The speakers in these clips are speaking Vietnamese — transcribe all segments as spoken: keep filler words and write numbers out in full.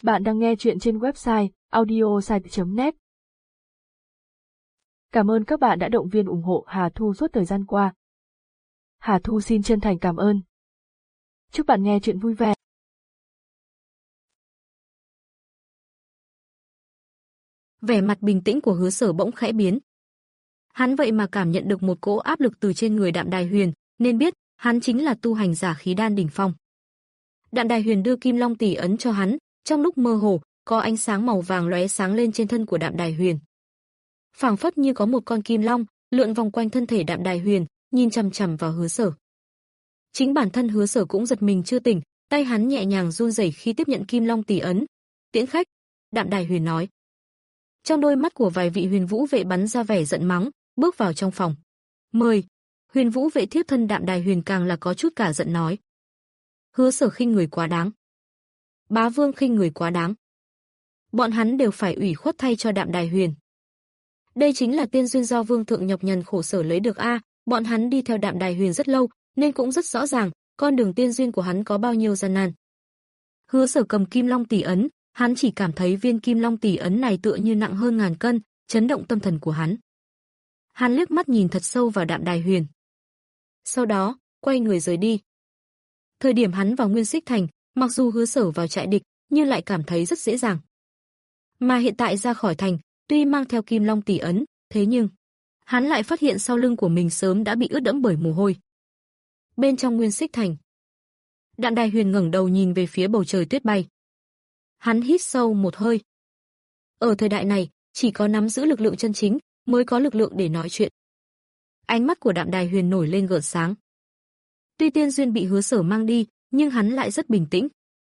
Bạn đang nghe chuyện trên website audiosite chấm net. Cảm ơn các bạn đã động viên ủng hộ Hà Thu suốt thời gian qua. Hà Thu xin chân thành cảm ơn. Chúc bạn nghe chuyện vui vẻ. Vẻ mặt bình tĩnh của Hứa Sở bỗng khẽ biến. Hắn vậy mà cảm nhận được một cỗ áp lực từ trên người Đạm Đài Huyền, nên biết hắn chính là tu hành giả khí đan đỉnh phong. Đạm Đài Huyền đưa Kim Long tỷ ấn cho hắn, trong lúc mơ hồ, có ánh sáng màu vàng lóe sáng lên trên thân của Đạm Đài Huyền. Phảng phất như có một con kim long lượn vòng quanh thân thể Đạm Đài Huyền, nhìn chằm chằm vào Hứa Sở. Chính bản thân Hứa Sở cũng giật mình chưa tỉnh, tay hắn nhẹ nhàng run rẩy khi tiếp nhận Kim Long tỷ ấn. "Tiễn khách." Đạm Đài Huyền nói. Trong đôi mắt của vài vị Huyền Vũ vệ bắn ra vẻ giận mắng, bước vào trong phòng. "Mời." Huyền Vũ vệ thiếp thân Đạm Đài Huyền càng là có chút cả giận nói. Hứa Sở khinh người quá đáng. Bá Vương khinh người quá đáng. Bọn hắn đều phải ủy khuất thay cho Đạm Đài Huyền. Đây chính là tiên duyên do Vương thượng nhọc nhằn khổ sở lấy được a, à, bọn hắn đi theo Đạm Đài Huyền rất lâu, nên cũng rất rõ ràng, con đường tiên duyên của hắn có bao nhiêu gian nan. Hứa Sở cầm Kim Long tỷ ấn, hắn chỉ cảm thấy viên Kim Long tỷ ấn này tựa như nặng hơn ngàn cân, chấn động tâm thần của hắn. Hắn liếc mắt nhìn thật sâu vào Đạm Đài Huyền. Sau đó, quay người rời đi. Thời điểm hắn vào Nguyên Xích Thành, mặc dù Hứa Sở vào trại địch, nhưng lại cảm thấy rất dễ dàng. Mà hiện tại ra khỏi thành, tuy mang theo Kim Long tỷ ấn, thế nhưng hắn lại phát hiện sau lưng của mình sớm đã bị ướt đẫm bởi mồ hôi. Bên trong Nguyên Xích Thành, Đạm Đài Huyền ngẩng đầu nhìn về phía bầu trời tuyết bay. Hắn hít sâu một hơi. Ở thời đại này, chỉ có nắm giữ lực lượng chân chính mới có lực lượng để nói chuyện. Ánh mắt của Đạm Đài Huyền nổi lên gợn sáng. Tuy tiên duyên bị Hứa Sở mang đi, nhưng hắn lại rất bình tĩnh.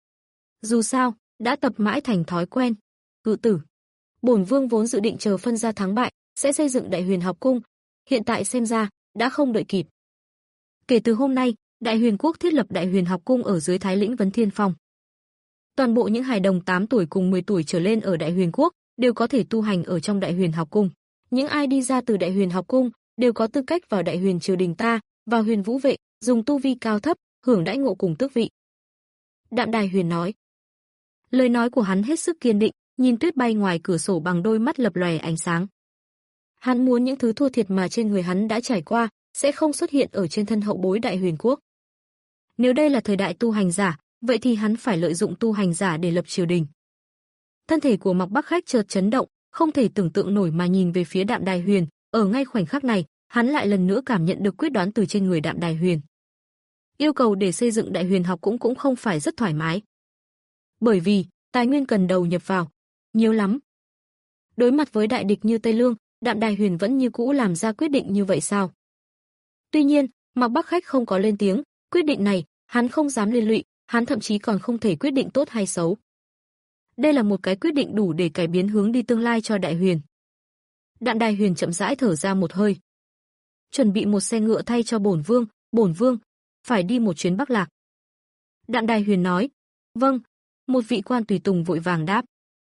Dù sao, đã tập mãi thành thói quen. Cự tử, bổn vương vốn dự định chờ phân ra thắng bại, sẽ xây dựng Đại Huyền học cung, hiện tại xem ra đã không đợi kịp. Kể từ hôm nay, Đại Huyền quốc thiết lập Đại Huyền học cung ở dưới Thái lĩnh Vấn Thiên Phong. Toàn bộ những hài đồng tám tuổi cùng mười tuổi trở lên ở Đại Huyền quốc đều có thể tu hành ở trong Đại Huyền học cung. Những ai đi ra từ Đại Huyền học cung đều có tư cách vào Đại Huyền triều đình ta, vào Huyền Vũ vệ, dùng tu vi cao thấp, hưởng đãi ngộ cùng tước vị. Đạm Đài Huyền nói. Lời nói của hắn hết sức kiên định, nhìn tuyết bay ngoài cửa sổ bằng đôi mắt lập lòe ánh sáng. Hắn muốn những thứ thua thiệt mà trên người hắn đã trải qua sẽ không xuất hiện ở trên thân hậu bối Đại Huyền quốc. Nếu đây là thời đại tu hành giả, vậy thì hắn phải lợi dụng tu hành giả để lập triều đình. Thân thể của Mạc Bắc Khách chợt chấn động, không thể tưởng tượng nổi mà nhìn về phía Đạm Đài Huyền, ở ngay khoảnh khắc này, hắn lại lần nữa cảm nhận được quyết đoán từ trên người Đạm Đài Huyền. Yêu cầu để xây dựng Đại Huyền học cũng cũng không phải rất thoải mái. Bởi vì, tài nguyên cần đầu nhập vào nhiều lắm. Đối mặt với đại địch như Tây Lương, Đạm Đài Huyền vẫn như cũ làm ra quyết định như vậy sao? Tuy nhiên, Mạc Bắc Khách không có lên tiếng, quyết định này, hắn không dám liên lụy, hắn thậm chí còn không thể quyết định tốt hay xấu. Đây là một cái quyết định đủ để cải biến hướng đi tương lai cho Đại Huyền. Đạm Đài Huyền chậm rãi thở ra một hơi. Chuẩn bị một xe ngựa thay cho bổn vương, bổn vương phải đi một chuyến Bắc Lạc. Đạm Đài Huyền nói. Vâng, một vị quan tùy tùng vội vàng đáp.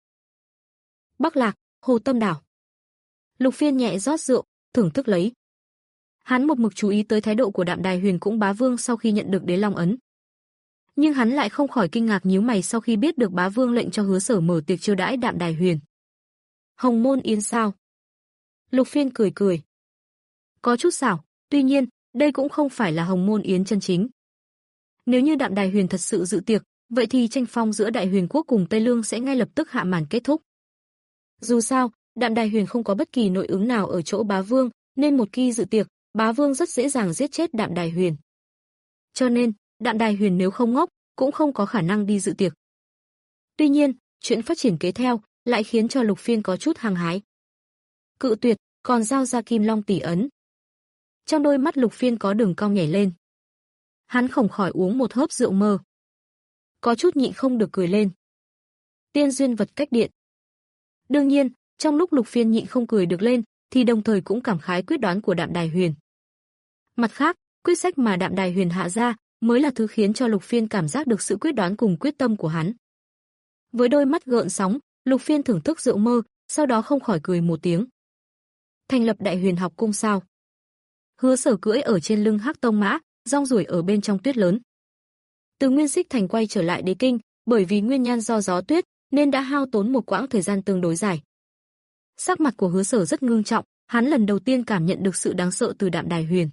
Bắc Lạc, Hồ Tâm Đảo. Lục Phiên nhẹ rót rượu, thưởng thức lấy. Hắn một mực chú ý tới thái độ của Đạm Đài Huyền cũng Bá Vương sau khi nhận được Đế Long ấn. Nhưng hắn lại không khỏi kinh ngạc nhíu mày sau khi biết được Bá Vương lệnh cho Hứa Sở mở tiệc chiêu đãi Đạm Đài Huyền. Hồng môn yến sao? Lục Phiên cười cười. Có chút xảo, tuy nhiên, đây cũng không phải là hồng môn yến chân chính. Nếu như Đạm Đài Huyền thật sự dự tiệc, vậy thì tranh phong giữa Đại Huyền quốc cùng Tây Lương sẽ ngay lập tức hạ màn kết thúc. Dù sao, Đạm Đài Huyền không có bất kỳ nội ứng nào ở chỗ Bá Vương, nên một khi dự tiệc, Bá Vương rất dễ dàng giết chết Đạm Đài Huyền. Cho nên, Đạm Đài Huyền nếu không ngốc, cũng không có khả năng đi dự tiệc. Tuy nhiên, chuyện phát triển kế theo lại khiến cho Lục Phiên có chút hăng hái. Cự tuyệt, còn giao ra Kim Long tỷ ấn. Trong đôi mắt Lục Phiên có đường cong nhảy lên. Hắn không khỏi uống một hớp rượu mơ. Có chút nhịn không được cười lên. Tiên duyên vật cách điện. Đương nhiên, trong lúc Lục Phiên nhịn không cười được lên, thì đồng thời cũng cảm khái quyết đoán của Đạm Đài Huyền. Mặt khác, quyết sách mà Đạm Đài Huyền hạ ra mới là thứ khiến cho Lục Phiên cảm giác được sự quyết đoán cùng quyết tâm của hắn. Với đôi mắt gợn sóng, Lục Phiên thưởng thức rượu mơ, sau đó không khỏi cười một tiếng. Thành lập Đại Huyền học cung sao? Hứa Sở cưỡi ở trên lưng hắc tông mã, rong ruổi ở bên trong tuyết lớn. Từ Nguyên Xích Thành quay trở lại Đế Kinh, bởi vì nguyên nhân do gió tuyết, nên đã hao tốn một quãng thời gian tương đối dài. Sắc mặt của Hứa Sở rất ngưng trọng, hắn lần đầu tiên cảm nhận được sự đáng sợ từ Đạm Đài Huyền.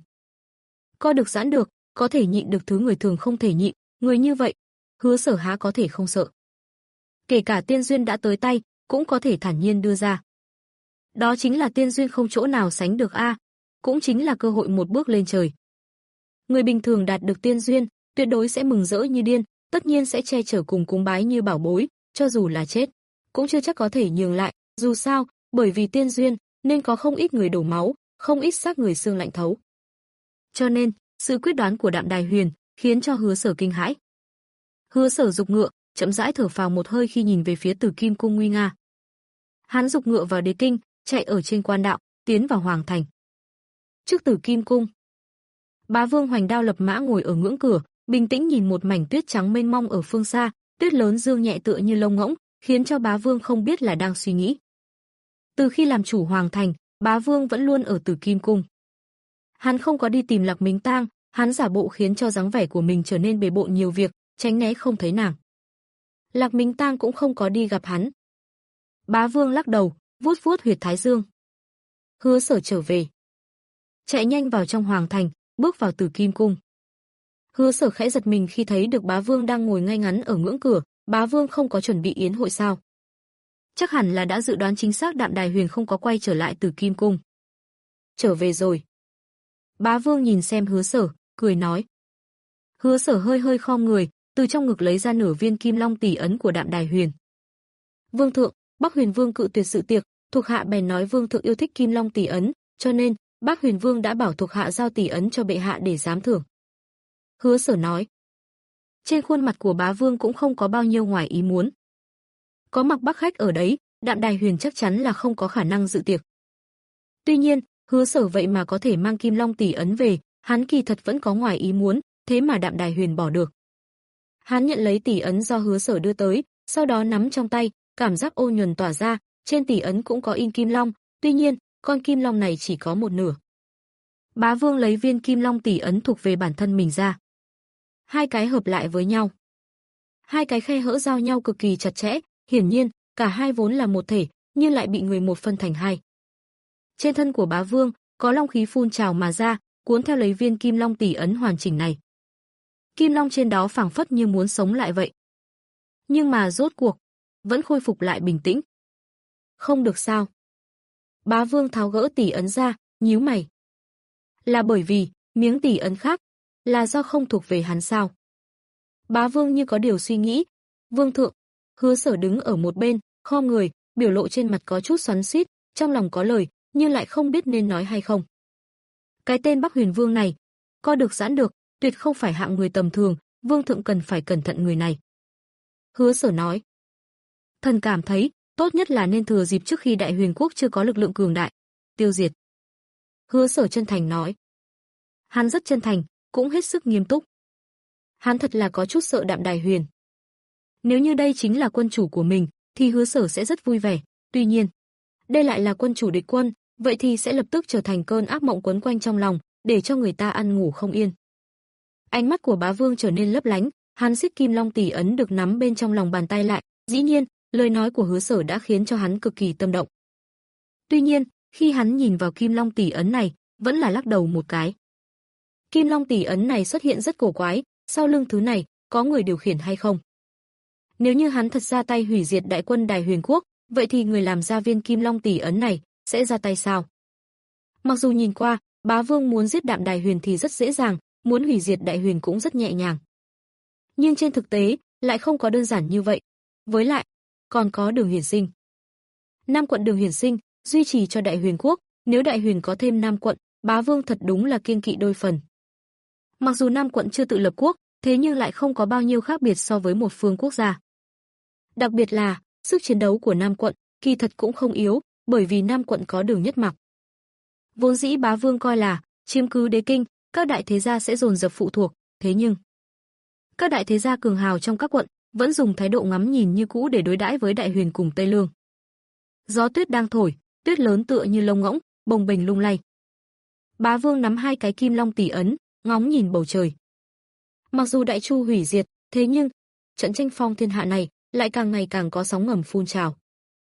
Co được giãn được, có thể nhịn được thứ người thường không thể nhịn, người như vậy, Hứa Sở há có thể không sợ. Kể cả tiên duyên đã tới tay, cũng có thể thản nhiên đưa ra. Đó chính là tiên duyên không chỗ nào sánh được a, cũng chính là cơ hội một bước lên trời. Người bình thường đạt được tiên duyên, tuyệt đối sẽ mừng rỡ như điên, tất nhiên sẽ che chở cùng cúng bái như bảo bối, cho dù là chết, cũng chưa chắc có thể nhường lại, dù sao, bởi vì tiên duyên, nên có không ít người đổ máu, không ít xác người xương lạnh thấu. Cho nên, sự quyết đoán của Đạm Đài Huyền khiến cho Hứa Sở kinh hãi. Hứa Sở dục ngựa, chậm rãi thở phào một hơi khi nhìn về phía Tử Kim cung nguy nga. Hắn dục ngựa vào đế kinh, chạy ở trên quan đạo, tiến vào hoàng thành. Trước Tử Kim cung, Bá Vương hoành đao lập mã ngồi ở ngưỡng cửa, bình tĩnh nhìn một mảnh tuyết trắng mênh mông ở phương xa, tuyết lớn dương nhẹ tựa như lông ngỗng, khiến cho Bá Vương không biết là đang suy nghĩ. Từ khi làm chủ hoàng thành, Bá Vương vẫn luôn ở Tử Kim cung. Hắn không có đi tìm Lạc Mính Tang, hắn giả bộ khiến cho dáng vẻ của mình trở nên bề bộn nhiều việc, tránh né không thấy nàng. Lạc Mính Tang cũng không có đi gặp hắn. Bá Vương lắc đầu, vuốt vuốt huyệt thái dương. Hứa Sở trở về, chạy nhanh vào trong hoàng thành, bước vào Tử Kim cung. Hứa Sở khẽ giật mình khi thấy được Bá Vương đang ngồi ngay ngắn ở ngưỡng cửa, Bá Vương không có chuẩn bị yến hội sao? Chắc hẳn là đã dự đoán chính xác Đạm Đài Huyền không có quay trở lại Tử Kim cung. Trở về rồi. Bá Vương nhìn xem Hứa Sở, cười nói. Hứa Sở hơi hơi khom người, từ trong ngực lấy ra nửa viên Kim Long tỷ ấn của Đạm Đài Huyền. Vương thượng, Bắc Huyền Vương cự tuyệt sự tiệc, thuộc hạ bèn nói Vương thượng yêu thích Kim Long tỷ ấn, cho nên Bắc Huyền Vương đã bảo thuộc hạ giao tỷ ấn cho bệ hạ để giám thưởng. Hứa Sở nói. Trên khuôn mặt của Bá Vương cũng không có bao nhiêu ngoài ý muốn. Có Mặc Bắc khách ở đấy, Đạm Đài Huyền chắc chắn là không có khả năng dự tiệc. Tuy nhiên, Hứa Sở vậy mà có thể mang Kim Long tỷ ấn về, hắn kỳ thật vẫn có ngoài ý muốn, thế mà Đạm Đài Huyền bỏ được. Hắn nhận lấy tỷ ấn do Hứa Sở đưa tới, sau đó nắm trong tay, cảm giác ôn nhuần tỏa ra, trên tỷ ấn cũng có in Kim Long, tuy nhiên, con Kim Long này chỉ có một nửa. Bá Vương lấy viên Kim Long tỷ ấn thuộc về bản thân mình ra. Hai cái hợp lại với nhau. Hai cái khe hở giao nhau cực kỳ chặt chẽ, hiển nhiên, cả hai vốn là một thể, nhưng lại bị người một phân thành hai. Trên thân của Bá Vương, có long khí phun trào mà ra, cuốn theo lấy viên Kim Long tỷ ấn hoàn chỉnh này. Kim Long trên đó phảng phất như muốn sống lại vậy. Nhưng mà rốt cuộc, vẫn khôi phục lại bình tĩnh. Không được sao? Bá Vương tháo gỡ tỷ ấn ra, nhíu mày. Là bởi vì, miếng tỷ ấn khác, là do không thuộc về hắn sao? Bá Vương như có điều suy nghĩ. Vương thượng, Hứa Sở đứng ở một bên, khom người, biểu lộ trên mặt có chút xoắn xuýt, trong lòng có lời, nhưng lại không biết nên nói hay không. Cái tên Bắc Huyền Vương này, co được giãn được, tuyệt không phải hạng người tầm thường, Vương thượng cần phải cẩn thận người này. Hứa Sở nói. Thần cảm thấy, tốt nhất là nên thừa dịp trước khi Đại Huyền quốc chưa có lực lượng cường đại, tiêu diệt. Hứa Sở chân thành nói. Hắn rất chân thành, cũng hết sức nghiêm túc. Hắn thật là có chút sợ Đạm Đài Huyền. Nếu như đây chính là quân chủ của mình, thì Hứa Sở sẽ rất vui vẻ, tuy nhiên, đây lại là quân chủ địch quân, vậy thì sẽ lập tức trở thành cơn ác mộng quấn quanh trong lòng, để cho người ta ăn ngủ không yên. Ánh mắt của Bá Vương trở nên lấp lánh, hắn siết Kim Long tỷ ấn được nắm bên trong lòng bàn tay lại, dĩ nhiên, lời nói của Hứa Sở đã khiến cho hắn cực kỳ tâm động. Tuy nhiên, khi hắn nhìn vào Kim Long tỷ ấn này, vẫn là lắc đầu một cái. Kim Long tỷ ấn này xuất hiện rất cổ quái, sau lưng thứ này, có người điều khiển hay không? Nếu như hắn thật ra tay hủy diệt đại quân Đại Huyền quốc, vậy thì người làm ra viên Kim Long tỷ ấn này, sẽ ra tay sao? Mặc dù nhìn qua, Bá Vương muốn giết Đạm Đài Huyền thì rất dễ dàng, muốn hủy diệt Đại Huyền cũng rất nhẹ nhàng. Nhưng trên thực tế, lại không có đơn giản như vậy. Với lại, còn có Đường Huyền Sinh. Nam quận Đường Huyền Sinh, duy trì cho Đại Huyền quốc, nếu Đại Huyền có thêm Nam quận, Bá Vương thật đúng là kiêng kỵ đôi phần. Mặc dù Nam quận chưa tự lập quốc, thế nhưng lại không có bao nhiêu khác biệt so với một phương quốc gia. Đặc biệt là, sức chiến đấu của Nam quận, kỳ thật cũng không yếu, bởi vì Nam quận có Đường Nhất Mặc. Vốn dĩ Bá Vương coi là, chiếm cứ đế kinh, các đại thế gia sẽ dồn dập phụ thuộc, thế nhưng các đại thế gia cường hào trong các quận vẫn dùng thái độ ngắm nhìn như cũ để đối đãi với Đại Huyền cùng Tây Lương. Gió tuyết đang thổi, tuyết lớn tựa như lông ngỗng, bồng bềnh lung lay. Bá Vương nắm hai cái Kim Long tỷ ấn, ngóng nhìn bầu trời. Mặc dù Đại Chu hủy diệt, thế nhưng trận tranh phong thiên hạ này lại càng ngày càng có sóng ngầm phun trào.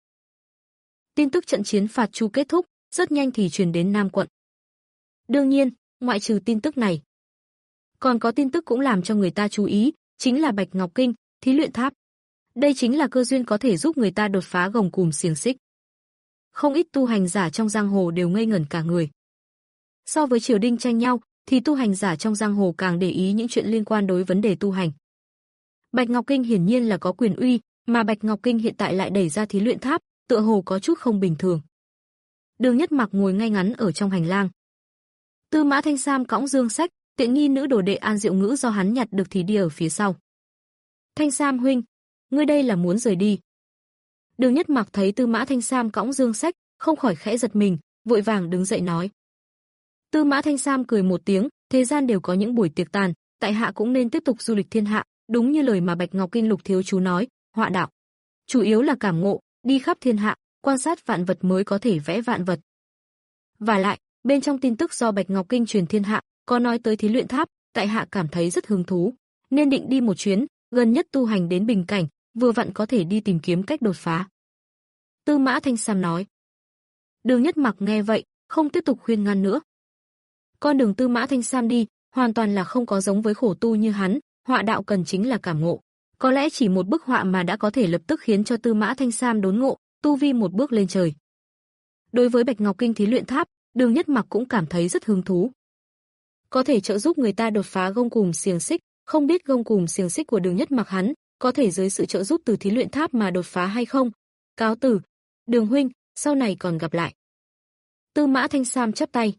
Tin tức trận chiến phạt Chu kết thúc, rất nhanh thì truyền đến Nam quận. Đương nhiên, ngoại trừ tin tức này, còn có tin tức cũng làm cho người ta chú ý, chính là Bạch Ngọc Kinh, thí luyện tháp. Đây chính là cơ duyên có thể giúp người ta đột phá gông cùm xiềng xích. Không ít tu hành giả trong giang hồ đều ngây ngẩn cả người. So với triều đình tranh nhau, thì tu hành giả trong giang hồ càng để ý những chuyện liên quan đối vấn đề tu hành. Bạch Ngọc Kinh hiển nhiên là có quyền uy, mà Bạch Ngọc Kinh hiện tại lại đẩy ra thí luyện tháp, tựa hồ có chút không bình thường. Đường Nhất Mặc ngồi ngay ngắn ở trong hành lang. Tư Mã Thanh Sam cõng dương sách, tiện nghi nữ đồ đệ An Diệu Ngữ do hắn nhặt được thì đi ở phía sau. Thanh Sam huynh, ngươi đây là muốn rời đi? Đường Nhất Mặc thấy Tư Mã Thanh Sam cõng dương sách, không khỏi khẽ giật mình, vội vàng đứng dậy nói. Tư Mã Thanh Sam cười một tiếng, thế gian đều có những buổi tiệc tàn, tại hạ cũng nên tiếp tục du lịch thiên hạ, đúng như lời mà Bạch Ngọc Kinh Lục thiếu chú nói, họa đạo. Chủ yếu là cảm ngộ, đi khắp thiên hạ, quan sát vạn vật mới có thể vẽ vạn vật. Và lại, bên trong tin tức do Bạch Ngọc Kinh truyền thiên hạ, có nói tới thí luyện tháp, tại hạ cảm thấy rất hứng thú, nên định đi một chuyến, gần nhất tu hành đến bình cảnh, vừa vặn có thể đi tìm kiếm cách đột phá. Tư Mã Thanh Sam nói. Đường Nhất Mặc nghe vậy, không tiếp tục khuyên ngăn nữa. Con đường Tư Mã Thanh Sam đi, hoàn toàn là không có giống với khổ tu như hắn, họa đạo cần chính là cảm ngộ. Có lẽ chỉ một bức họa mà đã có thể lập tức khiến cho Tư Mã Thanh Sam đốn ngộ, tu vi một bước lên trời. Đối với Bạch Ngọc Kinh thí luyện tháp, Đường Nhất Mặc cũng cảm thấy rất hứng thú. Có thể trợ giúp người ta đột phá gông cùm xiềng xích, không biết gông cùm xiềng xích của Đường Nhất Mặc hắn có thể dưới sự trợ giúp từ thí luyện tháp mà đột phá hay không. Cáo từ, Đường huynh, sau này còn gặp lại. Tư Mã Thanh Sam chắp tay.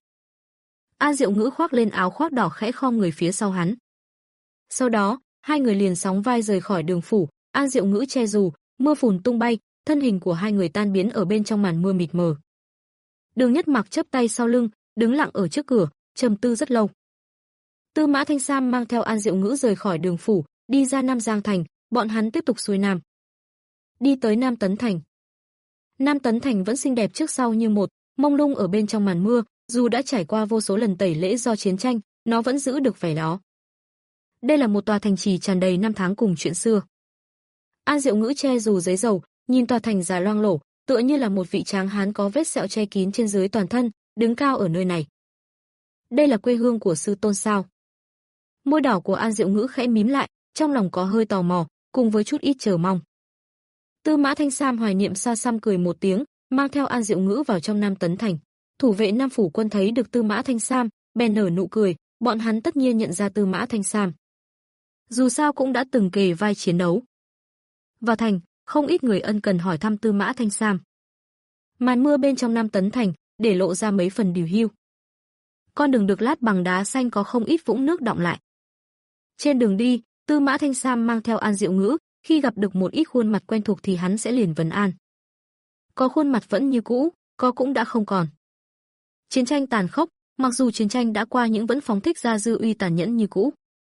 An Diệu Ngữ khoác lên áo khoác đỏ khẽ khom người phía sau hắn. Sau đó, hai người liền sóng vai rời khỏi đường phủ, An Diệu Ngữ che dù, mưa phùn tung bay, thân hình của hai người tan biến ở bên trong màn mưa mịt mờ. Đường Nhất Mặc chắp tay sau lưng, đứng lặng ở trước cửa, trầm tư rất lâu. Tư Mã Thanh Sam mang theo An Diệu Ngữ rời khỏi đường phủ, đi ra Nam Giang thành, bọn hắn tiếp tục xuôi nam. Đi tới Nam Tấn thành. Nam Tấn thành vẫn xinh đẹp trước sau như một, mông lung ở bên trong màn mưa, dù đã trải qua vô số lần tẩy lễ do chiến tranh, nó vẫn giữ được vẻ đó. Đây là một tòa thành trì tràn đầy năm tháng cùng chuyện xưa. An Diệu Ngữ che dù giấy dầu, nhìn tòa thành già loang lổ, tựa như là một vị tráng hán có vết sẹo che kín trên dưới toàn thân, đứng cao ở nơi này. Đây là quê hương của sư tôn sao? Môi đỏ của An Diệu Ngữ khẽ mím lại, trong lòng có hơi tò mò, cùng với chút ít chờ mong. Tư Mã Thanh Sam hoài niệm xa xăm cười một tiếng, mang theo An Diệu Ngữ vào trong Nam Tấn thành. Thủ vệ Nam phủ quân thấy được Tư Mã Thanh Sam, bèn nở nụ cười, bọn hắn tất nhiên nhận ra Tư Mã Thanh Sam. Dù sao cũng đã từng kề vai chiến đấu. Vào thành, không ít người ân cần hỏi thăm Tư Mã Thanh Sam. Màn mưa bên trong Nam Tấn thành để lộ ra mấy phần điều hưu. Con đường được lát bằng đá xanh có không ít vũng nước đọng lại. Trên đường đi, Tư Mã Thanh Sam mang theo An Diệu Ngữ, khi gặp được một ít khuôn mặt quen thuộc thì hắn sẽ liền vấn an. Có khuôn mặt vẫn như cũ, có cũng đã không còn. Chiến tranh tàn khốc, mặc dù chiến tranh đã qua nhưng vẫn phóng thích ra dư uy tàn nhẫn như cũ.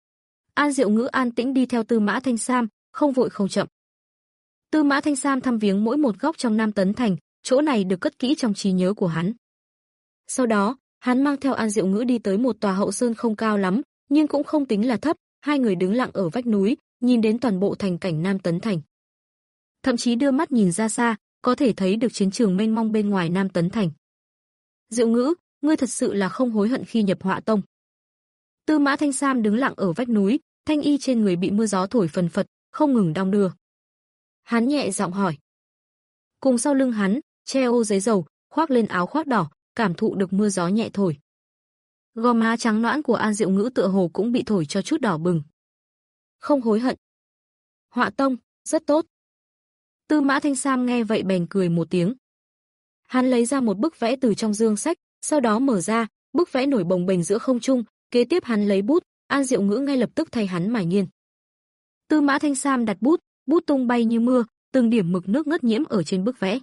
An Diệu Ngữ an tĩnh đi theo Tư Mã Thanh Sam, không vội không chậm. Tư Mã Thanh Sam thăm viếng mỗi một góc trong Nam Tấn thành, chỗ này được cất kỹ trong trí nhớ của hắn. Sau đó, hắn mang theo An Diệu Ngữ đi tới một tòa hậu sơn không cao lắm, nhưng cũng không tính là thấp, hai người đứng lặng ở vách núi, nhìn đến toàn bộ thành cảnh Nam Tấn thành. Thậm chí đưa mắt nhìn ra xa, có thể thấy được chiến trường mênh mông bên ngoài Nam Tấn thành. Diệu Ngữ, ngươi thật sự là không hối hận khi nhập Họa tông. Tư Mã Thanh Sam đứng lặng ở vách núi, thanh y trên người bị mưa gió thổi phần phật, không ngừng đong đưa. Hắn nhẹ giọng hỏi. Cùng sau lưng hắn, che ô giấy dầu, khoác lên áo khoác đỏ, cảm thụ được mưa gió nhẹ thổi. Gò má trắng nõn của An Diệu Ngữ tựa hồ cũng bị thổi cho chút đỏ bừng. Không hối hận. Họa tông, rất tốt. Tư Mã Thanh Sam nghe vậy bèn cười một tiếng. Hắn lấy ra một bức vẽ từ trong dương sách, sau đó mở ra, bức vẽ nổi bồng bềnh giữa không trung, kế tiếp hắn lấy bút, An Diệu Ngữ ngay lập tức thay hắn mài nghiên. Tư Mã Thanh Sam đặt bút, bút tung bay như mưa, từng điểm mực nước ngất nhiễm ở trên bức vẽ.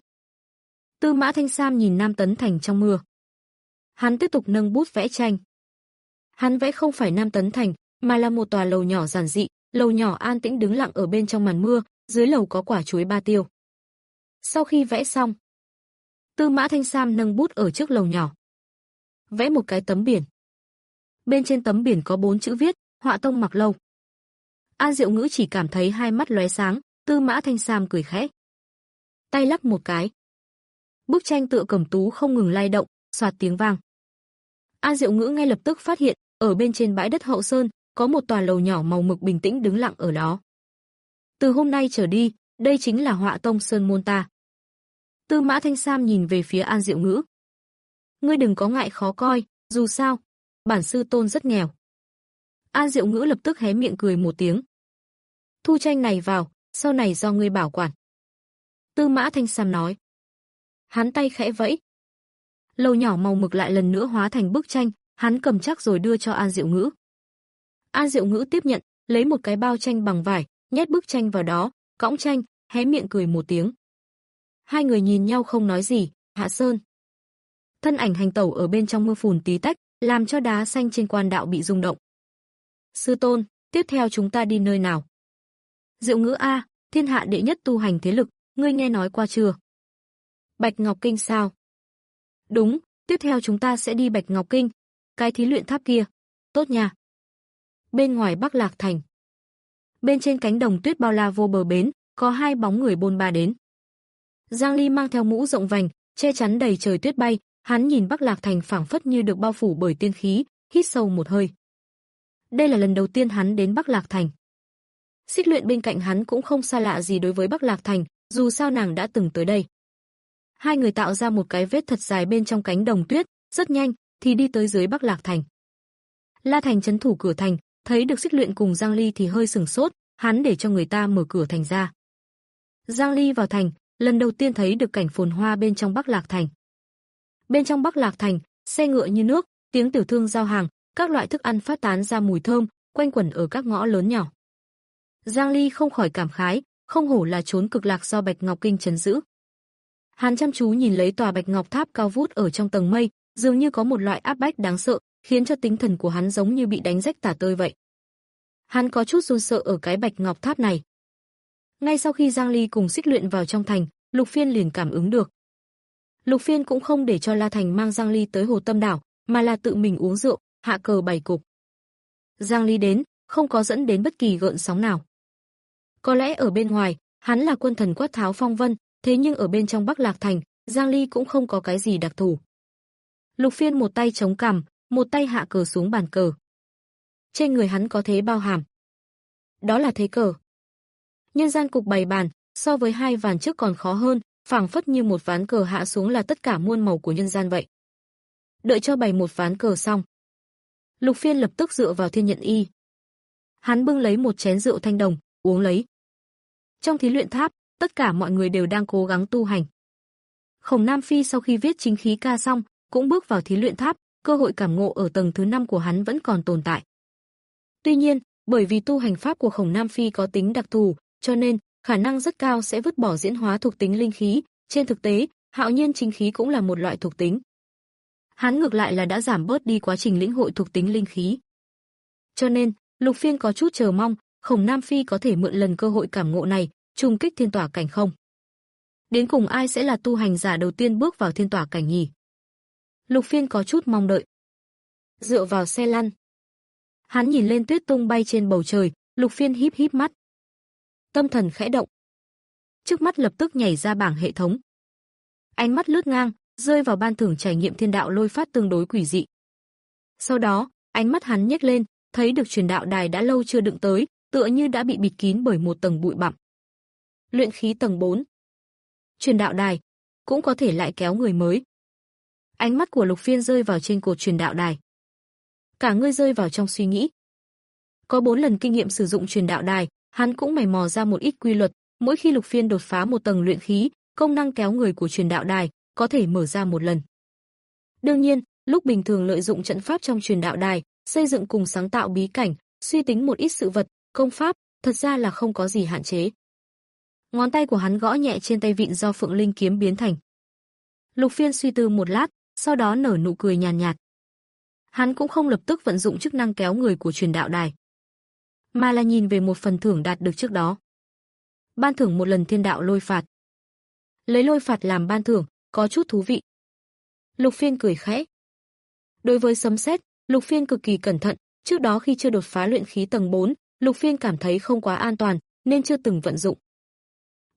Tư Mã Thanh Sam nhìn Nam Tấn thành trong mưa. Hắn tiếp tục nâng bút vẽ tranh. Hắn vẽ không phải Nam Tấn thành, mà là một tòa lầu nhỏ giản dị, lầu nhỏ an tĩnh đứng lặng ở bên trong màn mưa, dưới lầu có quả chuối ba tiêu. Sau khi vẽ xong, Tư Mã Thanh Sam nâng bút ở trước lầu nhỏ, vẽ một cái tấm biển. Bên trên tấm biển có bốn chữ viết, Họa tông Mặc Lâu. An Diệu Ngữ chỉ cảm thấy hai mắt lóe sáng, Tư Mã Thanh Sam cười khẽ, tay lắc một cái. Bức tranh tựa cầm tú không ngừng lay động, xoạt tiếng vang. An Diệu Ngữ ngay lập tức phát hiện, ở bên trên bãi đất hậu sơn, có một tòa lầu nhỏ màu mực bình tĩnh đứng lặng ở đó. Từ hôm nay trở đi, đây chính là Họa Tông Sơn môn ta. Tư Mã Thanh Sam nhìn về phía An Diệu Ngữ. Ngươi đừng có ngại khó coi, dù sao, bản sư tôn rất nghèo. An Diệu Ngữ lập tức hé miệng cười một tiếng. Thu tranh này vào, sau này do ngươi bảo quản. Tư Mã Thanh Sam nói. Hắn tay khẽ vẫy. Lầu nhỏ màu mực lại lần nữa hóa thành bức tranh, hắn cầm chắc rồi đưa cho An Diệu Ngữ. An Diệu Ngữ tiếp nhận, lấy một cái bao tranh bằng vải, nhét bức tranh vào đó, cõng tranh, hé miệng cười một tiếng. Hai người nhìn nhau không nói gì, hạ sơn. Thân ảnh hành tẩu ở bên trong mưa phùn tí tách, làm cho đá xanh trên quan đạo bị rung động. Sư tôn, tiếp theo chúng ta đi nơi nào? Diệu Ngữ a, thiên hạ đệ nhất tu hành thế lực, ngươi nghe nói qua chưa? Bạch Ngọc Kinh sao? Đúng, tiếp theo chúng ta sẽ đi Bạch Ngọc Kinh, cái thí luyện tháp kia. Tốt nha. Bên ngoài Bắc Lạc Thành. Bên trên cánh đồng tuyết bao la vô bờ bến, có hai bóng người bôn ba đến. Giang Ly mang theo mũ rộng vành, che chắn đầy trời tuyết bay, hắn nhìn Bắc Lạc Thành phảng phất như được bao phủ bởi tiên khí, hít sâu một hơi. Đây là lần đầu tiên hắn đến Bắc Lạc Thành. Xích Luyện bên cạnh hắn cũng không xa lạ gì đối với Bắc Lạc Thành, dù sao nàng đã từng tới đây. Hai người tạo ra một cái vết thật dài bên trong cánh đồng tuyết, rất nhanh thì đi tới dưới Bắc Lạc Thành. La Thành trấn thủ cửa thành, thấy được Xích Luyện cùng Giang Ly thì hơi sửng sốt, hắn để cho người ta mở cửa thành ra. Giang Ly vào thành, lần đầu tiên thấy được cảnh phồn hoa bên trong Bắc Lạc Thành. Bên trong Bắc Lạc Thành, xe ngựa như nước, tiếng tiểu thương giao hàng, các loại thức ăn phát tán ra mùi thơm, quanh quẩn ở các ngõ lớn nhỏ. Giang Ly không khỏi cảm khái, không hổ là trốn cực lạc do Bạch Ngọc Kinh trấn giữ. Hắn chăm chú nhìn lấy tòa Bạch Ngọc Tháp cao vút ở trong tầng mây, dường như có một loại áp bách đáng sợ, khiến cho tinh thần của hắn giống như bị đánh rách tả tơi vậy. Hắn có chút run sợ ở cái Bạch Ngọc Tháp này. Ngay sau khi Giang Ly cùng Xích Luyện vào trong thành, Lục Phiên liền cảm ứng được. Lục Phiên cũng không để cho La Thành mang Giang Ly tới Hồ Tâm Đảo, mà là tự mình uống rượu, hạ cờ bày cục. Giang Ly đến, không có dẫn đến bất kỳ gợn sóng nào. Có lẽ ở bên ngoài, hắn là quân thần quát tháo phong vân, thế nhưng ở bên trong Bắc Lạc Thành, Giang Ly cũng không có cái gì đặc thù. Lục Phiên một tay chống cằm, một tay hạ cờ xuống bàn cờ. Trên người hắn có thế bao hàm. Đó là thế cờ. Nhân gian cục bày bàn, so với hai ván trước còn khó hơn, phảng phất như một ván cờ hạ xuống là tất cả muôn màu của nhân gian vậy. Đợi cho bày một ván cờ xong, Lục Phiên lập tức dựa vào thiên nhận y. Hắn bưng lấy một chén rượu thanh đồng, uống lấy. Trong thí luyện tháp, tất cả mọi người đều đang cố gắng tu hành. Khổng Nam Phi sau khi viết chính khí ca xong, cũng bước vào thí luyện tháp, cơ hội cảm ngộ ở tầng thứ năm của hắn vẫn còn tồn tại. Tuy nhiên, bởi vì tu hành pháp của Khổng Nam Phi có tính đặc thù, cho nên khả năng rất cao sẽ vứt bỏ diễn hóa thuộc tính linh khí, trên thực tế, hạo nhiên chính khí cũng là một loại thuộc tính. Hắn ngược lại là đã giảm bớt đi quá trình lĩnh hội thuộc tính linh khí. Cho nên, Lục Phiên có chút chờ mong, Khổng Nam Phi có thể mượn lần cơ hội cảm ngộ này, trùng kích thiên tỏa cảnh không. Đến cùng ai sẽ là tu hành giả đầu tiên bước vào thiên tỏa cảnh nhỉ? Lục Phiên có chút mong đợi. Dựa vào xe lăn. Hắn nhìn lên tuyết tung bay trên bầu trời, Lục Phiên híp híp mắt. Tâm thần khẽ động. Trước mắt lập tức nhảy ra bảng hệ thống. Ánh mắt lướt ngang, rơi vào ban thưởng trải nghiệm thiên đạo lôi phát tương đối quỷ dị. Sau đó, ánh mắt hắn nhếch lên, thấy được truyền đạo đài đã lâu chưa đựng tới, tựa như đã bị bịt kín bởi một tầng bụi bặm. Luyện khí tầng bốn. Truyền đạo đài, cũng có thể lại kéo người mới. Ánh mắt của Lục Phiên rơi vào trên cột truyền đạo đài. Cả người rơi vào trong suy nghĩ. Có bốn lần kinh nghiệm sử dụng truyền đạo đài, hắn cũng mày mò ra một ít quy luật, mỗi khi Lục Phiên đột phá một tầng luyện khí, công năng kéo người của truyền đạo đài có thể mở ra một lần. Đương nhiên, lúc bình thường lợi dụng trận pháp trong truyền đạo đài, xây dựng cùng sáng tạo bí cảnh, suy tính một ít sự vật, công pháp, thật ra là không có gì hạn chế. Ngón tay của hắn gõ nhẹ trên tay vịn do Phượng Linh kiếm biến thành. Lục Phiên suy tư một lát, sau đó nở nụ cười nhàn nhạt, nhạt. Hắn cũng không lập tức vận dụng chức năng kéo người của truyền đạo đài, mà là nhìn về một phần thưởng đạt được trước đó. Ban thưởng một lần thiên đạo lôi phạt. Lấy lôi phạt làm ban thưởng, có chút thú vị. Lục Phiên cười khẽ. Đối với sấm sét, Lục Phiên cực kỳ cẩn thận, trước đó khi chưa đột phá luyện khí tầng bốn, Lục Phiên cảm thấy không quá an toàn, nên chưa từng vận dụng.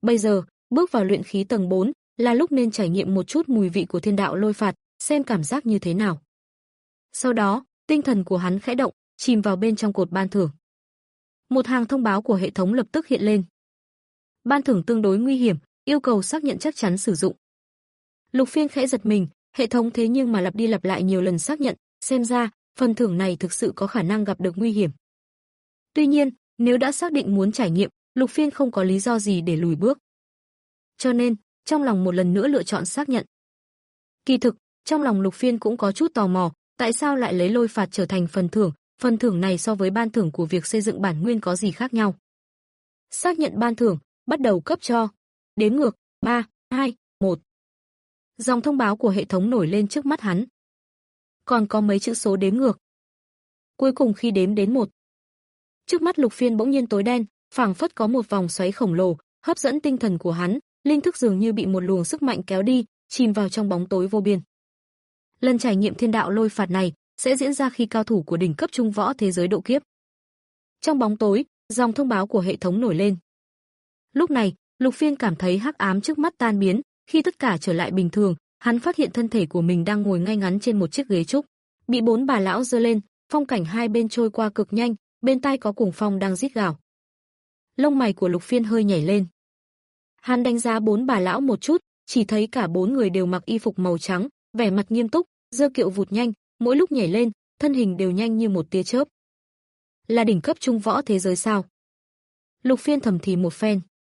Bây giờ, bước vào luyện khí tầng bốn, là lúc nên trải nghiệm một chút mùi vị của thiên đạo lôi phạt, xem cảm giác như thế nào. Sau đó, tinh thần của hắn khẽ động, chìm vào bên trong cột ban thưởng. Một hàng thông báo của hệ thống lập tức hiện lên. Ban thưởng tương đối nguy hiểm, yêu cầu xác nhận chắc chắn sử dụng. Lục Phiên khẽ giật mình, hệ thống thế nhưng mà lặp đi lặp lại nhiều lần xác nhận, xem ra phần thưởng này thực sự có khả năng gặp được nguy hiểm. Tuy nhiên, nếu đã xác định muốn trải nghiệm, Lục Phiên không có lý do gì để lùi bước. Cho nên, trong lòng một lần nữa lựa chọn xác nhận. Kỳ thực, trong lòng Lục Phiên cũng có chút tò mò, tại sao lại lấy lôi phạt trở thành phần thưởng, phần thưởng này so với ban thưởng của việc xây dựng bản nguyên có gì khác nhau. Xác nhận ban thưởng, bắt đầu cấp cho. Đếm ngược, ba, hai, một. Dòng thông báo của hệ thống nổi lên trước mắt hắn. Còn có mấy chữ số đếm ngược. Cuối cùng khi đếm đến một, trước mắt Lục Phiên bỗng nhiên tối đen, phảng phất có một vòng xoáy khổng lồ, hấp dẫn tinh thần của hắn, linh thức dường như bị một luồng sức mạnh kéo đi, chìm vào trong bóng tối vô biên. Lần trải nghiệm thiên đạo lôi phạt này sẽ diễn ra khi cao thủ của đỉnh cấp trung võ thế giới độ kiếp. Trong bóng tối, dòng thông báo của hệ thống nổi lên. Lúc này, Lục Phiên cảm thấy hắc ám trước mắt tan biến, khi tất cả trở lại bình thường, hắn phát hiện thân thể của mình đang ngồi ngay ngắn trên một chiếc ghế trúc, bị bốn bà lão giơ lên, phong cảnh hai bên trôi qua cực nhanh, bên tai có cuồng phong đang rít gào. Lông mày của Lục Phiên hơi nhảy lên. Hắn đánh giá bốn bà lão một chút, chỉ thấy cả bốn người đều mặc y phục màu trắng, vẻ mặt nghiêm túc, giơ kiệu vụt nhanh, mỗi lúc nhảy lên, thân hình đều nhanh như một tia chớp. Là đỉnh cấp trung võ thế giới sao? Lục Phiên thầm thì một phen.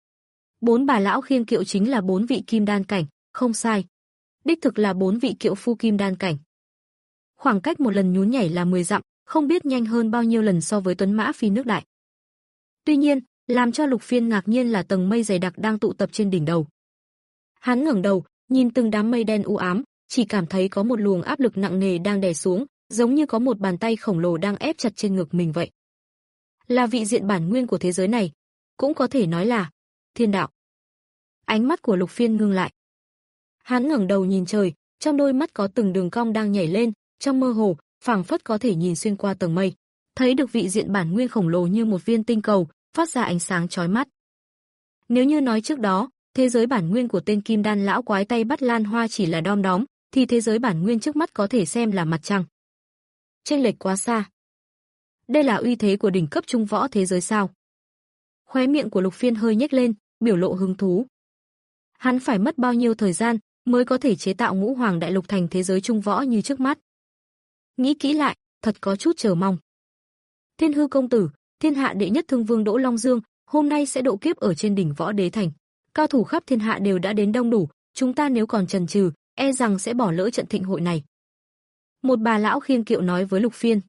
Bốn bà lão khiêng kiệu chính là bốn vị kim đan cảnh, không sai. Đích thực là bốn vị kiệu phu kim đan cảnh. Khoảng cách một lần nhún nhảy là mười dặm, không biết nhanh hơn bao nhiêu lần so với tuấn mã phi nước đại. Tuy nhiên, làm cho Lục Phiên ngạc nhiên là tầng mây dày đặc đang tụ tập trên đỉnh đầu. Hắn ngẩng đầu, nhìn từng đám mây đen u ám, chỉ cảm thấy có một luồng áp lực nặng nề đang đè xuống, giống như có một bàn tay khổng lồ đang ép chặt trên ngực mình vậy. Là vị diện bản nguyên của thế giới này, cũng có thể nói là thiên đạo. Ánh mắt của Lục Phiên ngưng lại. Hắn ngẩng đầu nhìn trời, trong đôi mắt có từng đường cong đang nhảy lên, trong mơ hồ, phảng phất có thể nhìn xuyên qua tầng mây, thấy được vị diện bản nguyên khổng lồ như một viên tinh cầu, phát ra ánh sáng chói mắt. Nếu như nói trước đó, thế giới bản nguyên của tên Kim Đan lão quái tay bắt lan hoa chỉ là đom đóm, thì thế giới bản nguyên trước mắt có thể xem là mặt trăng. Chênh lệch quá xa. Đây là uy thế của đỉnh cấp trung võ thế giới sao? Khóe miệng của Lục Phiên hơi nhếch lên, biểu lộ hứng thú. Hắn phải mất bao nhiêu thời gian mới có thể chế tạo ngũ hoàng đại lục thành thế giới trung võ như trước mắt? Nghĩ kỹ lại, thật có chút chờ mong. Thiên Hư công tử, thiên hạ đệ nhất thương vương Đỗ Long Dương, hôm nay sẽ độ kiếp ở trên đỉnh võ đế thành. Cao thủ khắp thiên hạ đều đã đến đông đủ, chúng ta nếu còn chần chừ, e rằng sẽ bỏ lỡ trận thịnh hội này. Một bà lão khiêng kiệu nói với Lục Phiên.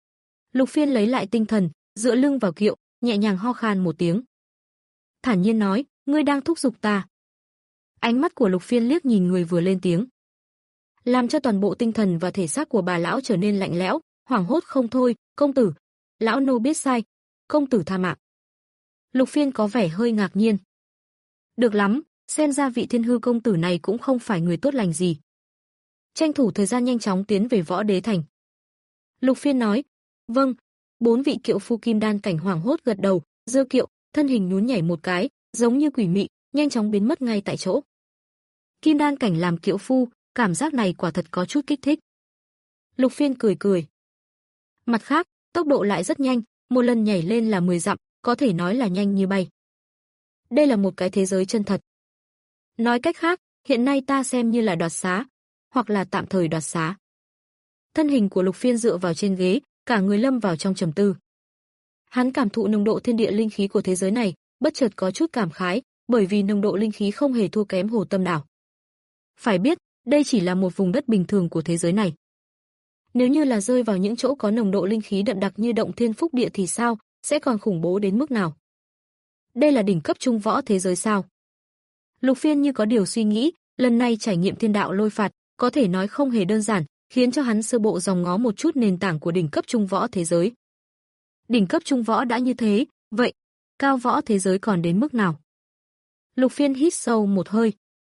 Lục Phiên lấy lại tinh thần, dựa lưng vào kiệu, nhẹ nhàng ho khan một tiếng. Thản nhiên nói, ngươi đang thúc giục ta. Ánh mắt của Lục Phiên liếc nhìn người vừa lên tiếng, làm cho toàn bộ tinh thần và thể xác của bà lão trở nên lạnh lẽo, hoảng hốt không thôi. Công tử, lão nô biết sai, công tử tha mạng. Lục Phiên có vẻ hơi ngạc nhiên. Được lắm, xem ra vị Thiên Hư công tử này cũng không phải người tốt lành gì. Tranh thủ thời gian nhanh chóng tiến về võ đế thành. Lục Phiên nói, vâng. Bốn vị kiệu phu kim đan cảnh hoảng hốt gật đầu, giơ kiệu, thân hình nhún nhảy một cái, giống như quỷ mị, nhanh chóng biến mất ngay tại chỗ. Kim đan cảnh làm kiệu phu, cảm giác này quả thật có chút kích thích. Lục Phiên cười cười. Mặt khác, tốc độ lại rất nhanh, một lần nhảy lên là mười dặm, có thể nói là nhanh như bay. Đây là một cái thế giới chân thật. Nói cách khác, hiện nay ta xem như là đoạt xá, hoặc là tạm thời đoạt xá. Thân hình của Lục Phiên dựa vào trên ghế, cả người lâm vào trong trầm tư. Hắn cảm thụ nồng độ thiên địa linh khí của thế giới này, bất chợt có chút cảm khái, bởi vì nồng độ linh khí không hề thua kém Hồ Tâm đảo. Phải biết, đây chỉ là một vùng đất bình thường của thế giới này. Nếu như là rơi vào những chỗ có nồng độ linh khí đậm đặc như Động Thiên Phúc Địa thì sao, sẽ còn khủng bố đến mức nào? Đây là đỉnh cấp trung võ thế giới sao? Lục Phiên như có điều suy nghĩ, lần này trải nghiệm thiên đạo lôi phạt, có thể nói không hề đơn giản, khiến cho hắn sơ bộ dòm ngó một chút nền tảng của đỉnh cấp trung võ thế giới. Đỉnh cấp trung võ đã như thế, vậy cao võ thế giới còn đến mức nào? Lục Phiên hít sâu một hơi.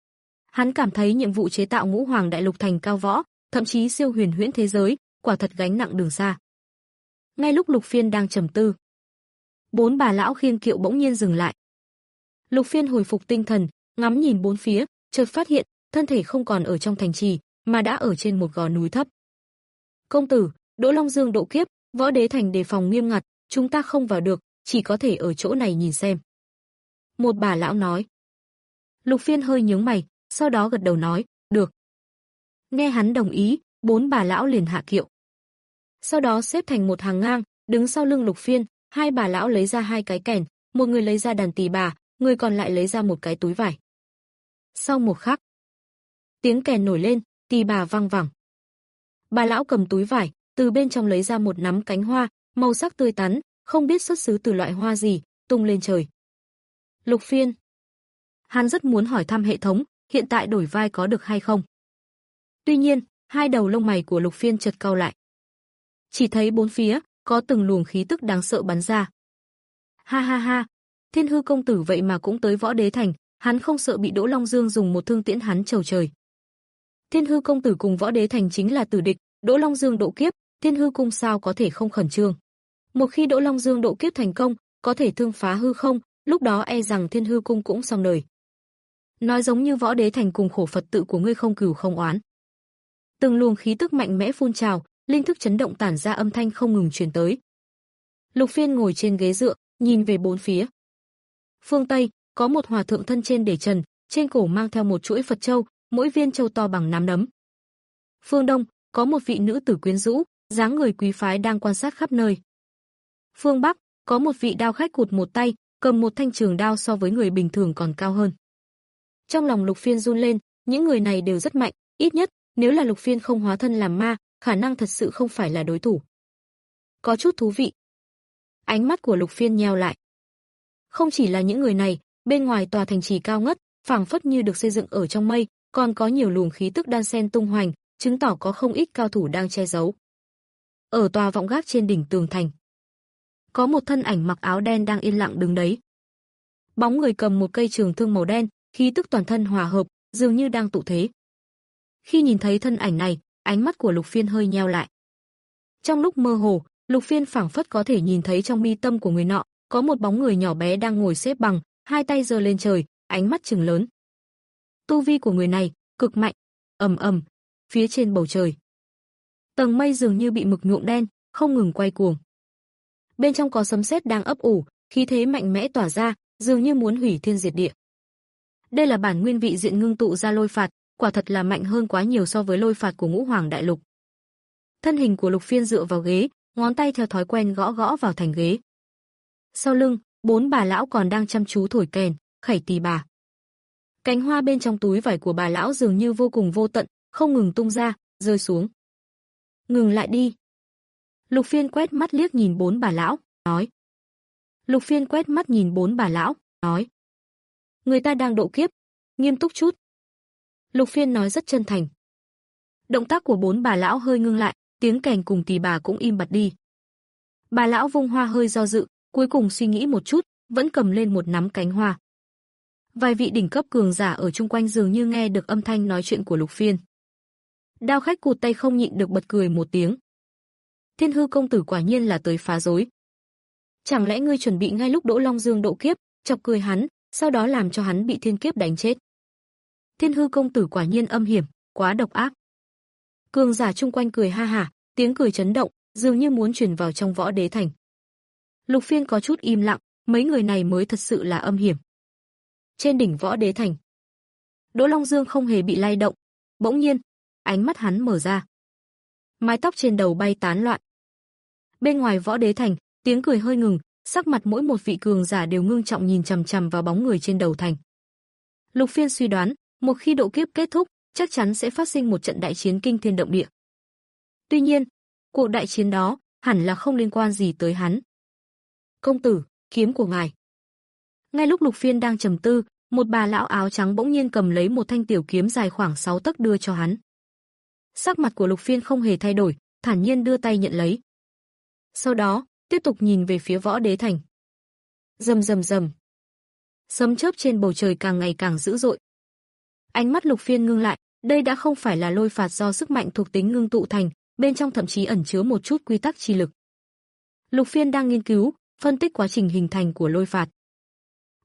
Hắn cảm thấy nhiệm vụ chế tạo ngũ hoàng đại lục thành cao võ, thậm chí siêu huyền huyễn thế giới, quả thật gánh nặng đường xa. Ngay lúc Lục Phiên đang trầm tư, bốn bà lão khiêng kiệu bỗng nhiên dừng lại. Lục Phiên hồi phục tinh thần, ngắm nhìn bốn phía, chợt phát hiện thân thể không còn ở trong thành trì, mà đã ở trên một gò núi thấp. Công tử, Đỗ Long Dương độ kiếp, Võ Đế Thành đề phòng nghiêm ngặt, chúng ta không vào được, chỉ có thể ở chỗ này nhìn xem. Một bà lão nói. Lục Phiên hơi nhướng mày, sau đó gật đầu nói, được. Nghe hắn đồng ý, bốn bà lão liền hạ kiệu. Sau đó xếp thành một hàng ngang, đứng sau lưng Lục Phiên, hai bà lão lấy ra hai cái kèn, một người lấy ra đàn tỳ bà, người còn lại lấy ra một cái túi vải. Sau một khắc, tiếng kèn nổi lên, tỳ bà vang vẳng. Bà lão cầm túi vải, từ bên trong lấy ra một nắm cánh hoa, màu sắc tươi tắn, không biết xuất xứ từ loại hoa gì, tung lên trời. Lục Phiên, hắn rất muốn hỏi thăm hệ thống, hiện tại đổi vai có được hay không. Tuy nhiên, hai đầu lông mày của Lục Phiên chợt cau lại. Chỉ thấy bốn phía có từng luồng khí tức đáng sợ bắn ra. Ha ha ha, Thiên Hư công tử vậy mà cũng tới Võ Đế Thành, hắn không sợ bị Đỗ Long Dương dùng một thương tiễn hắn trầu trời. Thiên Hư công tử cùng Võ Đế Thành chính là tử địch, Đỗ Long Dương độ kiếp, Thiên Hư cung sao có thể không khẩn trương. Một khi Đỗ Long Dương độ kiếp thành công, có thể thương phá hư không, lúc đó e rằng Thiên Hư cung cũng xong đời. Nói giống như Võ Đế Thành cùng khổ Phật tự của ngươi không cừu không oán. Từng luồng khí tức mạnh mẽ phun trào, linh thức chấn động tản ra âm thanh không ngừng truyền tới. Lục Phiên ngồi trên ghế dựa, nhìn về bốn phía. Phương Tây, có một hòa thượng thân trên để trần, trên cổ mang theo một chuỗi Phật châu, mỗi viên châu to bằng nắm đấm. Phương Đông, có một vị nữ tử quyến rũ, dáng người quý phái đang quan sát khắp nơi. Phương Bắc, có một vị đao khách cụt một tay, cầm một thanh trường đao so với người bình thường còn cao hơn. Trong lòng Lục Phiên run lên, những người này đều rất mạnh, ít nhất, nếu là Lục Phiên không hóa thân làm ma, khả năng thật sự không phải là đối thủ. Có chút thú vị. Ánh mắt của Lục Phiên nheo lại. Không chỉ là những người này, bên ngoài tòa thành trì cao ngất, phảng phất như được xây dựng ở trong mây, còn có nhiều luồng khí tức đan xen tung hoành, chứng tỏ có không ít cao thủ đang che giấu. Ở tòa vọng gác trên đỉnh tường thành, có một thân ảnh mặc áo đen đang yên lặng đứng đấy. Bóng người cầm một cây trường thương màu đen, khí tức toàn thân hòa hợp, dường như đang tụ thế. Khi nhìn thấy thân ảnh này, ánh mắt của Lục Phiên hơi nheo lại. Trong lúc mơ hồ, Lục Phiên phảng phất có thể nhìn thấy trong mi tâm của người nọ, có một bóng người nhỏ bé đang ngồi xếp bằng, hai tay giơ lên trời, ánh mắt trừng lớn. Tu vi của người này cực mạnh. Ầm ầm, phía trên bầu trời, tầng mây dường như bị mực nhuộm đen, không ngừng quay cuồng. Bên trong có sấm sét đang ấp ủ, khí thế mạnh mẽ tỏa ra, dường như muốn hủy thiên diệt địa. Đây là bản nguyên vị diện ngưng tụ ra lôi phạt, quả thật là mạnh hơn quá nhiều so với lôi phạt của Ngũ Hoàng Đại Lục. Thân hình của Lục Phiên dựa vào ghế, ngón tay theo thói quen gõ gõ vào thành ghế. Sau lưng, bốn bà lão còn đang chăm chú thổi kèn, khẩy tỳ bà. Cánh hoa bên trong túi vải của bà lão dường như vô cùng vô tận, không ngừng tung ra, rơi xuống. Ngừng lại đi. Lục Phiên quét mắt liếc nhìn bốn bà lão, nói. Lục Phiên quét mắt nhìn bốn bà lão, nói. Người ta đang độ kiếp, nghiêm túc chút. Lục Phiên nói rất chân thành. Động tác của bốn bà lão hơi ngưng lại, tiếng kèn cùng tỳ bà cũng im bặt đi. Bà lão vung hoa hơi do dự, cuối cùng suy nghĩ một chút, vẫn cầm lên một nắm cánh hoa. Vài vị đỉnh cấp cường giả ở chung quanh dường như nghe được âm thanh nói chuyện của Lục Phiên. Đao khách cụt tay không nhịn được bật cười một tiếng. Thiên Hư công tử quả nhiên là tới phá rối. Chẳng lẽ ngươi chuẩn bị ngay lúc Đỗ Long Dương độ kiếp, chọc cười hắn, sau đó làm cho hắn bị thiên kiếp đánh chết? Thiên Hư công tử quả nhiên âm hiểm, quá độc ác. Cường giả chung quanh cười ha hả, tiếng cười chấn động, dường như muốn truyền vào trong Võ Đế Thành. Lục Phiên có chút im lặng, mấy người này mới thật sự là âm hiểm. Trên đỉnh Võ Đế Thành, Đỗ Long Dương không hề bị lay động, bỗng nhiên, ánh mắt hắn mở ra. Mái tóc trên đầu bay tán loạn. Bên ngoài Võ Đế Thành, tiếng cười hơi ngừng, sắc mặt mỗi một vị cường giả đều ngưng trọng nhìn chằm chằm vào bóng người trên đầu thành. Lục Phiên suy đoán, một khi độ kiếp kết thúc, chắc chắn sẽ phát sinh một trận đại chiến kinh thiên động địa. Tuy nhiên, cuộc đại chiến đó hẳn là không liên quan gì tới hắn. Công tử, kiếm của ngài. Ngay lúc Lục Phiên đang trầm tư, một bà lão áo trắng bỗng nhiên cầm lấy một thanh tiểu kiếm dài khoảng sáu tấc đưa cho hắn. Sắc mặt của Lục Phiên không hề thay đổi, thản nhiên đưa tay nhận lấy. Sau đó, tiếp tục nhìn về phía Võ Đế Thành. Rầm rầm rầm. Sấm chớp trên bầu trời càng ngày càng dữ dội. Ánh mắt Lục Phiên ngưng lại, đây đã không phải là lôi phạt do sức mạnh thuộc tính ngưng tụ thành, bên trong thậm chí ẩn chứa một chút quy tắc chi lực. Lục Phiên đang nghiên cứu, phân tích quá trình hình thành của lôi phạt.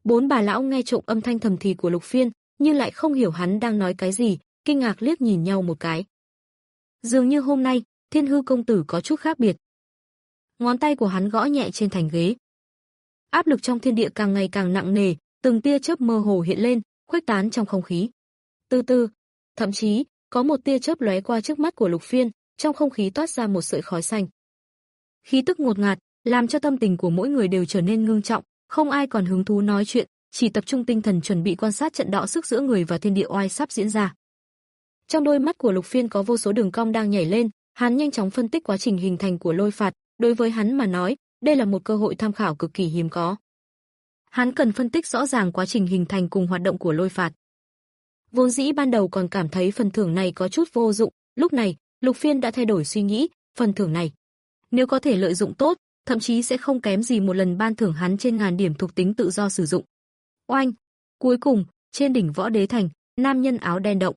Bốn bà lão nghe trộm âm thanh thầm thì của Lục Phiên, nhưng lại không hiểu hắn đang nói cái gì, kinh ngạc liếc nhìn nhau một cái. Dường như hôm nay, Thiên Hư công tử có chút khác biệt. Ngón tay của hắn gõ nhẹ trên thành ghế. Áp lực trong thiên địa càng ngày càng nặng nề, từng tia chớp mơ hồ hiện lên, khuếch tán trong không khí. Từ từ, thậm chí, có một tia chớp lóe qua trước mắt của Lục Phiên, trong không khí toát ra một sợi khói xanh. Khí tức ngột ngạt, làm cho tâm tình của mỗi người đều trở nên ngưng trọng, không ai còn hứng thú nói chuyện, chỉ tập trung tinh thần chuẩn bị quan sát trận đọ sức giữa người và thiên địa oai sắp diễn ra. Trong đôi mắt của Lục Phiên có vô số đường cong đang nhảy lên, hắn nhanh chóng phân tích quá trình hình thành của lôi phạt, đối với hắn mà nói, đây là một cơ hội tham khảo cực kỳ hiếm có. Hắn cần phân tích rõ ràng quá trình hình thành cùng hoạt động của lôi phạt. Vốn dĩ ban đầu còn cảm thấy phần thưởng này có chút vô dụng, lúc này, Lục Phiên đã thay đổi suy nghĩ, phần thưởng này, nếu có thể lợi dụng tốt, thậm chí sẽ không kém gì một lần ban thưởng hắn trên ngàn điểm thuộc tính tự do sử dụng. Oanh! Cuối cùng, trên đỉnh Võ Đế Thành, nam nhân áo đen động.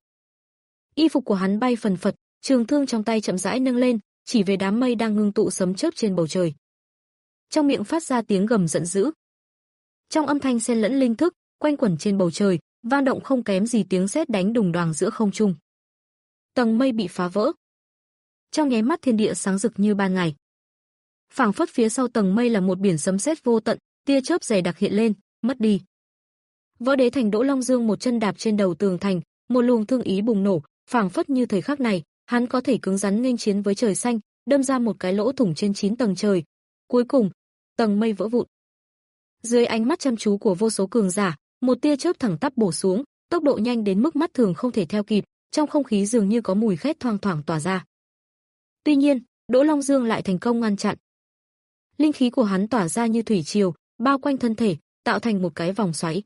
Y phục của hắn bay phần phật, trường thương trong tay chậm rãi nâng lên, chỉ về đám mây đang ngưng tụ sấm chớp trên bầu trời. Trong miệng phát ra tiếng gầm giận dữ. Trong âm thanh xen lẫn linh thức, quanh quẩn trên bầu trời, vang động không kém gì tiếng sét đánh đùng đoàng giữa không trung. Tầng mây bị phá vỡ. Trong nháy mắt thiên địa sáng rực như ban ngày. Phảng phất phía sau tầng mây là một biển sấm sét vô tận, tia chớp dày đặc hiện lên, mất đi. Võ Đế Thành Đỗ Long Dương một chân đạp trên đầu tường thành, một luồng thương ý bùng nổ, phảng phất như thời khắc này, hắn có thể cứng rắn nghênh chiến với trời xanh, đâm ra một cái lỗ thủng trên chín tầng trời. Cuối cùng, tầng mây vỡ vụn. Dưới ánh mắt chăm chú của vô số cường giả, một tia chớp thẳng tắp bổ xuống, tốc độ nhanh đến mức mắt thường không thể theo kịp, trong không khí dường như có mùi khét thoang thoảng tỏa ra. Tuy nhiên, Đỗ Long Dương lại thành công ngăn chặn. Linh khí của hắn tỏa ra như thủy triều, bao quanh thân thể, tạo thành một cái vòng xoáy.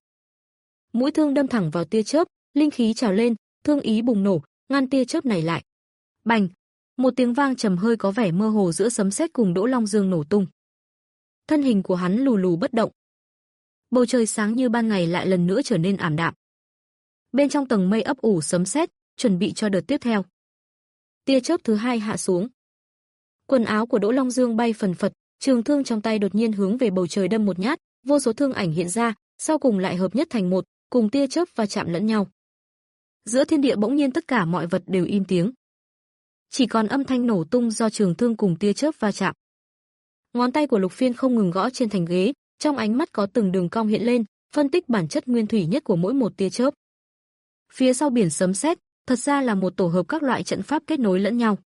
Mũi thương đâm thẳng vào tia chớp, linh khí trào lên, thương ý bùng nổ, ngăn tia chớp này lại. Bành! Một tiếng vang trầm hơi có vẻ mơ hồ giữa sấm sét cùng Đỗ Long Dương nổ tung. Thân hình của hắn lù lù bất động. Bầu trời sáng như ban ngày lại lần nữa trở nên ảm đạm. Bên trong tầng mây ấp ủ sấm sét, chuẩn bị cho đợt tiếp theo. Tia chớp thứ hai hạ xuống. Quần áo của Đỗ Long Dương bay phần phật, trường thương trong tay đột nhiên hướng về bầu trời đâm một nhát, vô số thương ảnh hiện ra, sau cùng lại hợp nhất thành một, cùng tia chớp va chạm lẫn nhau. Giữa thiên địa bỗng nhiên tất cả mọi vật đều im tiếng. Chỉ còn âm thanh nổ tung do trường thương cùng tia chớp va chạm. Ngón tay của Lục Phiên không ngừng gõ trên thành ghế, trong ánh mắt có từng đường cong hiện lên, phân tích bản chất nguyên thủy nhất của mỗi một tia chớp. Phía sau biển sấm sét, thật ra là một tổ hợp các loại trận pháp kết nối lẫn nhau.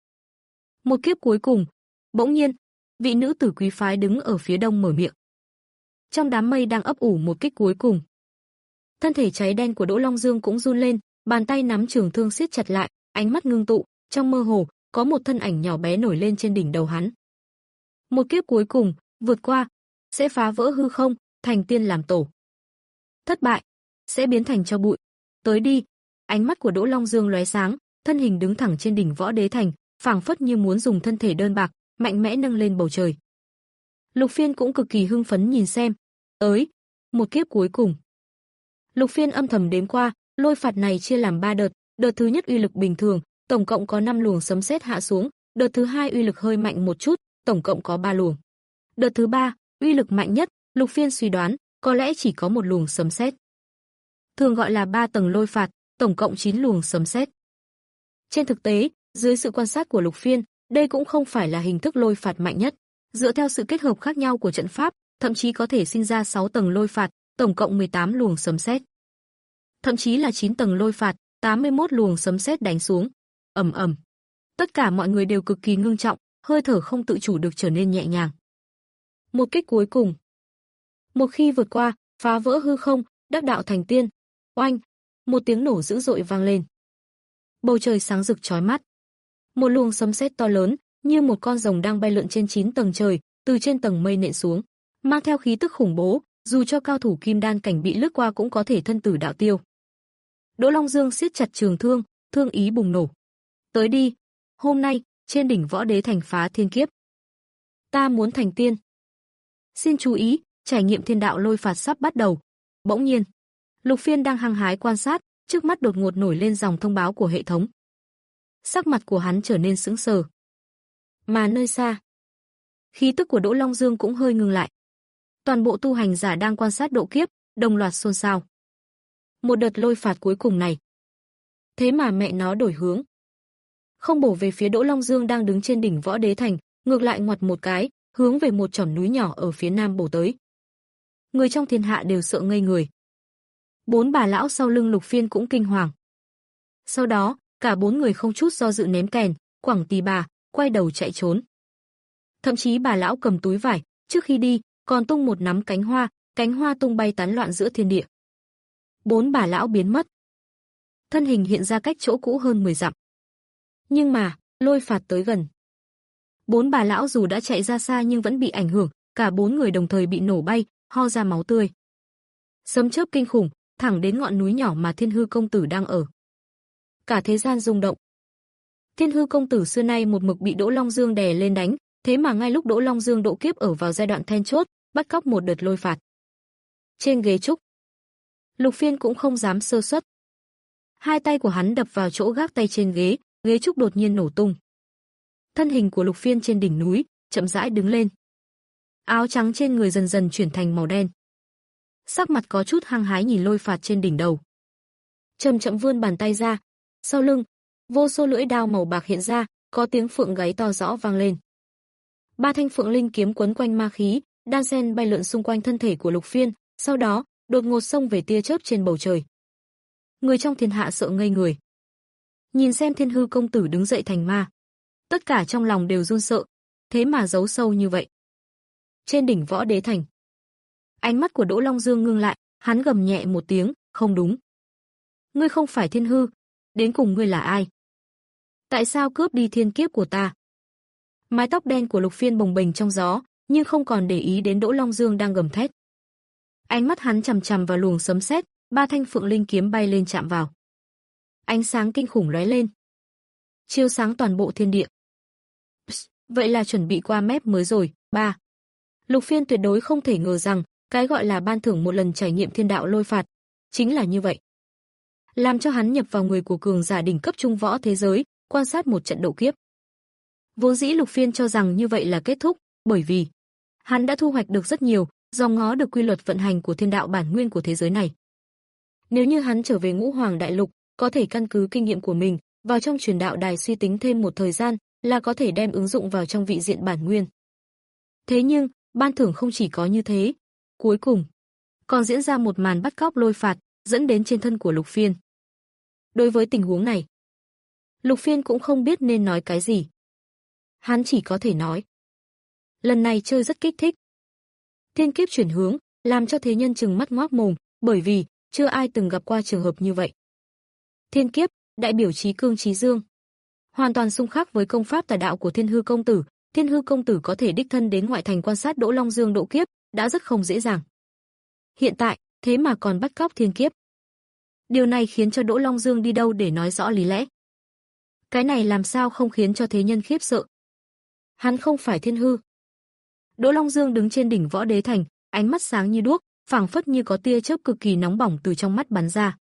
Một kiếp cuối cùng, bỗng nhiên, vị nữ tử quý phái đứng ở phía đông mở miệng. Trong đám mây đang ấp ủ một kích cuối cùng. Thân thể cháy đen của Đỗ Long Dương cũng run lên, bàn tay nắm trường thương siết chặt lại, ánh mắt ngưng tụ, trong mơ hồ, có một thân ảnh nhỏ bé nổi lên trên đỉnh đầu hắn. Một kiếp cuối cùng, vượt qua, sẽ phá vỡ hư không, thành tiên làm tổ. Thất bại, sẽ biến thành tro bụi. Tới đi. Ánh mắt của Đỗ Long Dương lóe sáng, thân hình đứng thẳng trên đỉnh Võ Đế Thành, phảng phất như muốn dùng thân thể đơn bạc, mạnh mẽ nâng lên bầu trời. Lục Phiên cũng cực kỳ hưng phấn nhìn xem. Tới, một kiếp cuối cùng. Lục Phiên âm thầm đếm qua, lôi phạt này chia làm ba đợt, đợt thứ nhất uy lực bình thường, tổng cộng có năm luồng sấm sét hạ xuống, đợt thứ hai uy lực hơi mạnh một chút, tổng cộng có ba luồng. Đợt thứ ba, uy lực mạnh nhất, Lục Phiên suy đoán, có lẽ chỉ có một luồng sấm sét. Thường gọi là ba tầng lôi phạt, tổng cộng chín luồng sấm sét. Trên thực tế, dưới sự quan sát của Lục Phiên, đây cũng không phải là hình thức lôi phạt mạnh nhất. Dựa theo sự kết hợp khác nhau của trận pháp, thậm chí có thể sinh ra sáu tầng lôi phạt, tổng cộng mười tám luồng sấm sét. Thậm chí là chín tầng lôi phạt, tám mươi mốt luồng sấm sét đánh xuống. Ầm ầm. Tất cả mọi người đều cực kỳ ngưng trọng, hơi thở không tự chủ được trở nên nhẹ nhàng. Một kích cuối cùng. Một khi vượt qua, phá vỡ hư không, đắc đạo thành tiên. Oanh, một tiếng nổ dữ dội vang lên. Bầu trời sáng rực chói mắt. Một luồng sấm sét to lớn, như một con rồng đang bay lượn trên chín tầng trời, từ trên tầng mây nện xuống, mang theo khí tức khủng bố, dù cho cao thủ kim đan cảnh bị lướt qua cũng có thể thân tử đạo tiêu. Đỗ Long Dương siết chặt trường thương, thương ý bùng nổ. Tới đi, hôm nay, trên đỉnh Võ Đế Thành phá thiên kiếp. Ta muốn thành tiên. Xin chú ý, trải nghiệm thiên đạo lôi phạt sắp bắt đầu. Bỗng nhiên, Lục Phiên đang hăng hái quan sát, trước mắt đột ngột nổi lên dòng thông báo của hệ thống. Sắc mặt của hắn trở nên sững sờ. Mà nơi xa, khí tức của Đỗ Long Dương cũng hơi ngừng lại. Toàn bộ tu hành giả đang quan sát độ kiếp, đồng loạt xôn xao. Một đợt lôi phạt cuối cùng này, thế mà mẹ nó đổi hướng. Không bổ về phía Đỗ Long Dương đang đứng trên đỉnh Võ Đế Thành, ngược lại ngoặt một cái, hướng về một chòm núi nhỏ ở phía nam bổ tới. Người trong thiên hạ đều sợ ngây người. Bốn bà lão sau lưng Lục Phiên cũng kinh hoàng. Sau đó, cả bốn người không chút do dự ném kèn, quẳng tì bà, quay đầu chạy trốn. Thậm chí bà lão cầm túi vải, trước khi đi, còn tung một nắm cánh hoa, cánh hoa tung bay tán loạn giữa thiên địa. Bốn bà lão biến mất. Thân hình hiện ra cách chỗ cũ hơn mười dặm. Nhưng mà, lôi phạt tới gần. Bốn bà lão dù đã chạy ra xa nhưng vẫn bị ảnh hưởng, cả bốn người đồng thời bị nổ bay, ho ra máu tươi. Sấm chớp kinh khủng, thẳng đến ngọn núi nhỏ mà Thiên Hư công tử đang ở. Cả thế gian rung động. Thiên Hư công tử xưa nay một mực bị Đỗ Long Dương đè lên đánh, thế mà ngay lúc Đỗ Long Dương độ kiếp ở vào giai đoạn then chốt, bắt cóc một đợt lôi phạt. Trên ghế trúc, Lục Phiên cũng không dám sơ suất. Hai tay của hắn đập vào chỗ gác tay trên ghế, ghế trúc đột nhiên nổ tung. Thân hình của Lục Phiên trên đỉnh núi, chậm rãi đứng lên. Áo trắng trên người dần dần chuyển thành màu đen. Sắc mặt có chút hăng hái nhìn lôi phạt trên đỉnh đầu. Chậm chậm vươn bàn tay ra, sau lưng, vô số lưỡi đao màu bạc hiện ra, có tiếng phượng gáy to rõ vang lên. Ba thanh phượng linh kiếm quấn quanh ma khí, đan sen bay lượn xung quanh thân thể của Lục Phiên, sau đó, đột ngột xông về tia chớp trên bầu trời. Người trong thiên hạ sợ ngây người. Nhìn xem Thiên Hư công tử đứng dậy thành ma, tất cả trong lòng đều run sợ, thế mà giấu sâu như vậy. Trên đỉnh Võ Đế Thành, ánh mắt của Đỗ Long Dương ngưng lại, hắn gầm nhẹ một tiếng, không đúng. Ngươi không phải Thiên Hư, đến cùng ngươi là ai? Tại sao cướp đi thiên kiếp của ta? Mái tóc đen của Lục Phiên bồng bềnh trong gió, nhưng không còn để ý đến Đỗ Long Dương đang gầm thét. Ánh mắt hắn chằm chằm vào luồng sấm sét, ba thanh phượng linh kiếm bay lên chạm vào. Ánh sáng kinh khủng lóe lên, chiếu sáng toàn bộ thiên địa. Psst, vậy là chuẩn bị qua mép mới rồi. Ba. Lục Phiên tuyệt đối không thể ngờ rằng, cái gọi là ban thưởng một lần trải nghiệm thiên đạo lôi phạt, chính là như vậy. Làm cho hắn nhập vào người của cường giả đỉnh cấp trung võ thế giới, quan sát một trận độ kiếp. Vốn dĩ Lục Phiên cho rằng như vậy là kết thúc, bởi vì hắn đã thu hoạch được rất nhiều, dòm ngó được quy luật vận hành của thiên đạo bản nguyên của thế giới này. Nếu như hắn trở về Ngũ Hoàng Đại Lục, có thể căn cứ kinh nghiệm của mình, vào trong truyền đạo đài suy tính thêm một thời gian, là có thể đem ứng dụng vào trong vị diện bản nguyên. Thế nhưng, ban thưởng không chỉ có như thế. Cuối cùng, còn diễn ra một màn bắt cóc lôi phạt, dẫn đến trên thân của Lục Phiên. Đối với tình huống này, Lục Phiên cũng không biết nên nói cái gì. Hắn chỉ có thể nói, lần này chơi rất kích thích. Thiên kiếp chuyển hướng, làm cho thế nhân trừng mắt ngoác mồm, bởi vì chưa ai từng gặp qua trường hợp như vậy. Thiên kiếp, đại biểu chí cương chí dương, hoàn toàn xung khắc với công pháp tà đạo của Thiên Hư công tử. Thiên Hư công tử có thể đích thân đến ngoại thành quan sát Đỗ Long Dương độ kiếp, đã rất không dễ dàng. Hiện tại, thế mà còn bắt cóc thiên kiếp. Điều này khiến cho Đỗ Long Dương đi đâu để nói rõ lý lẽ. Cái này làm sao không khiến cho thế nhân khiếp sợ. Hắn không phải Thiên Hư. Đỗ Long Dương đứng trên đỉnh Võ Đế Thành, ánh mắt sáng như đuốc, phảng phất như có tia chớp cực kỳ nóng bỏng từ trong mắt bắn ra.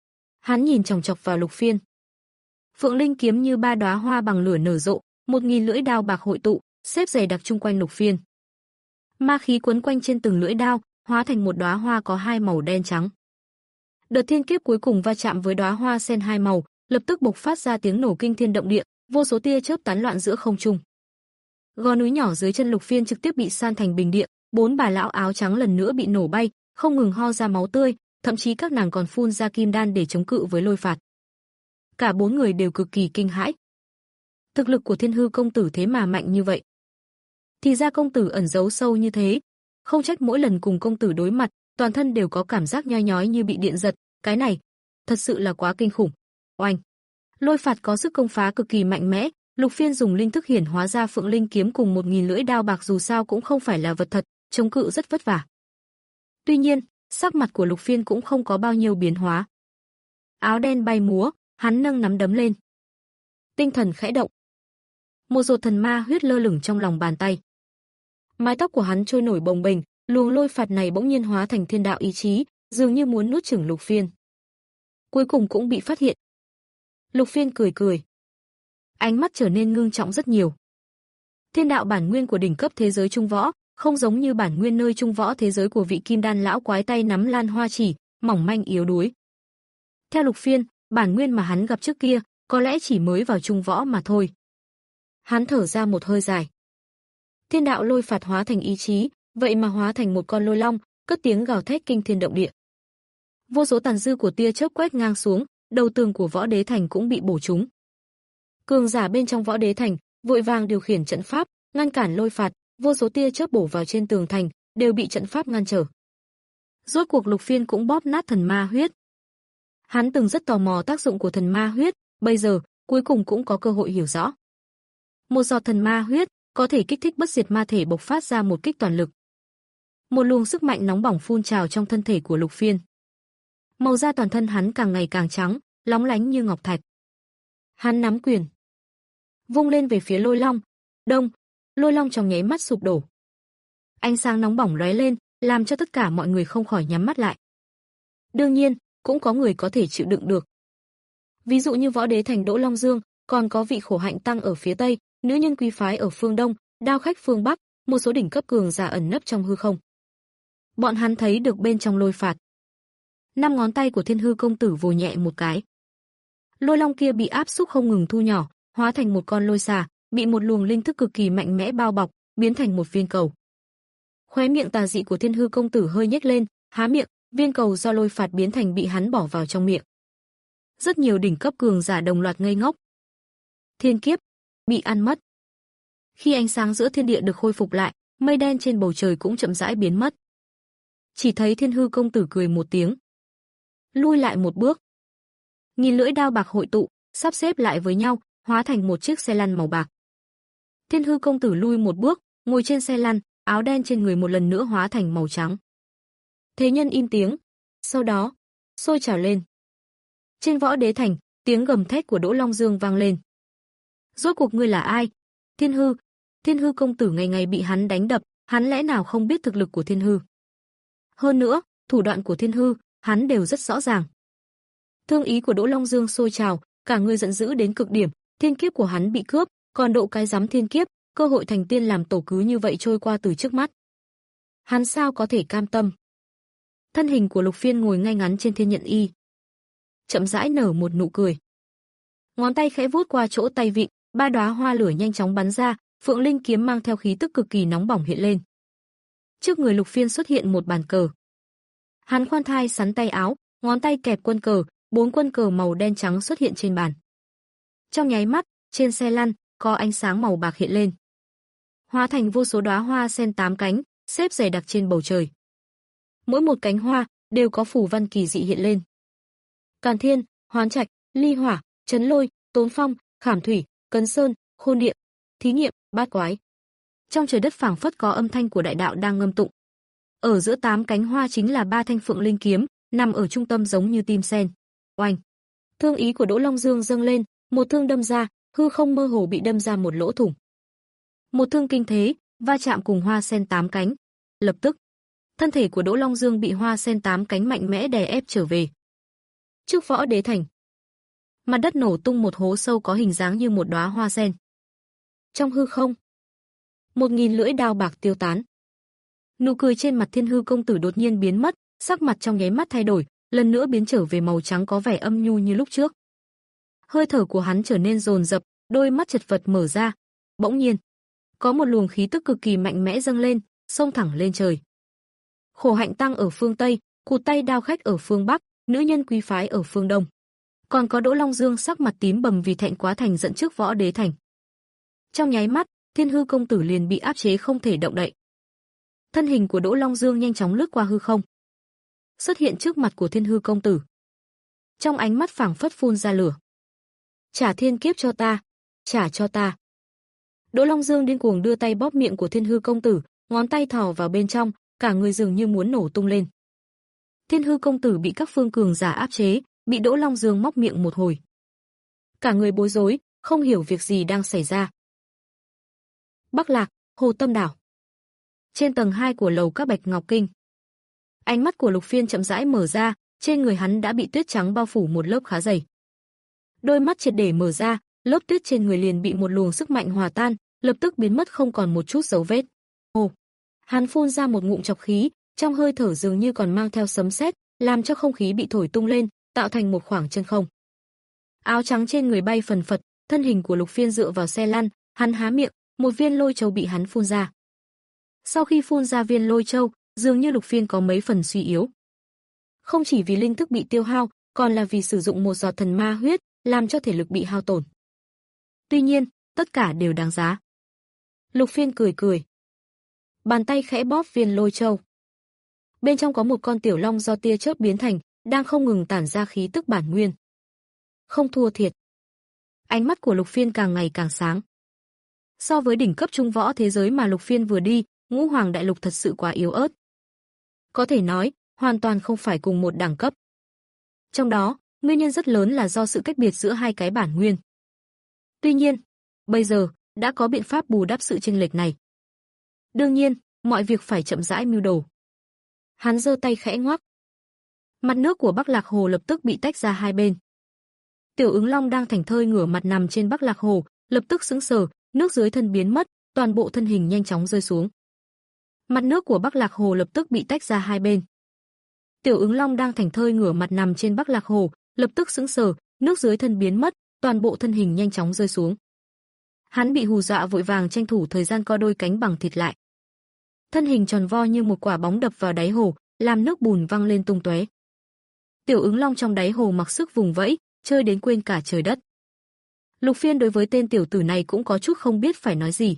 Hắn nhìn chòng chọc vào Lục Phiên. Phượng linh kiếm như ba đóa hoa bằng lửa nở rộ, một nghìn lưỡi đao bạc hội tụ, xếp dày đặc chung quanh Lục Phiên. Ma khí quấn quanh trên từng lưỡi đao, hóa thành một đóa hoa có hai màu đen trắng. Đợt thiên kiếp cuối cùng va chạm với đóa hoa sen hai màu, lập tức bộc phát ra tiếng nổ kinh thiên động địa, vô số tia chớp tán loạn giữa không trung. Gò núi nhỏ dưới chân Lục Phiên trực tiếp bị san thành bình địa, bốn bà lão áo trắng lần nữa bị nổ bay, không ngừng ho ra máu tươi, thậm chí các nàng còn phun ra kim đan để chống cự với lôi phạt. Cả bốn người đều cực kỳ kinh hãi. Thực lực của Thiên Hư công tử thế mà mạnh như vậy. Thì ra công tử ẩn giấu sâu như thế, không trách mỗi lần cùng công tử đối mặt, toàn thân đều có cảm giác nhói nhói như bị điện giật, cái này thật sự là quá kinh khủng. Oanh! Lôi phạt có sức công phá cực kỳ mạnh mẽ, Lục Phiên dùng linh thức hiển hóa ra Phượng linh kiếm cùng một nghìn lưỡi đao bạc dù sao cũng không phải là vật thật, chống cự rất vất vả. Tuy nhiên, sắc mặt của Lục Phiên cũng không có bao nhiêu biến hóa. Áo đen bay múa, hắn nâng nắm đấm lên. Tinh thần khẽ động. Một giọt thần ma huyết lơ lửng trong lòng bàn tay. Mái tóc của hắn trôi nổi bồng bềnh, luồng lôi phạt này bỗng nhiên hóa thành thiên đạo ý chí, dường như muốn nuốt chửng Lục Phiên. Cuối cùng cũng bị phát hiện. Lục Phiên cười cười. Ánh mắt trở nên ngưng trọng rất nhiều. Thiên đạo bản nguyên của đỉnh cấp thế giới trung võ, không giống như bản nguyên nơi trung võ thế giới của vị kim đan lão quái tay nắm lan hoa chỉ, mỏng manh yếu đuối. Theo Lục Phiên, bản nguyên mà hắn gặp trước kia, có lẽ chỉ mới vào trung võ mà thôi. Hắn thở ra một hơi dài. Thiên đạo lôi phạt hóa thành ý chí, vậy mà hóa thành một con lôi long, cất tiếng gào thét kinh thiên động địa. Vô số tàn dư của tia chớp quét ngang xuống, đầu tường của Võ Đế Thành cũng bị bổ trúng. Cường giả bên trong Võ Đế Thành vội vàng điều khiển trận pháp, ngăn cản lôi phạt, vô số tia chớp bổ vào trên tường thành, đều bị trận pháp ngăn trở. Rốt cuộc Lục Phiên cũng bóp nát thần ma huyết. Hắn từng rất tò mò tác dụng của thần ma huyết, bây giờ cuối cùng cũng có cơ hội hiểu rõ. Một giọt thần ma huyết có thể kích thích bất diệt ma thể bộc phát ra một kích toàn lực. Một luồng sức mạnh nóng bỏng phun trào trong thân thể của Lục Phiên. Màu da toàn thân hắn càng ngày càng trắng, lóng lánh như ngọc thạch. Hắn nắm quyền, vung lên về phía Lôi Long. Đông, Lôi Long trong nháy mắt sụp đổ. Ánh sáng nóng bỏng lóe lên, làm cho tất cả mọi người không khỏi nhắm mắt lại. Đương nhiên, cũng có người có thể chịu đựng được. Ví dụ như Võ Đế Thành Đỗ Long Dương, còn có vị Khổ Hạnh Tăng ở phía Tây, nữ nhân quý phái ở phương Đông, Đao Khách phương Bắc, một số đỉnh cấp cường giả ẩn nấp trong hư không. Bọn hắn thấy được bên trong lôi phạt. Năm ngón tay của Thiên Hư công tử vồ nhẹ một cái. Lôi long kia bị áp xúc không ngừng thu nhỏ, hóa thành một con lôi xà, bị một luồng linh thức cực kỳ mạnh mẽ bao bọc, biến thành một viên cầu. Khóe miệng tà dị của Thiên Hư công tử hơi nhếch lên, há miệng, viên cầu do lôi phạt biến thành bị hắn bỏ vào trong miệng. Rất nhiều đỉnh cấp cường giả đồng loạt ngây ngốc. Thiên kiếp bị ăn mất. Khi ánh sáng giữa thiên địa được khôi phục lại, mây đen trên bầu trời cũng chậm rãi biến mất. Chỉ thấy Thiên Hư công tử cười một tiếng, lui lại một bước. Nghìn lưỡi đao bạc hội tụ, sắp xếp lại với nhau, hóa thành một chiếc xe lăn màu bạc. Thiên Hư công tử lui một bước, ngồi trên xe lăn, áo đen trên người một lần nữa hóa thành màu trắng. Thế nhân im tiếng, sau đó sôi trào lên. Trên Võ Đế Thành, tiếng gầm thét của Đỗ Long Dương vang lên. Rốt cuộc ngươi là ai? Thiên Hư. Thiên Hư công tử ngày ngày bị hắn đánh đập, hắn lẽ nào không biết thực lực của Thiên Hư? Hơn nữa, thủ đoạn của Thiên Hư, hắn đều rất rõ ràng. Thương ý của Đỗ Long Dương sôi trào, cả người giận dữ đến cực điểm, thiên kiếp của hắn bị cướp, còn độ cái giám thiên kiếp, cơ hội thành tiên làm tổ cứ như vậy trôi qua từ trước mắt. Hắn sao có thể cam tâm? Thân hình của Lục Phiên ngồi ngay ngắn trên thiên nhận y, chậm rãi nở một nụ cười. Ngón tay khẽ vuốt qua chỗ tay vịn, ba đóa hoa lửa nhanh chóng bắn ra, Phượng Linh kiếm mang theo khí tức cực kỳ nóng bỏng hiện lên. Trước người Lục Phiên xuất hiện một bàn cờ. Hắn khoan thai sắn tay áo, ngón tay kẹp quân cờ, bốn quân cờ màu đen trắng xuất hiện trên bàn. Trong nháy mắt, trên xe lăn có ánh sáng màu bạc hiện lên, hóa thành vô số đóa hoa sen tám cánh, xếp dày đặc trên bầu trời. Mỗi một cánh hoa đều có phù văn kỳ dị hiện lên. Càn Thiên, Hoán Trạch, Ly Hỏa, Chấn Lôi, Tốn Phong, Khảm Thủy, Cấn Sơn, Khôn Điện, Thí Nghiệm, Bát Quái. Trong trời đất phảng phất có âm thanh của đại đạo đang ngâm tụng. Ở giữa tám cánh hoa chính là ba thanh Phượng Linh kiếm, nằm ở trung tâm giống như tim sen. Oanh! Thương ý của Đỗ Long Dương dâng lên, một thương đâm ra, hư không mơ hồ bị đâm ra một lỗ thủng. Một thương kinh thế, va chạm cùng hoa sen tám cánh. Lập tức, thân thể của Đỗ Long Dương bị hoa sen tám cánh mạnh mẽ đè ép trở về. Trước Võ Đế Thành, mặt đất nổ tung một hố sâu có hình dáng như một đóa hoa sen. Trong hư không, một nghìn lưỡi đao bạc tiêu tán. Nụ cười trên mặt Thiên Hư công tử đột nhiên biến mất, sắc mặt trong nháy mắt thay đổi, lần nữa biến trở về màu trắng có vẻ âm nhu như lúc trước. Hơi thở của hắn trở nên dồn dập, đôi mắt chật vật mở ra. Bỗng nhiên, có một luồng khí tức cực kỳ mạnh mẽ dâng lên, xông thẳng lên trời. Khổ Hạnh Tăng ở phương Tây, Cụt Tay Đao Khách ở phương Bắc, nữ nhân quý phái ở phương Đông. Còn có Đỗ Long Dương sắc mặt tím bầm vì thẹn quá thành giận trước Võ Đế Thành. Trong nháy mắt, Thiên Hư công tử liền bị áp chế không thể động đậy. Thân hình của Đỗ Long Dương nhanh chóng lướt qua hư không, xuất hiện trước mặt của Thiên Hư công tử. Trong ánh mắt phảng phất phun ra lửa. Trả thiên kiếp cho ta, trả cho ta. Đỗ Long Dương điên cuồng đưa tay bóp miệng của Thiên Hư công tử, ngón tay thò vào bên trong, cả người dường như muốn nổ tung lên. Thiên Hư công tử bị các phương cường giả áp chế, bị Đỗ Long Dương móc miệng một hồi. Cả người bối rối, không hiểu việc gì đang xảy ra. Bắc Lạc, Hồ Tâm Đảo. Trên tầng hai của lầu các Bạch Ngọc Kinh. Ánh mắt của Lục Phiên chậm rãi mở ra, trên người hắn đã bị tuyết trắng bao phủ một lớp khá dày. Đôi mắt triệt để mở ra, lớp tuyết trên người liền bị một luồng sức mạnh hòa tan, lập tức biến mất không còn một chút dấu vết. Ồ, Hắn phun ra một ngụm trọc khí, trong hơi thở dường như còn mang theo sấm sét, làm cho không khí bị thổi tung lên, tạo thành một khoảng chân không. Áo trắng trên người bay phần phật, thân hình của Lục Phiên dựa vào xe lăn, hắn há miệng, một viên lôi châu bị hắn phun ra. Sau khi phun ra viên lôi châu, dường như Lục Phiên có mấy phần suy yếu. Không chỉ vì linh thức bị tiêu hao, còn là vì sử dụng một giọt thần ma huyết, làm cho thể lực bị hao tổn. Tuy nhiên, tất cả đều đáng giá. Lục Phiên cười cười. Bàn tay khẽ bóp viên lôi châu. Bên trong có một con tiểu long do tia chớp biến thành, đang không ngừng tản ra khí tức bản nguyên. Không thua thiệt. Ánh mắt của Lục Phiên càng ngày càng sáng. So với đỉnh cấp trung võ thế giới mà Lục Phiên vừa đi, Ngũ Hoàng Đại Lục thật sự quá yếu ớt. Có thể nói, hoàn toàn không phải cùng một đẳng cấp. Trong đó, nguyên nhân rất lớn là do sự cách biệt giữa hai cái bản nguyên. Tuy nhiên, bây giờ, đã có biện pháp bù đắp sự chênh lệch này. Đương nhiên, mọi việc phải chậm rãi mưu đồ. Hắn giơ tay khẽ ngoắc. Mặt nước của Bắc Lạc Hồ lập tức bị tách ra hai bên. Tiểu Ứng Long đang thảnh thơi ngửa mặt nằm trên Bắc Lạc Hồ, lập tức sững sờ, nước dưới thân biến mất, toàn bộ thân hình nhanh chóng rơi xuống. Mặt nước của Bắc Lạc Hồ lập tức bị tách ra hai bên. Tiểu Ứng Long đang thảnh thơi ngửa mặt nằm trên Bắc Lạc Hồ, lập tức sững sờ, nước dưới thân biến mất, toàn bộ thân hình nhanh chóng rơi xuống. Hắn bị hù dọa vội vàng tranh thủ thời gian co đôi cánh bằng thịt lại. Thân hình tròn vo như một quả bóng đập vào đáy hồ, làm nước bùn văng lên tung tóe. Tiểu Ứng Long trong đáy hồ mặc sức vùng vẫy, chơi đến quên cả trời đất. Lục Phiên đối với tên tiểu tử này cũng có chút không biết phải nói gì.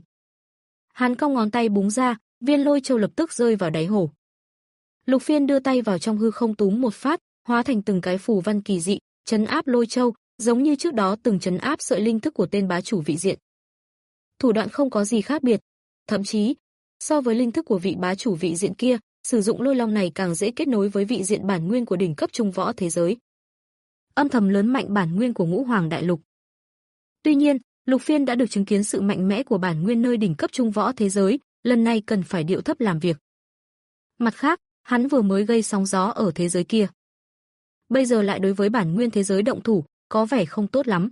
Hắn cong ngón tay búng ra, viên lôi châu lập tức rơi vào đáy hồ. Lục Phiên đưa tay vào trong hư không túm một phát, hóa thành từng cái phù văn kỳ dị, trấn áp lôi châu, giống như trước đó từng trấn áp sợi linh thức của tên bá chủ vị diện. Thủ đoạn không có gì khác biệt, thậm chí, so với linh thức của vị bá chủ vị diện kia, sử dụng lôi long này càng dễ kết nối với vị diện bản nguyên của đỉnh cấp trung võ thế giới. Âm thầm lớn mạnh bản nguyên của Ngũ Hoàng Đại Lục. Tuy nhiên, Lục Phiên đã được chứng kiến sự mạnh mẽ của bản nguyên nơi đỉnh cấp trung võ thế giới, lần này cần phải điệu thấp làm việc. Mặt khác, hắn vừa mới gây sóng gió ở thế giới kia. Bây giờ lại đối với bản nguyên thế giới động thủ, có vẻ không tốt lắm.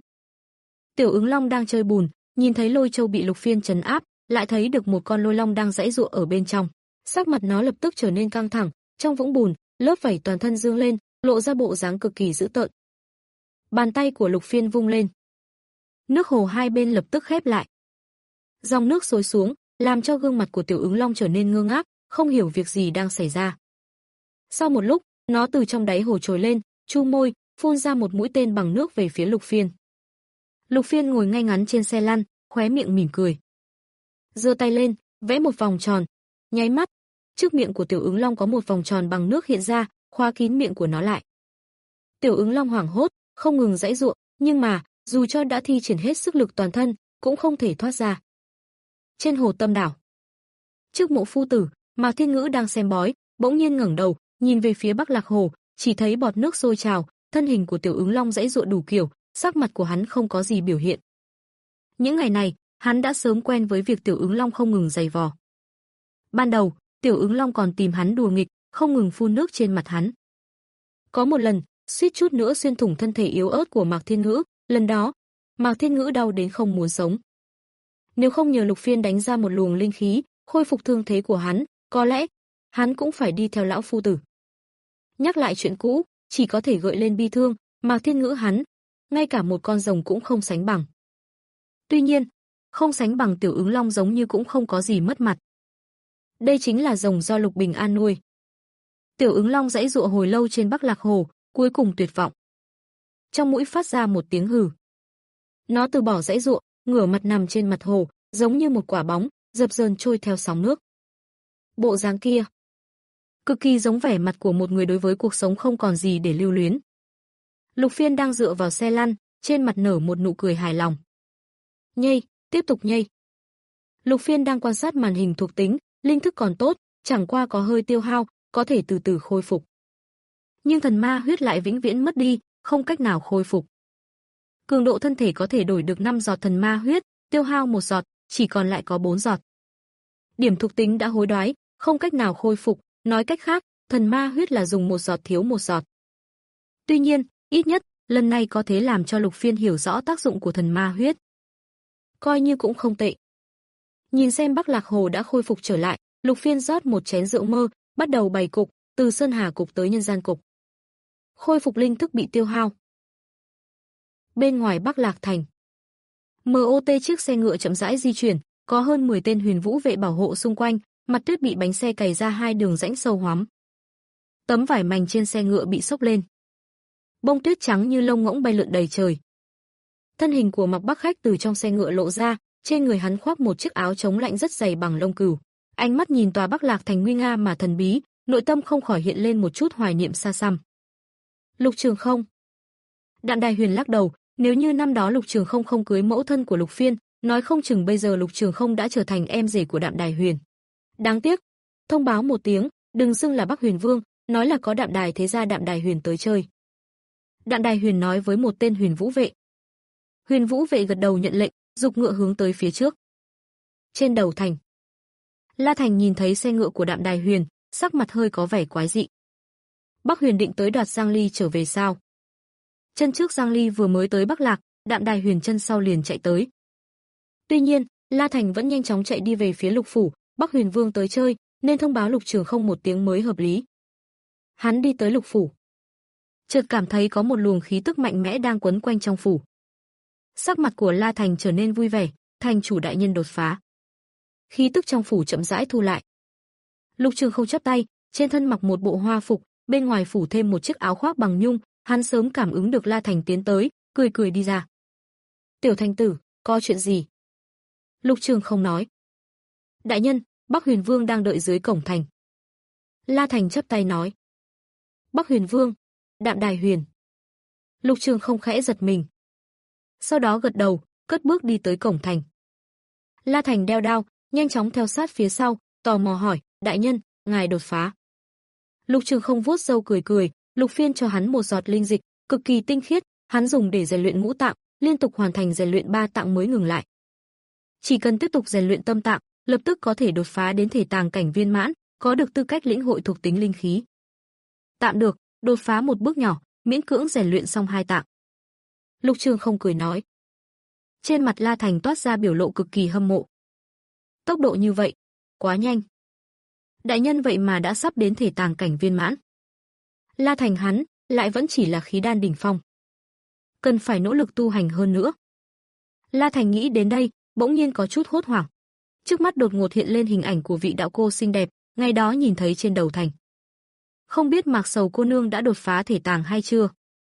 Tiểu Ứng Long đang chơi bùn, nhìn thấy lôi châu bị Lục Phiên trấn áp, lại thấy được một con lôi long đang giãy giụa ở bên trong. Sắc mặt nó lập tức trở nên căng thẳng, trong vũng bùn, lớp vảy toàn thân dương lên, lộ ra bộ dáng cực kỳ dữ tợn. Bàn tay của Lục Phiên vung lên. Nước hồ hai bên lập tức khép lại. Dòng nước xối xuống, làm cho gương mặt của Tiểu Ứng Long trở nên ngơ ngác, không hiểu việc gì đang xảy ra. Sau một lúc, nó từ trong đáy hồ trồi lên, chu môi, phun ra một mũi tên bằng nước về phía Lục Phiên. Lục Phiên ngồi ngay ngắn trên xe lăn, khóe miệng mỉm cười. Giơ tay lên, vẽ một vòng tròn, nháy mắt, trước miệng của Tiểu Ứng Long có một vòng tròn bằng nước hiện ra, khóa kín miệng của nó lại. Tiểu Ứng Long hoảng hốt, không ngừng giãy giụa, nhưng mà, dù cho đã thi triển hết sức lực toàn thân, cũng không thể thoát ra. Trên hồ Tâm Đảo, trước mộ phu tử, Mạc Thiên Ngữ đang xem bói, bỗng nhiên ngẩng đầu, nhìn về phía Bắc Lạc Hồ, chỉ thấy bọt nước sôi trào, thân hình của Tiểu Ứng Long giãy giụa đủ kiểu, sắc mặt của hắn không có gì biểu hiện. Những ngày này, hắn đã sớm quen với việc Tiểu Ứng Long không ngừng giày vò. Ban đầu, Tiểu Ứng Long còn tìm hắn đùa nghịch, không ngừng phun nước trên mặt hắn. Có một lần, suýt chút nữa xuyên thủng thân thể yếu ớt của Mạc Thiên Ngữ, lần đó, Mạc Thiên Ngữ đau đến không muốn sống. Nếu không nhờ Lục Phiên đánh ra một luồng linh khí, khôi phục thương thế của hắn, có lẽ hắn cũng phải đi theo lão phu tử. Nhắc lại chuyện cũ, chỉ có thể gợi lên bi thương, Mạc Thiên Ngữ hắn, ngay cả một con rồng cũng không sánh bằng. Tuy nhiên, không sánh bằng Tiểu Ứng Long giống như cũng không có gì mất mặt. Đây chính là rồng do Lục Bình An nuôi. Tiểu Ứng Long giãy giụa hồi lâu trên Bắc Lạc Hồ, cuối cùng tuyệt vọng. Trong mũi phát ra một tiếng hừ. Nó từ bỏ giãy giụa, ngửa mặt nằm trên mặt hồ, giống như một quả bóng, dập dờn trôi theo sóng nước. Bộ dáng kia, cực kỳ giống vẻ mặt của một người đối với cuộc sống không còn gì để lưu luyến. Lục Phiên đang dựa vào xe lăn, trên mặt nở một nụ cười hài lòng. Nhây, tiếp tục nhây. Lục Phiên đang quan sát màn hình thuộc tính, linh thức còn tốt, chẳng qua có hơi tiêu hao, có thể từ từ khôi phục. Nhưng thần ma huyết lại vĩnh viễn mất đi, không cách nào khôi phục. Cường độ thân thể có thể đổi được năm giọt thần ma huyết, tiêu hao một giọt, chỉ còn lại có bốn giọt. Điểm thuộc tính đã hối đoái, không cách nào khôi phục, nói cách khác, thần ma huyết là dùng một giọt thiếu một giọt. Tuy nhiên, ít nhất, lần này có thể làm cho Lục Phiên hiểu rõ tác dụng của thần ma huyết. Coi như cũng không tệ. Nhìn xem Bắc Lạc Hồ đã khôi phục trở lại, Lục Phiên rót một chén rượu mơ, bắt đầu bày cục, từ Sơn Hà cục tới Nhân Gian cục. Khôi phục linh thức bị tiêu hao. Bên ngoài Bắc Lạc thành, em o tê chiếc xe ngựa chậm rãi di chuyển, có hơn mười tên huyền vũ vệ bảo hộ xung quanh, mặt tuyết bị bánh xe cày ra hai đường rãnh sâu hoắm. Tấm vải mành trên xe ngựa bị xốc lên. Bông tuyết trắng như lông ngỗng bay lượn đầy trời. Thân hình của Mạc Bắc Khách từ trong xe ngựa lộ ra, trên người hắn khoác một chiếc áo chống lạnh rất dày bằng lông cừu. Ánh mắt nhìn tòa Bắc Lạc thành nguy nga mà thần bí, nội tâm không khỏi hiện lên một chút hoài niệm xa xăm. Lục Trường Không. Đạm Đài Huyền lắc đầu, nếu như năm đó Lục Trường Không không cưới mẫu thân của Lục Phiên, nói không chừng bây giờ Lục Trường Không đã trở thành em rể của Đạm Đài Huyền. Đáng tiếc, thông báo một tiếng, đừng xưng là Bắc Huyền Vương, nói là có Đạm Đài thế gia Đạm Đài Huyền tới chơi. Đạm Đài Huyền nói với một tên huyền vũ vệ. Huyền vũ vệ gật đầu nhận lệnh, dục ngựa hướng tới phía trước. Trên đầu thành, La Thành nhìn thấy xe ngựa của Đạm Đài Huyền, sắc mặt hơi có vẻ quái dị. Bắc Huyền định tới đoạt Giang Ly trở về sao? Chân trước Giang Ly vừa mới tới Bắc Lạc, Đạm Đài Huyền chân sau liền chạy tới. Tuy nhiên, La Thành vẫn nhanh chóng chạy đi về phía Lục phủ, Bắc Huyền Vương tới chơi, nên thông báo Lục Trường Không một tiếng mới hợp lý. Hắn đi tới Lục phủ, chợt cảm thấy có một luồng khí tức mạnh mẽ đang quấn quanh trong phủ. Sắc mặt của La Thành trở nên vui vẻ, thành chủ đại nhân đột phá. Khí tức trong phủ chậm rãi thu lại. Lục Trường Không chắp tay, trên thân mặc một bộ hoa phục, bên ngoài phủ thêm một chiếc áo khoác bằng nhung, hắn sớm cảm ứng được La Thành tiến tới, cười cười đi ra. "Tiểu Thành tử, có chuyện gì?" Lục Trường Không nói. "Đại nhân, Bắc Huyền Vương đang đợi dưới cổng thành." La Thành chắp tay nói. "Bắc Huyền Vương, Đạm Đài Huyền." Lục Trường Không khẽ giật mình. Sau đó gật đầu, cất bước đi tới cổng thành. La Thành đeo đao, nhanh chóng theo sát phía sau, tò mò hỏi, "Đại nhân, ngài đột phá?" Lục Trường Không vuốt râu cười cười, Lục Phiên cho hắn một giọt linh dịch, cực kỳ tinh khiết, hắn dùng để rèn luyện ngũ tạng, liên tục hoàn thành rèn luyện ba tạng mới ngừng lại. Chỉ cần tiếp tục rèn luyện tâm tạng, lập tức có thể đột phá đến thể tàng cảnh viên mãn, có được tư cách lĩnh hội thuộc tính linh khí. Tạm được, đột phá một bước nhỏ, miễn cưỡng rèn luyện xong hai tạng. Lục Trường Không cười nói. Trên mặt La Thành toát ra biểu lộ cực kỳ hâm mộ. Tốc độ như vậy, quá nhanh. Đại nhân vậy mà đã sắp đến thể tàng cảnh viên mãn. La Thành hắn, lại vẫn chỉ là khí đan đỉnh phong. Cần phải nỗ lực tu hành hơn nữa. La Thành nghĩ đến đây, bỗng nhiên có chút hốt hoảng. Trước mắt đột ngột hiện lên hình ảnh của vị đạo cô xinh đẹp, ngày đó nhìn thấy trên đầu thành. Không biết Mạc Sầu cô nương đã đột phá thể tàng hay chưa?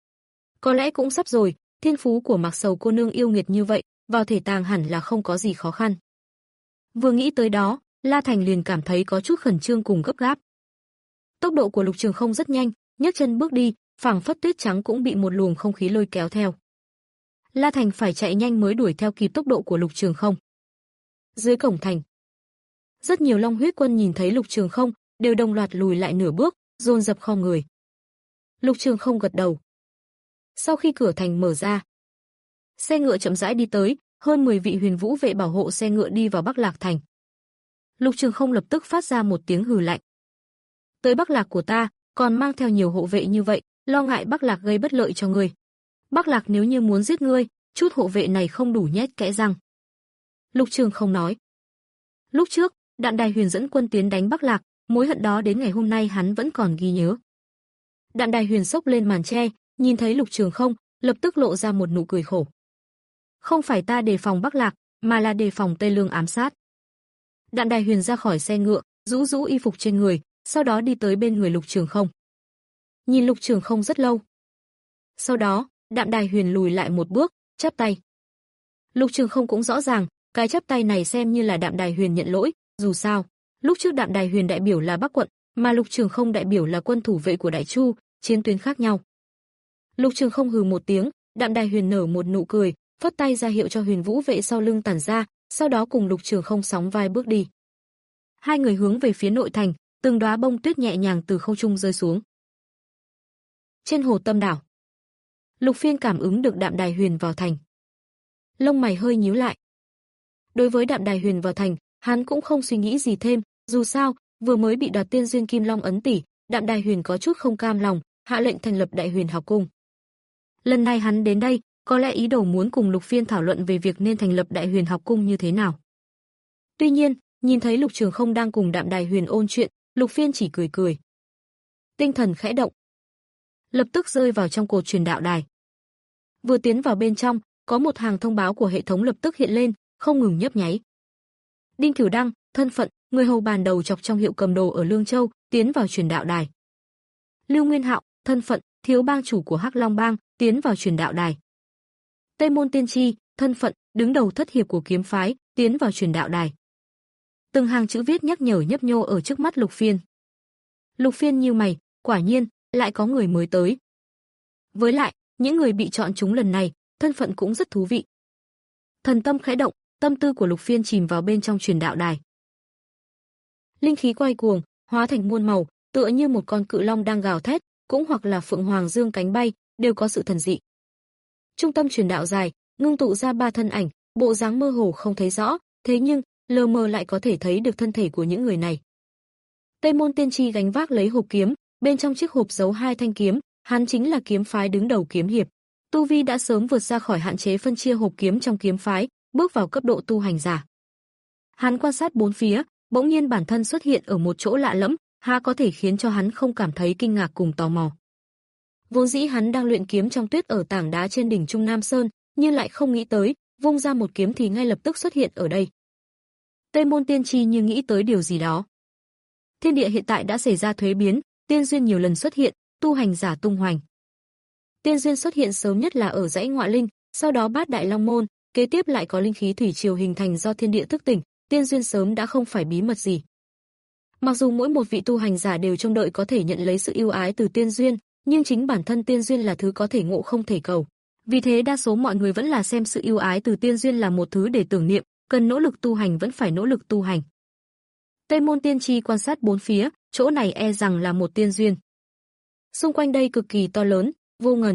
Có lẽ cũng sắp rồi, thiên phú của Mạc Sầu cô nương yêu nghiệt như vậy, vào thể tàng hẳn là không có gì khó khăn. Vừa nghĩ tới đó, La Thành liền cảm thấy có chút khẩn trương cùng gấp gáp. Tốc độ của Lục Trường Không rất nhanh, nhấc chân bước đi, phảng phất tuyết trắng cũng bị một luồng không khí lôi kéo theo. La Thành phải chạy nhanh mới đuổi theo kịp tốc độ của Lục Trường Không. Dưới cổng thành, rất nhiều Long huyết quân nhìn thấy Lục Trường Không, đều đồng loạt lùi lại nửa bước, dồn dập khom người. Lục Trường Không gật đầu. Sau khi cửa thành mở ra, xe ngựa chậm rãi đi tới, hơn mười vị huyền vũ vệ bảo hộ xe ngựa đi vào Bắc Lạc thành. Lục Trường Không lập tức phát ra một tiếng hừ lạnh. Tới Bắc Lạc của ta, còn mang theo nhiều hộ vệ như vậy, lo ngại Bắc Lạc gây bất lợi cho ngươi. Bắc Lạc nếu như muốn giết ngươi, chút hộ vệ này không đủ nhét kẽ răng. Lục Trường Không nói. Lúc trước, Đạm Đài Huyền dẫn quân tiến đánh Bắc Lạc, mối hận đó đến ngày hôm nay hắn vẫn còn ghi nhớ. Đạm Đài Huyền xốc lên màn che, nhìn thấy Lục Trường Không, lập tức lộ ra một nụ cười khổ. Không phải ta đề phòng Bắc Lạc, mà là đề phòng Tây Lương ám sát. Đạm Đài Huyền ra khỏi xe ngựa, rũ rũ y phục trên người, sau đó đi tới bên người Lục Trường Không. Nhìn Lục Trường Không rất lâu. Sau đó, Đạm Đài Huyền lùi lại một bước, chắp tay. Lục Trường Không cũng rõ ràng, cái chắp tay này xem như là Đạm Đài Huyền nhận lỗi, dù sao, lúc trước Đạm Đài Huyền đại biểu là Bắc quận, mà Lục Trường Không đại biểu là quân thủ vệ của Đại Chu, chiến tuyến khác nhau. Lục Trường Không hừ một tiếng, Đạm Đài Huyền nở một nụ cười, phất tay ra hiệu cho huyền vũ vệ sau lưng tản ra, sau đó cùng Lục Trường Không sóng vai bước đi. Hai người hướng về phía nội thành, từng đóa bông tuyết nhẹ nhàng từ không trung rơi xuống. Trên hồ Tâm đảo, Lục Phiên cảm ứng được Đạm Đài Huyền vào thành. Lông mày hơi nhíu lại. Đối với Đạm Đài Huyền vào thành, hắn cũng không suy nghĩ gì thêm, dù sao, vừa mới bị đoạt tiên duyên Kim Long ấn tỷ, Đạm Đài Huyền có chút không cam lòng, hạ lệnh thành lập Đại Huyền học cung. Lần này hắn đến đây, có lẽ ý đồ muốn cùng Lục Phiên thảo luận về việc nên thành lập Đại Huyền học cung như thế nào. Tuy nhiên, Nhìn thấy Lục Trường Không đang cùng Đạm Đài Huyền ôn chuyện, Lục Phiên chỉ cười cười. Tinh thần khẽ động, lập tức rơi vào trong cột truyền đạo đài. Vừa tiến vào bên trong, có một hàng thông báo của hệ thống lập tức hiện lên, không ngừng nhấp nháy. Đinh Cửu Đăng, thân phận, người hầu bàn đầu chọc trong hiệu cầm đồ ở Lương Châu, tiến vào truyền đạo đài. Lưu Nguyên Hạo, thân phận, thiếu bang chủ của Hắc Long bang, tiến vào truyền đạo đài. Tây Môn Tiên Tri, thân phận, đứng đầu thất hiệp của kiếm phái, tiến vào truyền đạo đài. Từng hàng chữ viết nhắc nhở nhấp nhô ở trước mắt Lục Phiên. Lục Phiên nhíu mày, quả nhiên, lại có người mới tới. Với lại, những người bị chọn chúng lần này, thân phận cũng rất thú vị. Thần tâm khẽ động, tâm tư của Lục Phiên chìm vào bên trong truyền đạo đài. Linh khí quay cuồng, hóa thành muôn màu, tựa như một con cự long đang gào thét, cũng hoặc là phượng hoàng dương cánh bay, đều có sự thần dị. Trung tâm truyền đạo dài, ngưng tụ ra ba thân ảnh, bộ dáng mơ hồ không thấy rõ, thế nhưng lờ mờ lại có thể thấy được thân thể của những người này. Tây Môn Tiên Tri gánh vác lấy hộp kiếm, bên trong chiếc hộp giấu hai thanh kiếm, hắn chính là kiếm phái đứng đầu kiếm hiệp. Tu vi đã sớm vượt ra khỏi hạn chế phân chia hộp kiếm trong kiếm phái, bước vào cấp độ tu hành giả. Hắn quan sát bốn phía, bỗng nhiên bản thân xuất hiện ở một chỗ lạ lẫm, há có thể khiến cho hắn không cảm thấy kinh ngạc cùng tò mò. Vốn dĩ hắn đang luyện kiếm trong tuyết ở tảng đá trên đỉnh Trung Nam Sơn, nhưng lại không nghĩ tới, vung ra một kiếm thì ngay lập tức xuất hiện ở đây. Tây Môn Tiên Tri như nghĩ tới điều gì đó. Thiên địa hiện tại đã xảy ra thuế biến, tiên duyên nhiều lần xuất hiện, tu hành giả tung hoành. Tiên duyên xuất hiện sớm nhất là ở dãy Ngọa Linh, sau đó Bát Đại Long Môn, kế tiếp lại có linh khí thủy triều hình thành do thiên địa thức tỉnh, tiên duyên sớm đã không phải bí mật gì. Mặc dù mỗi một vị tu hành giả đều trông đợi có thể nhận lấy sự ưu ái từ tiên duyên, nhưng chính bản thân tiên duyên là thứ có thể ngộ không thể cầu. Vì thế đa số mọi người vẫn là xem sự ưu ái từ tiên duyên là một thứ để tưởng niệm, cần nỗ lực tu hành vẫn phải nỗ lực tu hành. Tây Môn Tiên Tri quan sát bốn phía, chỗ này e rằng là một tiên duyên. Xung quanh đây cực kỳ to lớn, vô ngần.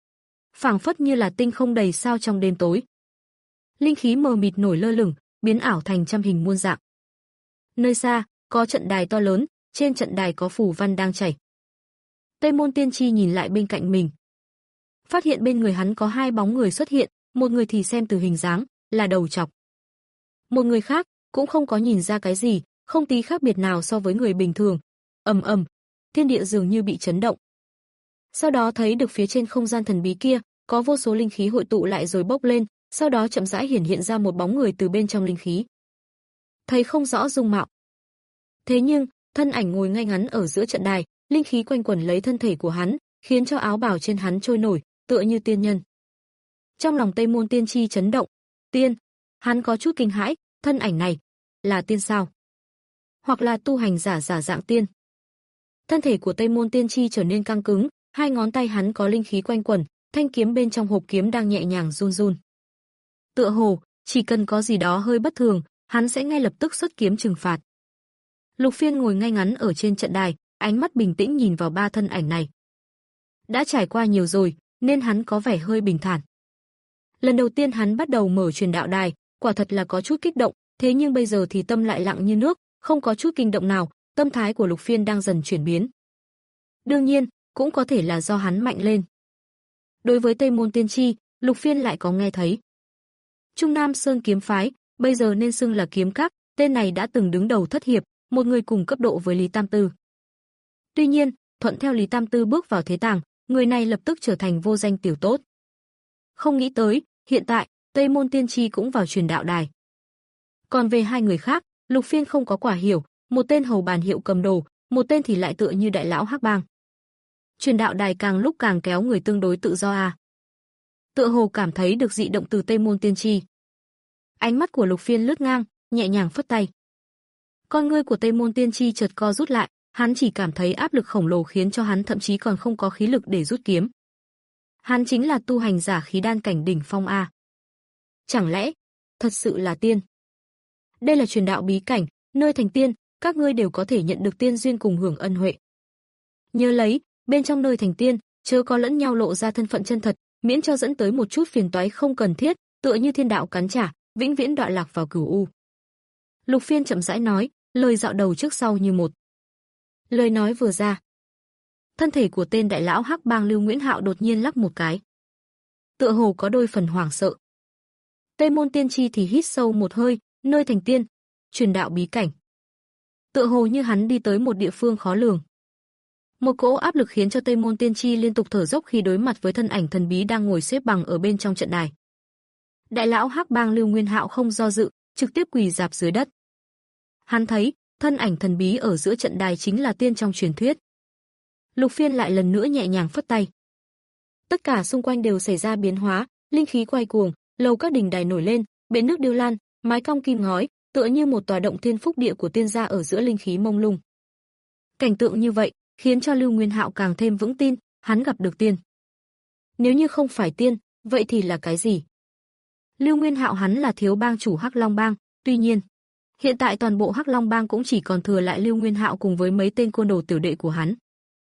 Phảng phất như là tinh không đầy sao trong đêm tối. Linh khí mờ mịt nổi lơ lửng, biến ảo thành trăm hình muôn dạng. Nơi xa, có trận đài to lớn, trên trận đài có phù văn đang chảy. Tây Môn Tiên Tri nhìn lại bên cạnh mình. Phát hiện bên người hắn có hai bóng người xuất hiện, một người thì xem từ hình dáng, là đầu trọc. Một người khác, cũng không có nhìn ra cái gì, không tí khác biệt nào so với người bình thường. Ầm ầm, thiên địa dường như bị chấn động. Sau đó thấy được phía trên không gian thần bí kia, có vô số linh khí hội tụ lại rồi bốc lên, sau đó chậm rãi hiển hiện ra một bóng người từ bên trong linh khí. Thấy không rõ dung mạo. Thế nhưng, thân ảnh ngồi ngay ngắn ở giữa trận đài, linh khí quanh quẩn lấy thân thể của hắn, khiến cho áo bào trên hắn trôi nổi, tựa như tiên nhân. Trong lòng Tây Môn Tiên Tri chấn động, tiên, hắn có chút kinh hãi, thân ảnh này là tiên sao? Hoặc là tu hành giả giả dạng tiên. Thân thể của Tây Môn Tiên Tri trở nên căng cứng, hai ngón tay hắn có linh khí quanh quẩn, thanh kiếm bên trong hộp kiếm đang nhẹ nhàng run run. Tựa hồ, chỉ cần có gì đó hơi bất thường, hắn sẽ ngay lập tức xuất kiếm trừng phạt. Lục Phiên ngồi ngay ngắn ở trên trận đài, ánh mắt bình tĩnh nhìn vào ba thân ảnh này. Đã trải qua nhiều rồi, nên hắn có vẻ hơi bình thản. Lần đầu tiên hắn bắt đầu mở truyền đạo đài, quả thật là có chút kích động, thế nhưng bây giờ thì tâm lại lặng như nước, không có chút kinh động nào, tâm thái của Lục Phiên đang dần chuyển biến. Đương nhiên, cũng có thể là do hắn mạnh lên. Đối với Tây Môn Tiên Tri, Lục Phiên lại có nghe thấy. Trung Nam Sơn kiếm phái, bây giờ nên xưng là kiếm các, tên này đã từng đứng đầu thất hiệp, một người cùng cấp độ với Lý Tam Tư. Tuy nhiên, thuận theo Lý Tam Tư bước vào thế tàng, người này lập tức trở thành vô danh tiểu tốt. Không nghĩ tới, hiện tại, Tây Môn Tiên Tri cũng vào truyền đạo đài. Còn về hai người khác, Lục Phiên không có quả hiểu, một tên hầu bàn hiệu cầm đồ, một tên thì lại tựa như đại lão Hắc Bang. Truyền đạo đài càng lúc càng kéo người tương đối tự do à. Tựa hồ cảm thấy được dị động từ Tây Môn Tiên Tri. Ánh mắt của Lục Phiên lướt ngang, nhẹ nhàng phất tay. Con ngươi của Tây Môn Tiên Tri chợt co rút lại, hắn chỉ cảm thấy áp lực khổng lồ khiến cho hắn thậm chí còn không có khí lực để rút kiếm. Hắn chính là tu hành giả khí đan cảnh đỉnh phong a. Chẳng lẽ, thật sự là tiên? Đây là truyền đạo bí cảnh, nơi thành tiên, các ngươi đều có thể nhận được tiên duyên cùng hưởng ân huệ. Nhớ lấy, bên trong nơi thành tiên, chớ có lẫn nhau lộ ra thân phận chân thật, miễn cho dẫn tới một chút phiền toái không cần thiết, tựa như thiên đạo cắn trả, vĩnh viễn đọa lạc vào cửu u. Lục Phiên chậm rãi nói, lời dạo đầu trước sau như một. Lời nói vừa ra, thân thể của tên đại lão Hắc Bang Lưu Nguyễn Hạo đột nhiên lắc một cái. Tựa hồ có đôi phần hoảng sợ. Tây Môn Tiên Tri thì hít sâu một hơi, nơi thành tiên, truyền đạo bí cảnh. Tựa hồ như hắn đi tới một địa phương khó lường. Một cỗ áp lực khiến cho Tây Môn Tiên Tri liên tục thở dốc khi đối mặt với thân ảnh thần bí đang ngồi xếp bằng ở bên trong trận đài. Đại lão Hắc Bang Lưu Nguyên Hạo không do dự, trực tiếp quỳ rạp dưới đất. Hắn thấy, thân ảnh thần bí ở giữa trận đài chính là tiên trong truyền thuyết. Lục Phiên lại lần nữa nhẹ nhàng phất tay. Tất cả xung quanh đều xảy ra biến hóa, linh khí quay cuồng, lầu các đỉnh đài nổi lên, bể nước điêu lan, mái cong kim ngói, tựa như một tòa động thiên phúc địa của tiên gia ở giữa linh khí mông lung. Cảnh tượng như vậy khiến cho Lưu Nguyên Hạo càng thêm vững tin, hắn gặp được tiên. Nếu như không phải tiên, vậy thì là cái gì? Lưu Nguyên Hạo hắn là thiếu bang chủ Hắc Long Bang, tuy nhiên, hiện tại toàn bộ Hắc Long Bang cũng chỉ còn thừa lại Lưu Nguyên Hạo cùng với mấy tên côn đồ tiểu đệ của hắn.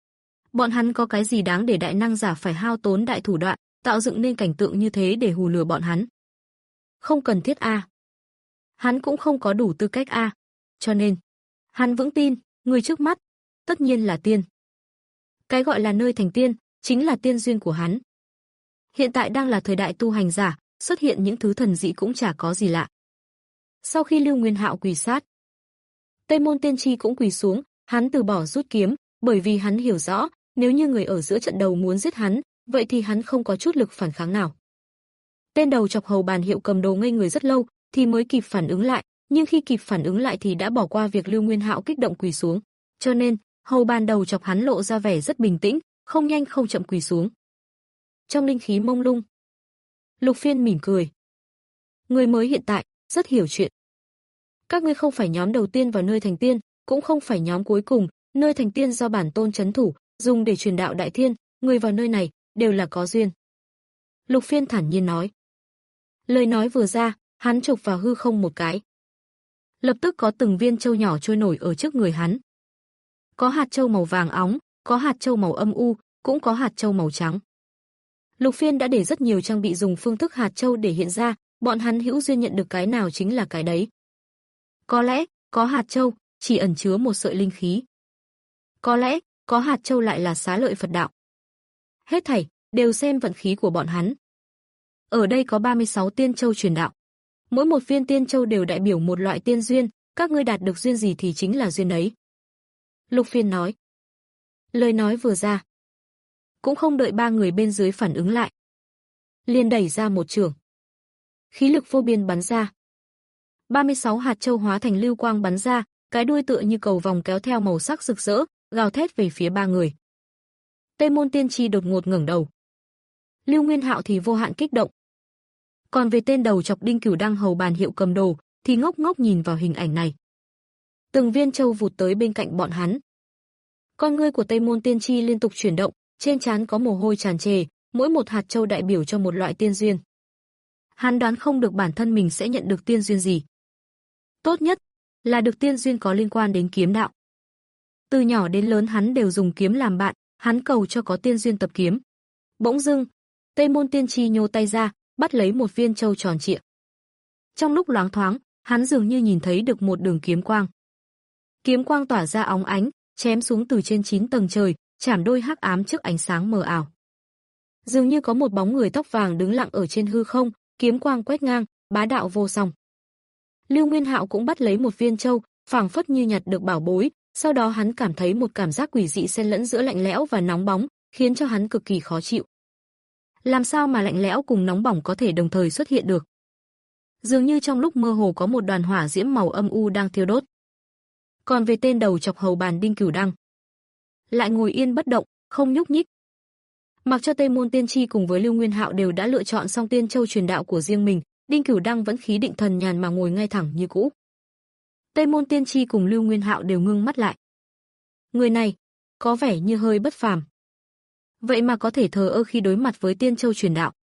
Bọn hắn có cái gì đáng để đại năng giả phải hao tốn đại thủ đoạn, tạo dựng nên cảnh tượng như thế để hù lừa bọn hắn? Không cần thiết a. À. Hắn cũng không có đủ tư cách a. À. Cho nên, hắn vững tin, người trước mắt tất nhiên là tiên. Cái gọi là nơi thành tiên, chính là tiên duyên của hắn. Hiện tại đang là thời đại tu hành giả, xuất hiện những thứ thần dị cũng chả có gì lạ. Sau khi Lưu Nguyên Hạo quỳ sát, Tây Môn Tiên Tri cũng quỳ xuống, hắn từ bỏ rút kiếm, bởi vì hắn hiểu rõ, nếu như người ở giữa trận đầu muốn giết hắn, vậy thì hắn không có chút lực phản kháng nào. Tên đầu chọc hầu bàn hiệu cầm đồ ngây người rất lâu, thì mới kịp phản ứng lại, nhưng khi kịp phản ứng lại thì đã bỏ qua việc Lưu Nguyên Hạo kích động quỳ xuống, cho nên hầu bàn đầu chọc hắn lộ ra vẻ rất bình tĩnh, không nhanh không chậm quỳ xuống. Trong linh khí mông lung, Lục Phiên mỉm cười. Người mới hiện tại rất hiểu chuyện. Các ngươi không phải nhóm đầu tiên vào nơi thành tiên, cũng không phải nhóm cuối cùng, nơi thành tiên do bản tôn trấn thủ, dùng để truyền đạo đại thiên, người vào nơi này đều là có duyên. Lục Phiên thản nhiên nói. Lời nói vừa ra, hắn chụp vào hư không một cái. Lập tức có từng viên châu nhỏ trôi nổi ở trước người hắn. Có hạt châu màu vàng óng, có hạt châu màu âm u, cũng có hạt châu màu trắng. Lục Phiên đã để rất nhiều trang bị dùng phương thức hạt châu để hiện ra, bọn hắn hữu duyên nhận được cái nào chính là cái đấy. Có lẽ, có hạt châu chỉ ẩn chứa một sợi linh khí. Có lẽ, có hạt châu lại là xá lợi Phật đạo. Hết thảy đều xem vận khí của bọn hắn. Ở đây có ba mươi sáu tiên châu truyền đạo. Mỗi một viên tiên châu đều đại biểu một loại tiên duyên, các ngươi đạt được duyên gì thì chính là duyên ấy. Lục Phiên nói. Lời nói vừa ra, cũng không đợi ba người bên dưới phản ứng lại, liền đẩy ra một chưởng. Khí lực vô biên bắn ra. ba mươi sáu hạt châu hóa thành lưu quang bắn ra, cái đuôi tựa như cầu vòng kéo theo màu sắc rực rỡ, gào thét về phía ba người. Tây Môn Tiên Tri đột ngột ngẩng đầu. Lưu Nguyên Hạo thì vô hạn kích động. Còn về tên đầu chọc Đinh Cửu đang hầu bàn hiệu cầm đồ, thì ngốc ngốc nhìn vào hình ảnh này. Từng viên châu vụt tới bên cạnh bọn hắn. Con ngươi của Tây Môn Tiên Tri liên tục chuyển động, trên trán có mồ hôi tràn trề, mỗi một hạt châu đại biểu cho một loại tiên duyên. Hắn đoán không được bản thân mình sẽ nhận được tiên duyên gì. Tốt nhất là được tiên duyên có liên quan đến kiếm đạo. Từ nhỏ đến lớn hắn đều dùng kiếm làm bạn, hắn cầu cho có tiên duyên tập kiếm. Bỗng dưng, Tây Môn Tiên Tri nhô tay ra, bắt lấy một viên châu tròn trịa. Trong lúc loáng thoáng, hắn dường như nhìn thấy được một đường kiếm quang. Kiếm quang tỏa ra óng ánh, chém xuống từ trên chín tầng trời, chảm đôi hắc ám trước ánh sáng mờ ảo. Dường như có một bóng người tóc vàng đứng lặng ở trên hư không, kiếm quang quét ngang, bá đạo vô song. Lưu Nguyên Hạo cũng bắt lấy một viên châu, phảng phất như nhặt được bảo bối, sau đó hắn cảm thấy một cảm giác quỷ dị xen lẫn giữa lạnh lẽo và nóng bóng, khiến cho hắn cực kỳ khó chịu. Làm sao mà lạnh lẽo cùng nóng bỏng có thể đồng thời xuất hiện được? Dường như trong lúc mơ hồ có một đoàn hỏa diễm màu âm u đang thiêu đốt. Còn về tên đầu chọc hầu bàn Đinh Cửu Đăng, lại ngồi yên bất động, không nhúc nhích. Mặc cho Tây Môn Tiên Tri cùng với Lưu Nguyên Hạo đều đã lựa chọn xong tiên châu truyền đạo của riêng mình, Đinh Cửu Đăng vẫn khí định thần nhàn mà ngồi ngay thẳng như cũ. Tây Môn Tiên Tri cùng Lưu Nguyên Hạo đều ngưng mắt lại. Người này có vẻ như hơi bất phàm. Vậy mà có thể thờ ơ khi đối mặt với tiên châu truyền đạo.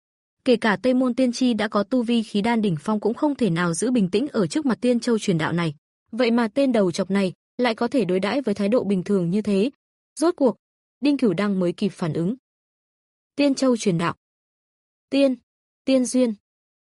Kể cả Tây Môn Tiên Tri đã có tu vi khí đan đỉnh phong cũng không thể nào giữ bình tĩnh ở trước mặt tiên châu truyền đạo này. Vậy mà tên đầu chọc này lại có thể đối đãi với thái độ bình thường như thế. Rốt cuộc, Đinh Cửu Đăng mới kịp phản ứng. Tiên châu truyền đạo. Tiên, tiên duyên.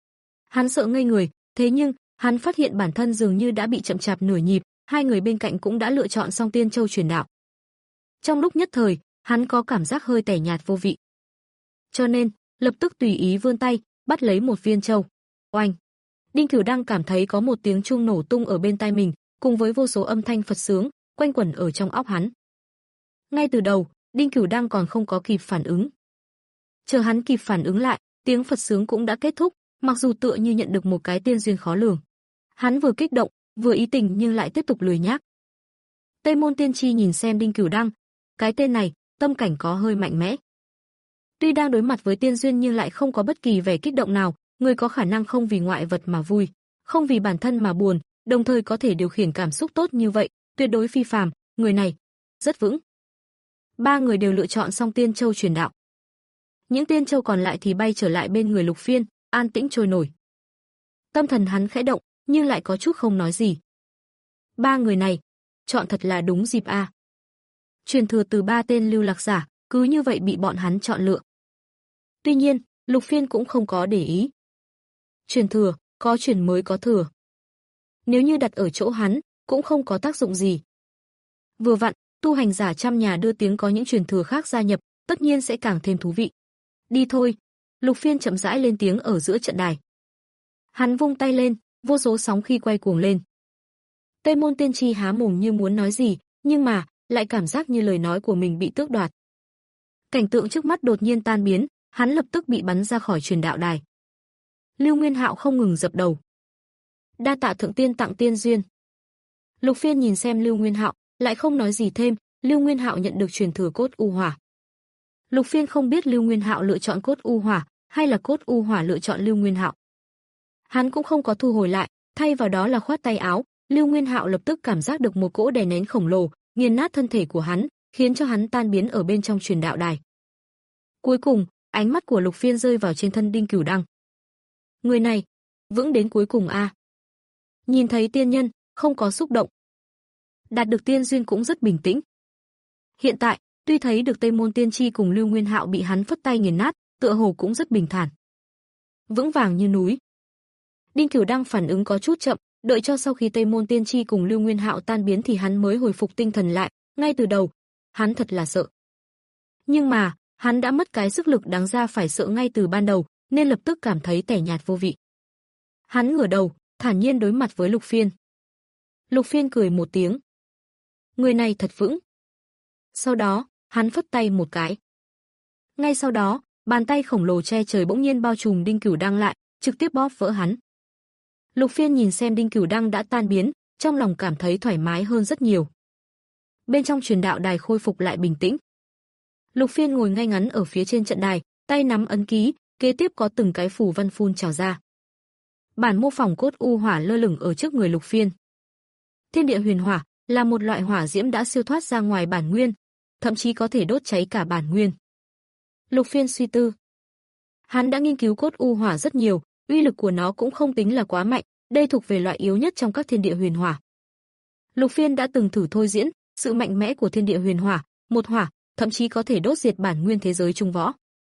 Hắn sợ ngây người, thế nhưng, hắn phát hiện bản thân dường như đã bị chậm chạp nửa nhịp, hai người bên cạnh cũng đã lựa chọn xong tiên châu truyền đạo. Trong lúc nhất thời, hắn có cảm giác hơi tẻ nhạt vô vị. Cho nên, lập tức tùy ý vươn tay, bắt lấy một viên châu. Oanh! Đinh Cửu đang cảm thấy có một tiếng chuông nổ tung ở bên tai mình, cùng với vô số âm thanh Phật sướng quanh quẩn ở trong óc hắn. Ngay từ đầu, Đinh Cửu đang còn không có kịp phản ứng. Chờ hắn kịp phản ứng lại, tiếng Phật sướng cũng đã kết thúc, mặc dù tựa như nhận được một cái tiên duyên khó lường. Hắn vừa kích động, vừa ý tình nhưng lại tiếp tục lười nhác. Tây Môn Tiên Tri nhìn xem Đinh Cửu Đăng, cái tên này, tâm cảnh có hơi mạnh mẽ. Tuy đang đối mặt với tiên duyên nhưng lại không có bất kỳ vẻ kích động nào, người có khả năng không vì ngoại vật mà vui, không vì bản thân mà buồn, đồng thời có thể điều khiển cảm xúc tốt như vậy, tuyệt đối phi phàm, người này rất vững. Ba người đều lựa chọn xong tiên châu truyền đạo. Những tiên châu còn lại thì bay trở lại bên người Lục Phiên, an tĩnh trôi nổi. Tâm thần hắn khẽ động, nhưng lại có chút không nói gì. Ba người này, chọn thật là đúng dịp a. Truyền thừa từ ba tên lưu lạc giả, cứ như vậy bị bọn hắn chọn lựa. Tuy nhiên, Lục Phiên cũng không có để ý. Truyền thừa, có truyền mới có thừa. Nếu như đặt ở chỗ hắn, cũng không có tác dụng gì. Vừa vặn, tu hành giả trăm nhà đưa tiếng có những truyền thừa khác gia nhập, tất nhiên sẽ càng thêm thú vị. Đi thôi. Lục Phiên chậm rãi lên tiếng ở giữa trận đài. Hắn vung tay lên, vô số sóng khi quay cuồng lên. Tây Môn Tiên Tri há mồm như muốn nói gì, nhưng mà lại cảm giác như lời nói của mình bị tước đoạt. Cảnh tượng trước mắt đột nhiên tan biến, hắn lập tức bị bắn ra khỏi truyền đạo đài. Lưu Nguyên Hạo không ngừng dập đầu. Đa tạ thượng tiên tặng tiên duyên. Lục Phiên nhìn xem Lưu Nguyên Hạo, lại không nói gì thêm. Lưu Nguyên Hạo nhận được truyền thừa cốt u hỏa. Lục Phiên không biết Lưu Nguyên Hạo lựa chọn cốt u hỏa, hay là cốt u hỏa lựa chọn Lưu Nguyên Hạo. Hắn cũng không có thu hồi lại, thay vào đó là khoát tay áo. Lưu Nguyên Hạo lập tức cảm giác được một cỗ đè nén khổng lồ, nghiền nát thân thể của hắn, khiến cho hắn tan biến ở bên trong truyền đạo đài. Cuối cùng, ánh mắt của Lục Phiên rơi vào trên thân Đinh Cửu Đăng. Người này, vững đến cuối cùng a. À. Nhìn thấy tiên nhân, không có xúc động. Đạt được tiên duyên cũng rất bình tĩnh. Hiện tại, tuy thấy được Tây Môn Tiên Tri cùng Lưu Nguyên Hạo bị hắn phất tay nghiền nát, tựa hồ cũng rất bình thản. Vững vàng như núi. Đinh Cửu Đăng phản ứng có chút chậm, đợi cho sau khi Tây Môn Tiên Tri cùng Lưu Nguyên Hạo tan biến thì hắn mới hồi phục tinh thần lại, ngay từ đầu, hắn thật là sợ. Nhưng mà, hắn đã mất cái sức lực đáng ra phải sợ ngay từ ban đầu, nên lập tức cảm thấy tẻ nhạt vô vị. Hắn ngửa đầu, thản nhiên đối mặt với Lục Phiên. Lục Phiên cười một tiếng. Người này thật vững. Sau đó, hắn phất tay một cái. Ngay sau đó, bàn tay khổng lồ che trời bỗng nhiên bao trùm Đinh Cửu Đăng lại, trực tiếp bóp vỡ hắn. Lục Phiên nhìn xem Đinh Cửu Đăng đã tan biến, trong lòng cảm thấy thoải mái hơn rất nhiều. Bên trong truyền đạo đài khôi phục lại bình tĩnh. Lục Phiên ngồi ngay ngắn ở phía trên trận đài, tay nắm ấn ký, kế tiếp có từng cái phù văn phun trào ra. Bản mô phỏng cốt u hỏa lơ lửng ở trước người Lục Phiên. Thiên địa huyền hỏa là một loại hỏa diễm đã siêu thoát ra ngoài bản nguyên, thậm chí có thể đốt cháy cả bản nguyên. Lục Phiên suy tư. Hắn đã nghiên cứu cốt u hỏa rất nhiều, uy lực của nó cũng không tính là quá mạnh, đây thuộc về loại yếu nhất trong các thiên địa huyền hỏa. Lục Phiên đã từng thử thôi diễn sự mạnh mẽ của thiên địa huyền hỏa, một hỏa thậm chí có thể đốt diệt bản nguyên thế giới trung võ.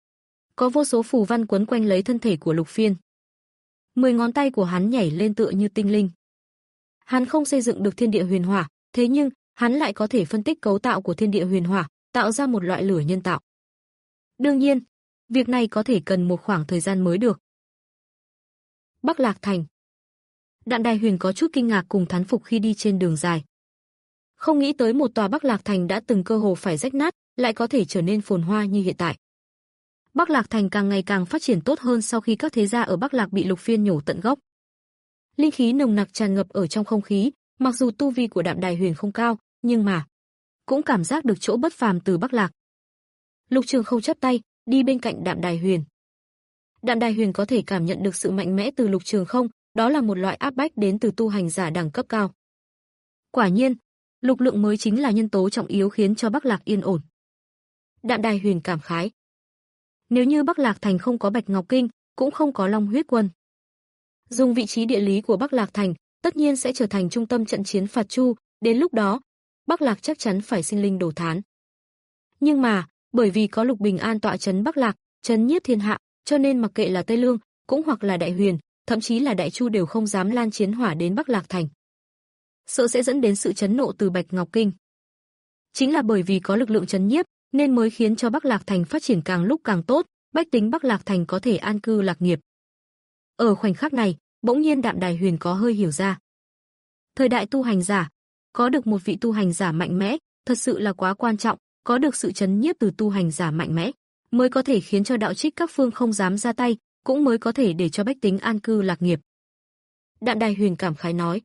Có vô số phù văn quấn quanh lấy thân thể của Lục Phiên. Mười ngón tay của hắn nhảy lên tựa như tinh linh. Hắn không xây dựng được thiên địa huyền hỏa, thế nhưng hắn lại có thể phân tích cấu tạo của thiên địa huyền hỏa, tạo ra một loại lửa nhân tạo. Đương nhiên, việc này có thể cần một khoảng thời gian mới được. Bắc Lạc Thành. Đạn Đài Huyền có chút kinh ngạc cùng thán phục khi đi trên đường dài. Không nghĩ tới một tòa Bắc Lạc Thành đã từng cơ hồ phải rách nát, lại có thể trở nên phồn hoa như hiện tại. Bắc Lạc Thành càng ngày càng phát triển tốt hơn sau khi các thế gia ở Bắc Lạc bị Lục Phiên nhổ tận gốc. Linh khí nồng nặc tràn ngập ở trong không khí, mặc dù tu vi của Đạm Đài Huyền không cao, nhưng mà cũng cảm giác được chỗ bất phàm từ Bắc Lạc. Lục Trường Không chắp tay, đi bên cạnh Đạm Đài Huyền. Đạm Đài Huyền có thể cảm nhận được sự mạnh mẽ từ Lục Trường Không, đó là một loại áp bách đến từ tu hành giả đẳng cấp cao. Quả nhiên, lục lượng mới chính là nhân tố trọng yếu khiến cho Bắc Lạc yên ổn. Đạm Đài Huyền cảm khái. Nếu như Bắc Lạc Thành không có Bạch Ngọc Kinh, cũng không có Long Huyết Quân. Dùng vị trí địa lý của Bắc Lạc Thành, tất nhiên sẽ trở thành trung tâm trận chiến Phạt Chu, đến lúc đó, Bắc Lạc chắc chắn phải sinh linh đồ thán. Nhưng mà, bởi vì có Lục Bình An tọa trấn Bắc Lạc, trấn nhiếp thiên hạ, cho nên mặc kệ là Tây Lương, cũng hoặc là Đại Huyền, thậm chí là Đại Chu đều không dám lan chiến hỏa đến Bắc Lạc Thành. Sợ sẽ dẫn đến sự chấn nộ từ Bạch Ngọc Kinh. Chính là bởi vì có lực lượng trấn nhiếp, nên mới khiến cho Bắc Lạc Thành phát triển càng lúc càng tốt, bách tính Bắc Lạc Thành có thể an cư lạc nghiệp. Ở khoảnh khắc này, Bỗng nhiên Đạm Đài Huyền có hơi hiểu ra. Thời đại tu hành giả, có được một vị tu hành giả mạnh mẽ, thật sự là quá quan trọng, có được sự chấn nhiếp từ tu hành giả mạnh mẽ, mới có thể khiến cho đạo trích các phương không dám ra tay, cũng mới có thể để cho bách tính an cư lạc nghiệp. Đạm Đài Huyền cảm khái nói.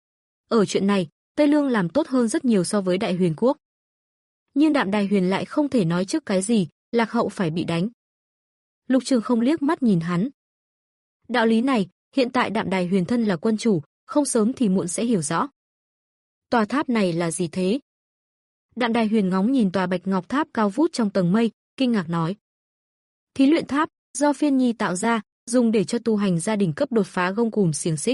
Ở chuyện này, Tây Lương làm tốt hơn rất nhiều so với Đại Huyền quốc. Nhưng Đạm Đài Huyền lại không thể nói trước cái gì, lạc hậu phải bị đánh. Lục Trường không liếc mắt nhìn hắn. Đạo lý này, hiện tại Đạm Đài Huyền thân là quân chủ, không sớm thì muộn sẽ hiểu rõ. Tòa tháp này là gì thế? Đạm Đài Huyền ngóng nhìn tòa bạch ngọc tháp cao vút trong tầng mây, kinh ngạc nói. Thí luyện tháp, do Phiên Nhi tạo ra, dùng để cho tu hành gia đỉnh cấp đột phá gông cùm xiềng xích.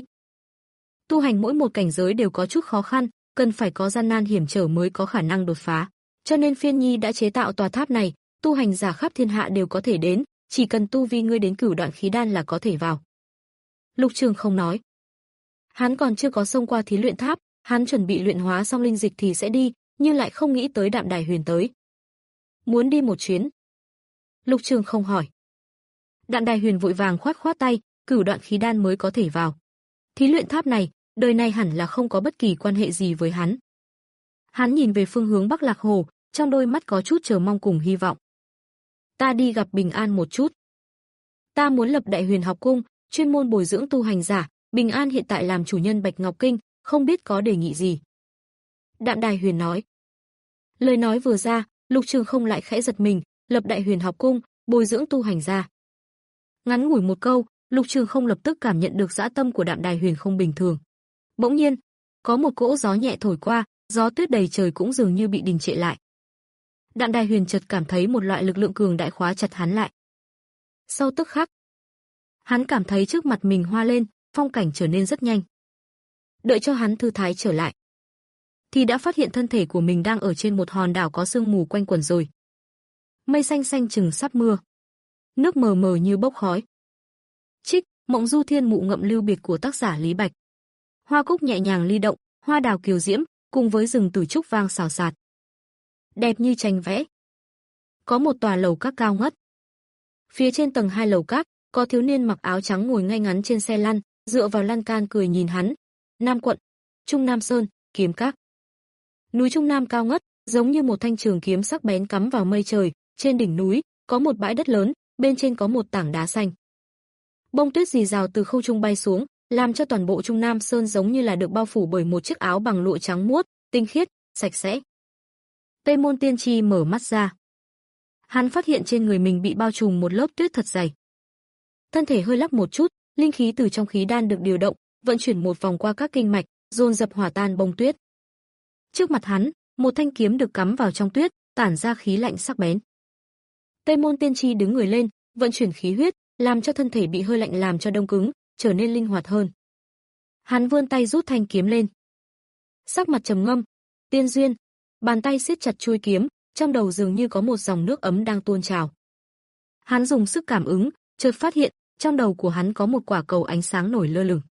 Tu hành mỗi một cảnh giới đều có chút khó khăn, cần phải có gian nan hiểm trở mới có khả năng đột phá. Cho nên Phiên Nhi đã chế tạo tòa tháp này, tu hành giả khắp thiên hạ đều có thể đến, chỉ cần tu vi ngươi đến cửu đoạn khí đan là có thể vào. Lục Trường không nói. Hắn còn chưa có xông qua thí luyện tháp, hắn chuẩn bị luyện hóa xong linh dịch thì sẽ đi, nhưng lại không nghĩ tới Đạm Đài Huyền tới. Muốn đi một chuyến? Lục Trường không hỏi. Đạm Đài Huyền vội vàng khoát khoát tay, cửu đoạn khí đan mới có thể vào. Thí luyện tháp này, đời này hẳn là không có bất kỳ quan hệ gì với hắn. Hắn nhìn về phương hướng Bắc Lạc Hồ, trong đôi mắt có chút chờ mong cùng hy vọng. Ta đi gặp Bình An một chút. Ta muốn lập Đại Huyền học cung, chuyên môn bồi dưỡng tu hành giả, Bình An hiện tại làm chủ nhân Bạch Ngọc Kinh, không biết có đề nghị gì. Đạm Đài Huyền nói. Lời nói vừa ra, Lục Trường không lại khẽ giật mình, lập Đại Huyền học cung, bồi dưỡng tu hành giả. Ngắn ngủi một câu, Lục Trường không lập tức cảm nhận được dã tâm của Đạm Đài Huyền không bình thường. Bỗng nhiên, có một cỗ gió nhẹ thổi qua, gió tuyết đầy trời cũng dường như bị đình trệ lại. Đạm Đài Huyền chợt cảm thấy một loại lực lượng cường đại khóa chặt hắn lại. Sau tức khắc, hắn cảm thấy trước mặt mình hoa lên, phong cảnh trở nên rất nhanh. Đợi cho hắn thư thái trở lại, thì đã phát hiện thân thể của mình đang ở trên một hòn đảo có sương mù quanh quẩn rồi. Mây xanh xanh chừng sắp mưa, nước mờ mờ như bốc khói. Trích, Mộng Du Thiên Mụ Ngậm Lưu Biệt của tác giả Lý Bạch. Hoa cúc nhẹ nhàng ly động, hoa đào kiều diễm, cùng với rừng tử trúc vang xào xạc. Đẹp như tranh vẽ. Có một tòa lầu các cao ngất. Phía trên tầng hai lầu các, có thiếu niên mặc áo trắng ngồi ngay ngắn trên xe lăn, dựa vào lan can cười nhìn hắn. Nam quận, Trung Nam Sơn, kiếm các. Núi Trung Nam cao ngất, giống như một thanh trường kiếm sắc bén cắm vào mây trời, trên đỉnh núi có một bãi đất lớn, bên trên có một tảng đá xanh. Bông tuyết rì rào từ không trung bay xuống, làm cho toàn bộ Trung Nam Sơn giống như là được bao phủ bởi một chiếc áo bằng lụa trắng muốt, tinh khiết, sạch sẽ. Tây Môn Tiên Tri mở mắt ra. Hắn phát hiện trên người mình bị bao trùm một lớp tuyết thật dày. Thân thể hơi lắc một chút, linh khí từ trong khí đan được điều động, vận chuyển một vòng qua các kinh mạch, dồn dập hòa tan bông tuyết. Trước mặt hắn, một thanh kiếm được cắm vào trong tuyết, tản ra khí lạnh sắc bén. Tây Môn Tiên Tri đứng người lên, vận chuyển khí huyết, làm cho thân thể bị hơi lạnh làm cho đông cứng, trở nên linh hoạt hơn. Hắn vươn tay rút thanh kiếm lên. Sắc mặt trầm ngâm, tiên duyên, bàn tay siết chặt chuôi kiếm, trong đầu dường như có một dòng nước ấm đang tuôn trào. Hắn dùng sức cảm ứng, chợt phát hiện, trong đầu của hắn có một quả cầu ánh sáng nổi lơ lửng.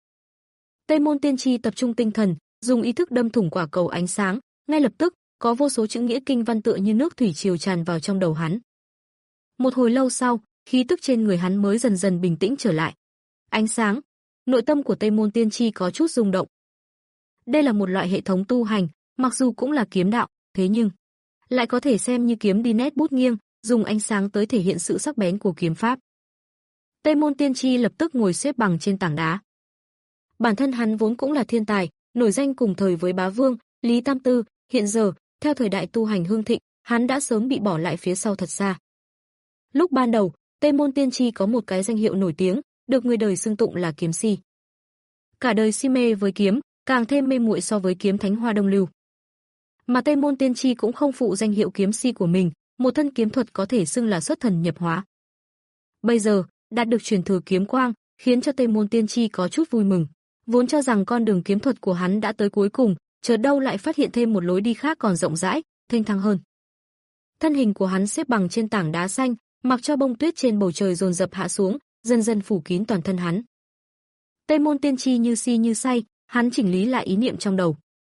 Tây Môn Tiên Tri tập trung tinh thần, dùng ý thức đâm thủng quả cầu ánh sáng, ngay lập tức, có vô số chữ nghĩa kinh văn tựa như nước thủy triều tràn vào trong đầu hắn. Một hồi lâu sau, khí tức trên người hắn mới dần dần bình tĩnh trở lại. Ánh sáng, nội tâm của Tây Môn Tiên Tri có chút rung động. Đây là một loại hệ thống tu hành, mặc dù cũng là kiếm đạo, thế nhưng lại có thể xem như kiếm đi nét bút nghiêng, dùng ánh sáng tới thể hiện sự sắc bén của kiếm pháp. Tây Môn Tiên Tri lập tức ngồi xếp bằng trên tảng đá. Bản thân hắn vốn cũng là thiên tài, nổi danh cùng thời với Bá Vương, Lý Tam Tư, hiện giờ, theo thời đại tu hành hưng thịnh, hắn đã sớm bị bỏ lại phía sau thật xa. Lúc ban đầu, Tây Môn Tiên Tri có một cái danh hiệu nổi tiếng, được người đời xưng tụng là kiếm si. Cả đời si mê với kiếm, càng thêm mê muội so với kiếm thánh Hoa Đông Lưu. Mà Tây Môn Tiên Tri cũng không phụ danh hiệu kiếm si của mình, một thân kiếm thuật có thể xưng là xuất thần nhập hóa. Bây giờ, đạt được truyền thừa kiếm quang, khiến cho Tây Môn Tiên Tri có chút vui mừng. Vốn cho rằng con đường kiếm thuật của hắn đã tới cuối cùng, chợt đâu lại phát hiện thêm một lối đi khác còn rộng rãi, thênh thang hơn. Thân hình của hắn xếp bằng trên tảng đá xanh, mặc cho bông tuyết trên bầu trời dồn dập hạ xuống, dần dần phủ kín toàn thân hắn. Tây Môn Tiên Tri như si như say, hắn chỉnh lý lại ý niệm trong đầu.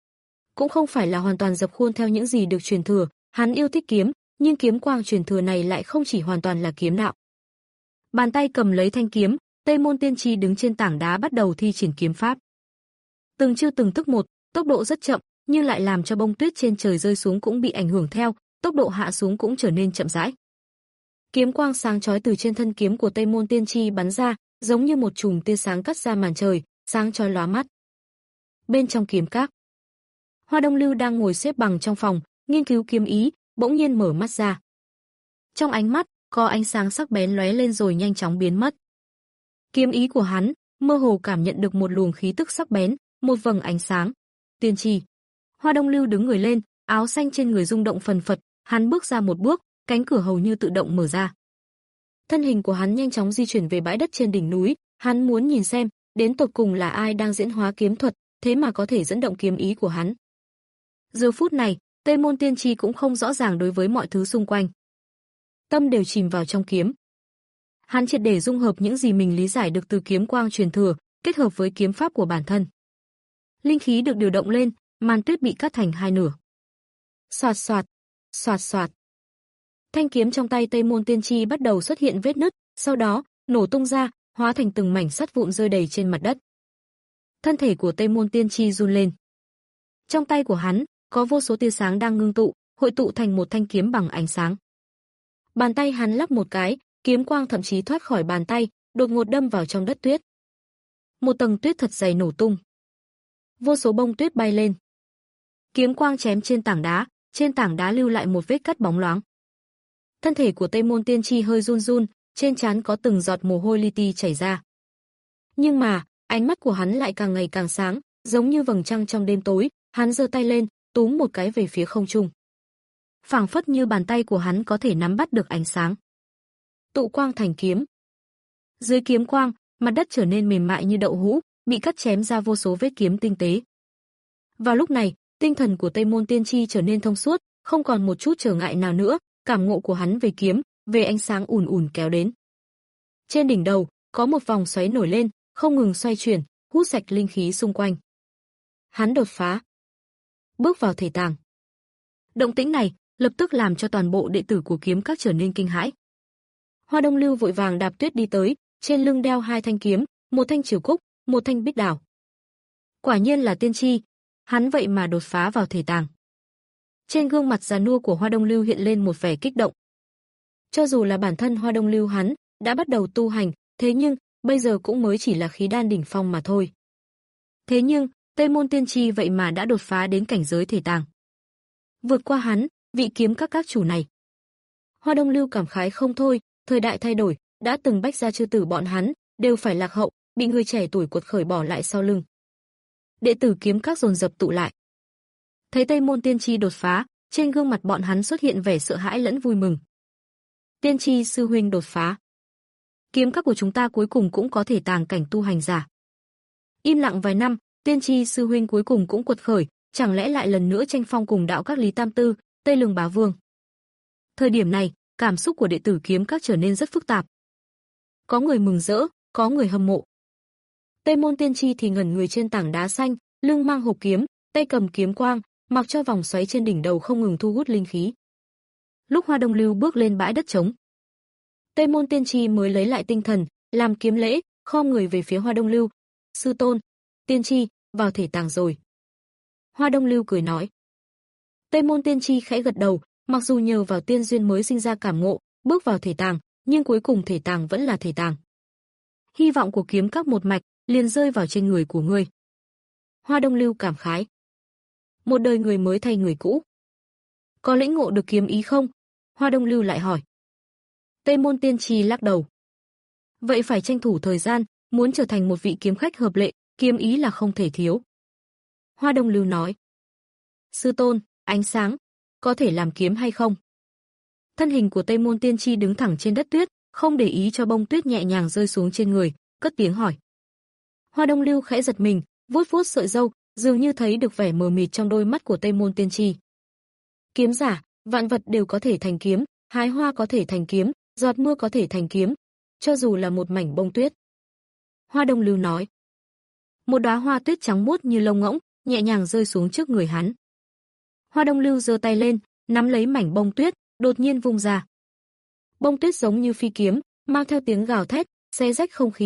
Cũng không phải là hoàn toàn dập khuôn theo những gì được truyền thừa, hắn yêu thích kiếm, nhưng kiếm quang truyền thừa này lại không chỉ hoàn toàn là kiếm đạo. Bàn tay cầm lấy thanh kiếm, Tây Môn Tiên Tri đứng trên tảng đá bắt đầu thi triển kiếm pháp. Từng chiêu từng thức một, tốc độ rất chậm, nhưng lại làm cho bông tuyết trên trời rơi xuống cũng bị ảnh hưởng theo, tốc độ hạ xuống cũng trở nên chậm rãi. Kiếm quang sáng chói từ trên thân kiếm của Tây Môn Tiên Tri bắn ra, giống như một chùm tia sáng cắt ra màn trời, sáng chói lóa mắt. Bên trong kiếm các, Hoa Đông Lưu đang ngồi xếp bằng trong phòng, nghiên cứu kiếm ý, bỗng nhiên mở mắt ra. Trong ánh mắt có ánh sáng sắc bén lóe lên rồi nhanh chóng biến mất. Kiếm ý của hắn, mơ hồ cảm nhận được một luồng khí tức sắc bén, một vầng ánh sáng. Tiên tri. Hoa Đông Lưu đứng người lên, áo xanh trên người rung động phần phật, hắn bước ra một bước, cánh cửa hầu như tự động mở ra. Thân hình của hắn nhanh chóng di chuyển về bãi đất trên đỉnh núi, hắn muốn nhìn xem, đến tột cùng là ai đang diễn hóa kiếm thuật, thế mà có thể dẫn động kiếm ý của hắn. Giờ phút này, Tây Môn Tiên Tri cũng không rõ ràng đối với mọi thứ xung quanh. Tâm đều chìm vào trong kiếm. Hắn triệt để dung hợp những gì mình lý giải được từ kiếm quang truyền thừa, kết hợp với kiếm pháp của bản thân. Linh khí được điều động lên, màn tuyết bị cắt thành hai nửa. Xoạt xoạt, xoạt xoạt. Thanh kiếm trong tay Tây Môn Tiên Tri bắt đầu xuất hiện vết nứt, sau đó nổ tung ra, hóa thành từng mảnh sắt vụn rơi đầy trên mặt đất. Thân thể của Tây Môn Tiên Tri run lên. Trong tay của hắn có vô số tia sáng đang ngưng tụ, hội tụ thành một thanh kiếm bằng ánh sáng. Bàn tay hắn lắp một cái, kiếm quang thậm chí thoát khỏi bàn tay, đột ngột đâm vào trong đất tuyết. Một tầng tuyết thật dày nổ tung. Vô số bông tuyết bay lên. Kiếm quang chém trên tảng đá, trên tảng đá lưu lại một vết cắt bóng loáng. Thân thể của Tây Môn Tiên Tri hơi run run, trên trán có từng giọt mồ hôi li ti chảy ra. Nhưng mà, ánh mắt của hắn lại càng ngày càng sáng, giống như vầng trăng trong đêm tối, hắn giơ tay lên, túm một cái về phía không trung. Phảng phất như bàn tay của hắn có thể nắm bắt được ánh sáng. Tụ quang thành kiếm. Dưới kiếm quang, mặt đất trở nên mềm mại như đậu hũ, bị cắt chém ra vô số vết kiếm tinh tế. Vào lúc này, tinh thần của Tây Môn Tiên Tri trở nên thông suốt, không còn một chút trở ngại nào nữa, cảm ngộ của hắn về kiếm, về ánh sáng ùn ùn kéo đến. Trên đỉnh đầu, có một vòng xoáy nổi lên, không ngừng xoay chuyển, hút sạch linh khí xung quanh. Hắn đột phá, bước vào thể tàng. Động tĩnh này lập tức làm cho toàn bộ đệ tử của kiếm các trở nên kinh hãi. Hoa Đông Lưu vội vàng đạp tuyết đi tới, trên lưng đeo hai thanh kiếm, một thanh Triều Cúc, một thanh Bích Đào. Quả nhiên là tiên tri, hắn vậy mà đột phá vào thể tàng. Trên gương mặt già nua của Hoa Đông Lưu hiện lên một vẻ kích động. Cho dù là bản thân Hoa Đông Lưu hắn đã bắt đầu tu hành, thế nhưng bây giờ cũng mới chỉ là khí đan đỉnh phong mà thôi. Thế nhưng, Tây Môn Tiên Tri vậy mà đã đột phá đến cảnh giới thể tàng. Vượt qua hắn, vị kiếm các các chủ này. Hoa Đông Lưu cảm khái không thôi, thời đại thay đổi, đã từng bách gia chư tử bọn hắn đều phải lạc hậu, bị người trẻ tuổi cuột khởi bỏ lại sau lưng. Đệ tử kiếm các dồn dập tụ lại. Thấy Tây Môn Tiên Tri đột phá, trên gương mặt bọn hắn xuất hiện vẻ sợ hãi lẫn vui mừng. Tiên Tri sư huynh đột phá. Kiếm các của chúng ta cuối cùng cũng có thể tàng cảnh tu hành giả. Im lặng vài năm, Tiên Tri sư huynh cuối cùng cũng cuột khởi, chẳng lẽ lại lần nữa tranh phong cùng đạo các Lý Tam Tư, Tây Lương Bá Vương. Thời điểm này, cảm xúc của đệ tử kiếm các trở nên rất phức tạp. Có người mừng rỡ, có người hâm mộ. Tây Môn Tiên Tri thì ngẩn người trên tảng đá xanh, lưng mang hộp kiếm, tay cầm kiếm quang, mặc cho vòng xoáy trên đỉnh đầu không ngừng thu hút linh khí. Lúc Hoa Đông Lưu bước lên bãi đất trống, Tây Môn Tiên Tri mới lấy lại tinh thần, làm kiếm lễ, khom người về phía Hoa Đông Lưu. Sư tôn, Tiên Tri, vào thể tàng rồi. Hoa Đông Lưu cười nói. Tây Môn Tiên Tri khẽ gật đầu, mặc dù nhờ vào tiên duyên mới sinh ra cảm ngộ, bước vào thể tàng, nhưng cuối cùng thể tàng vẫn là thể tàng. Hy vọng của kiếm các một mạch liền rơi vào trên người của ngươi. Hoa Đông Lưu cảm khái. Một đời người mới thay người cũ. Có lĩnh ngộ được kiếm ý không? Hoa Đông Lưu lại hỏi. Tây Môn Tiên Tri lắc đầu. Vậy phải tranh thủ thời gian, muốn trở thành một vị kiếm khách hợp lệ, kiếm ý là không thể thiếu. Hoa Đông Lưu nói. Sư tôn, ánh sáng, có thể làm kiếm hay không? Thân hình của Tây Môn Tiên Tri đứng thẳng trên đất tuyết, không để ý cho bông tuyết nhẹ nhàng rơi xuống trên người, cất tiếng hỏi. Hoa Đông Lưu khẽ giật mình, vuốt vuốt sợi râu, dường như thấy được vẻ mờ mịt trong đôi mắt của Tây Môn Tiên Tri. Kiếm giả, vạn vật đều có thể thành kiếm, hái hoa có thể thành kiếm, giọt mưa có thể thành kiếm, cho dù là một mảnh bông tuyết. Hoa Đông Lưu nói. Một đóa hoa tuyết trắng muốt như lông ngỗng, nhẹ nhàng rơi xuống trước người hắn. Hoa Đông Lưu giơ tay lên, nắm lấy mảnh bông tuyết, đột nhiên vung ra. Bông tuyết giống như phi kiếm, mang theo tiếng gào thét, xé rách không khí,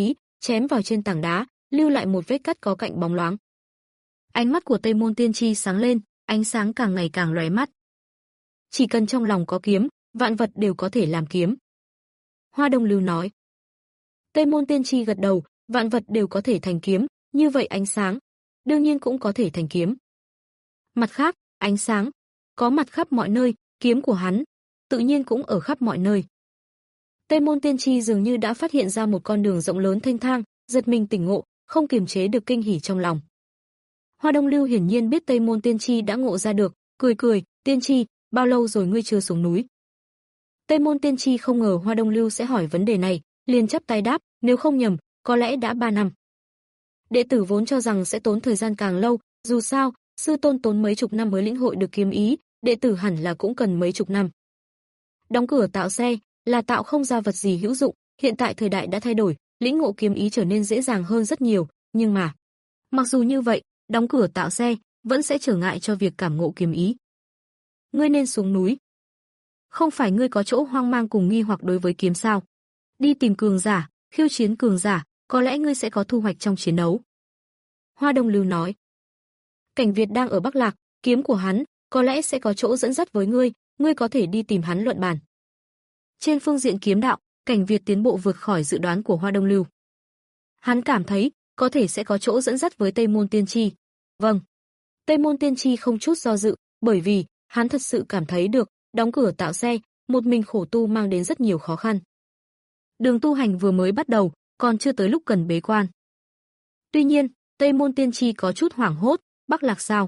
chém vào trên tảng đá, lưu lại một vết cắt có cạnh bóng loáng. Ánh mắt của Tây Môn Tiên Tri sáng lên, ánh sáng càng ngày càng lóe mắt. Chỉ cần trong lòng có kiếm, vạn vật đều có thể làm kiếm. Hoa Đông Lưu nói. Tây Môn Tiên Tri gật đầu, vạn vật đều có thể thành kiếm, như vậy ánh sáng, đương nhiên cũng có thể thành kiếm. Mặt khác, ánh sáng, có mặt khắp mọi nơi, kiếm của hắn, tự nhiên cũng ở khắp mọi nơi. Tây Môn Tiên Tri dường như đã phát hiện ra một con đường rộng lớn thênh thang, giật mình tỉnh ngộ, không kiềm chế được kinh hỉ trong lòng. Hoa Đông Lưu hiển nhiên biết Tây Môn Tiên Tri đã ngộ ra được, cười cười, Tiên Tri, bao lâu rồi ngươi chưa xuống núi? Tây Môn Tiên Tri không ngờ Hoa Đông Lưu sẽ hỏi vấn đề này, liền chắp tay đáp, nếu không nhầm, có lẽ đã ba năm. Đệ tử vốn cho rằng sẽ tốn thời gian càng lâu, dù sao, sư tôn tốn mấy chục năm mới lĩnh hội được kiếm ý, đệ tử hẳn là cũng cần mấy chục năm. Đóng cửa tạo xe, là tạo không ra vật gì hữu dụng, hiện tại thời đại đã thay đổi, lĩnh ngộ kiếm ý trở nên dễ dàng hơn rất nhiều, nhưng mà, mặc dù như vậy, đóng cửa tạo xe vẫn sẽ trở ngại cho việc cảm ngộ kiếm ý. Ngươi nên xuống núi. Không phải ngươi có chỗ hoang mang cùng nghi hoặc đối với kiếm sao? Đi tìm cường giả, khiêu chiến cường giả, có lẽ ngươi sẽ có thu hoạch trong chiến đấu. Hoa Đông Lưu nói. Cảnh Việt đang ở Bắc Lạc, kiếm của hắn, có lẽ sẽ có chỗ dẫn dắt với ngươi, ngươi có thể đi tìm hắn luận bàn. Trên phương diện kiếm đạo, Cảnh Việt tiến bộ vượt khỏi dự đoán của Hoa Đông Lưu. Hắn cảm thấy, có thể sẽ có chỗ dẫn dắt với Tây Môn Tiên Tri. Vâng. Tây Môn Tiên Tri không chút do dự, bởi vì, hắn thật sự cảm thấy được, đóng cửa tạo xe, một mình khổ tu mang đến rất nhiều khó khăn. Đường tu hành vừa mới bắt đầu, còn chưa tới lúc cần bế quan. Tuy nhiên, Tây Môn Tiên Tri có chút hoảng hốt, Bắc Lạc sao?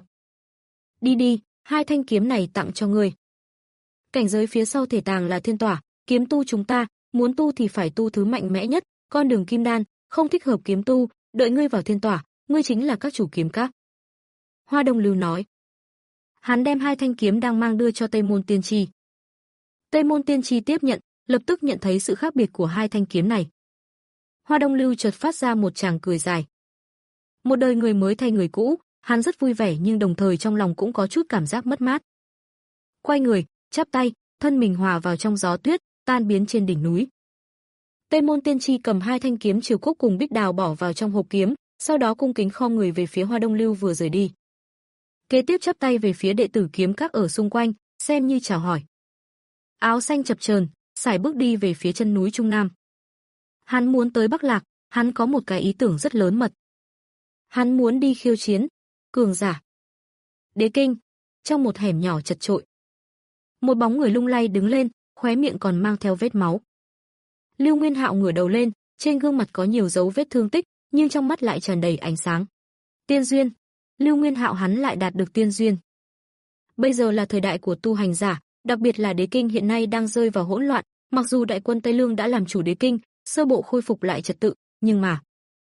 Đi đi, hai thanh kiếm này tặng cho ngươi. Cảnh giới phía sau thể tàng là thiên tỏa, kiếm tu chúng ta, muốn tu thì phải tu thứ mạnh mẽ nhất, con đường kim đan, không thích hợp kiếm tu, đợi ngươi vào thiên tỏa, ngươi chính là các chủ kiếm các. Hoa Đông Lưu nói. Hắn đem hai thanh kiếm đang mang đưa cho Tây Môn Tiên Tri. Tây Môn Tiên Tri tiếp nhận, lập tức nhận thấy sự khác biệt của hai thanh kiếm này. Hoa Đông Lưu chợt phát ra một tràng cười dài. Một đời người mới thay người cũ, hắn rất vui vẻ nhưng đồng thời trong lòng cũng có chút cảm giác mất mát. Quay người, chắp tay, thân mình hòa vào trong gió tuyết, tan biến trên đỉnh núi. Tây Môn Tiên Tri cầm hai thanh kiếm Triều Cúc cùng Bích Đào bỏ vào trong hộp kiếm, sau đó cung kính khom người về phía Hoa Đông Lưu vừa rời đi. Kế tiếp chắp tay về phía đệ tử kiếm các ở xung quanh, xem như chào hỏi. Áo xanh chập chờn, sải bước đi về phía chân núi Trung Nam. Hắn muốn tới Bắc Lạc, hắn có một cái ý tưởng rất lớn mật. Hắn muốn đi khiêu chiến cường giả. Đế Kinh, trong một hẻm nhỏ chật chội. Một bóng người lung lay đứng lên, khóe miệng còn mang theo vết máu. Lưu Nguyên Hạo ngửa đầu lên, trên gương mặt có nhiều dấu vết thương tích, nhưng trong mắt lại tràn đầy ánh sáng. Tiên duyên. Lưu Nguyên Hạo hắn lại đạt được tiên duyên. Bây giờ là thời đại của tu hành giả, đặc biệt là Đế Kinh hiện nay đang rơi vào hỗn loạn, mặc dù đại quân Tây Lương đã làm chủ Đế Kinh, sơ bộ khôi phục lại trật tự, nhưng mà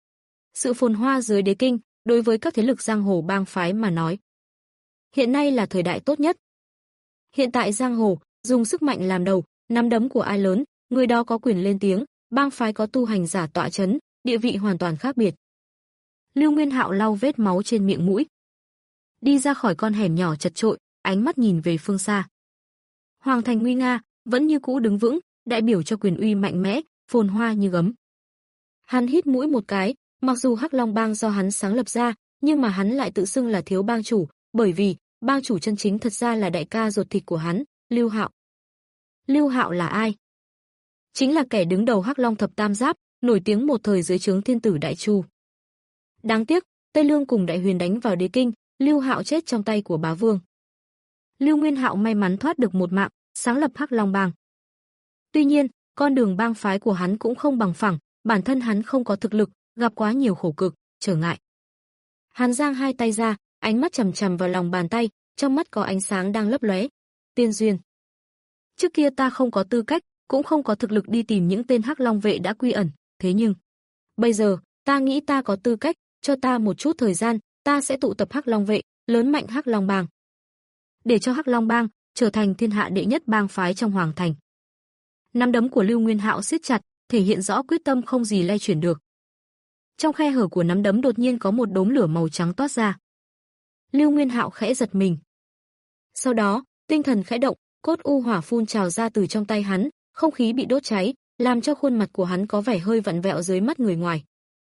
sự phồn hoa dưới Đế Kinh, đối với các thế lực giang hồ bang phái mà nói, hiện nay là thời đại tốt nhất. Hiện tại giang hồ dùng sức mạnh làm đầu, nắm đấm của ai lớn, người đó có quyền lên tiếng, bang phái có tu hành giả tọa chấn, địa vị hoàn toàn khác biệt. Lưu Nguyên Hạo lau vết máu trên miệng mũi, đi ra khỏi con hẻm nhỏ chật chội, ánh mắt nhìn về phương xa. Hoàng thành nguy nga, vẫn như cũ đứng vững, đại biểu cho quyền uy mạnh mẽ, phồn hoa như gấm. Hắn hít mũi một cái, mặc dù Hắc Long bang do hắn sáng lập ra, nhưng mà hắn lại tự xưng là thiếu bang chủ, bởi vì bang chủ chân chính thật ra là đại ca ruột thịt của hắn, Lưu Hạo. Lưu Hạo là ai? Chính là kẻ đứng đầu Hắc Long thập tam giáp, nổi tiếng một thời dưới trướng thiên tử Đại Chu. Đáng tiếc, Tây Lương cùng Đại Huyền đánh vào Đế Kinh, Lưu Hạo chết trong tay của bá vương. Lưu Nguyên Hạo may mắn thoát được một mạng, sáng lập Hắc Long bang. Tuy nhiên, con đường bang phái của hắn cũng không bằng phẳng, bản thân hắn không có thực lực, gặp quá nhiều khổ cực, trở ngại. Hắn giang hai tay ra, ánh mắt chằm chằm vào lòng bàn tay, trong mắt có ánh sáng đang lấp lóe. Tiên duyên. Trước kia ta không có tư cách, cũng không có thực lực đi tìm những tên Hắc Long vệ đã quy ẩn, thế nhưng bây giờ, ta nghĩ ta có tư cách, cho ta một chút thời gian, ta sẽ tụ tập Hắc Long vệ, lớn mạnh Hắc Long bang, để cho Hắc Long bang trở thành thiên hạ đệ nhất bang phái trong hoàng thành. Nắm đấm của Lưu Nguyên Hạo siết chặt, thể hiện rõ quyết tâm không gì lay chuyển được. Trong khe hở của nắm đấm đột nhiên có một đốm lửa màu trắng toát ra. Lưu Nguyên Hạo khẽ giật mình. Sau đó, tinh thần khẽ động, cốt u hỏa phun trào ra từ trong tay hắn, không khí bị đốt cháy, làm cho khuôn mặt của hắn có vẻ hơi vặn vẹo dưới mắt người ngoài.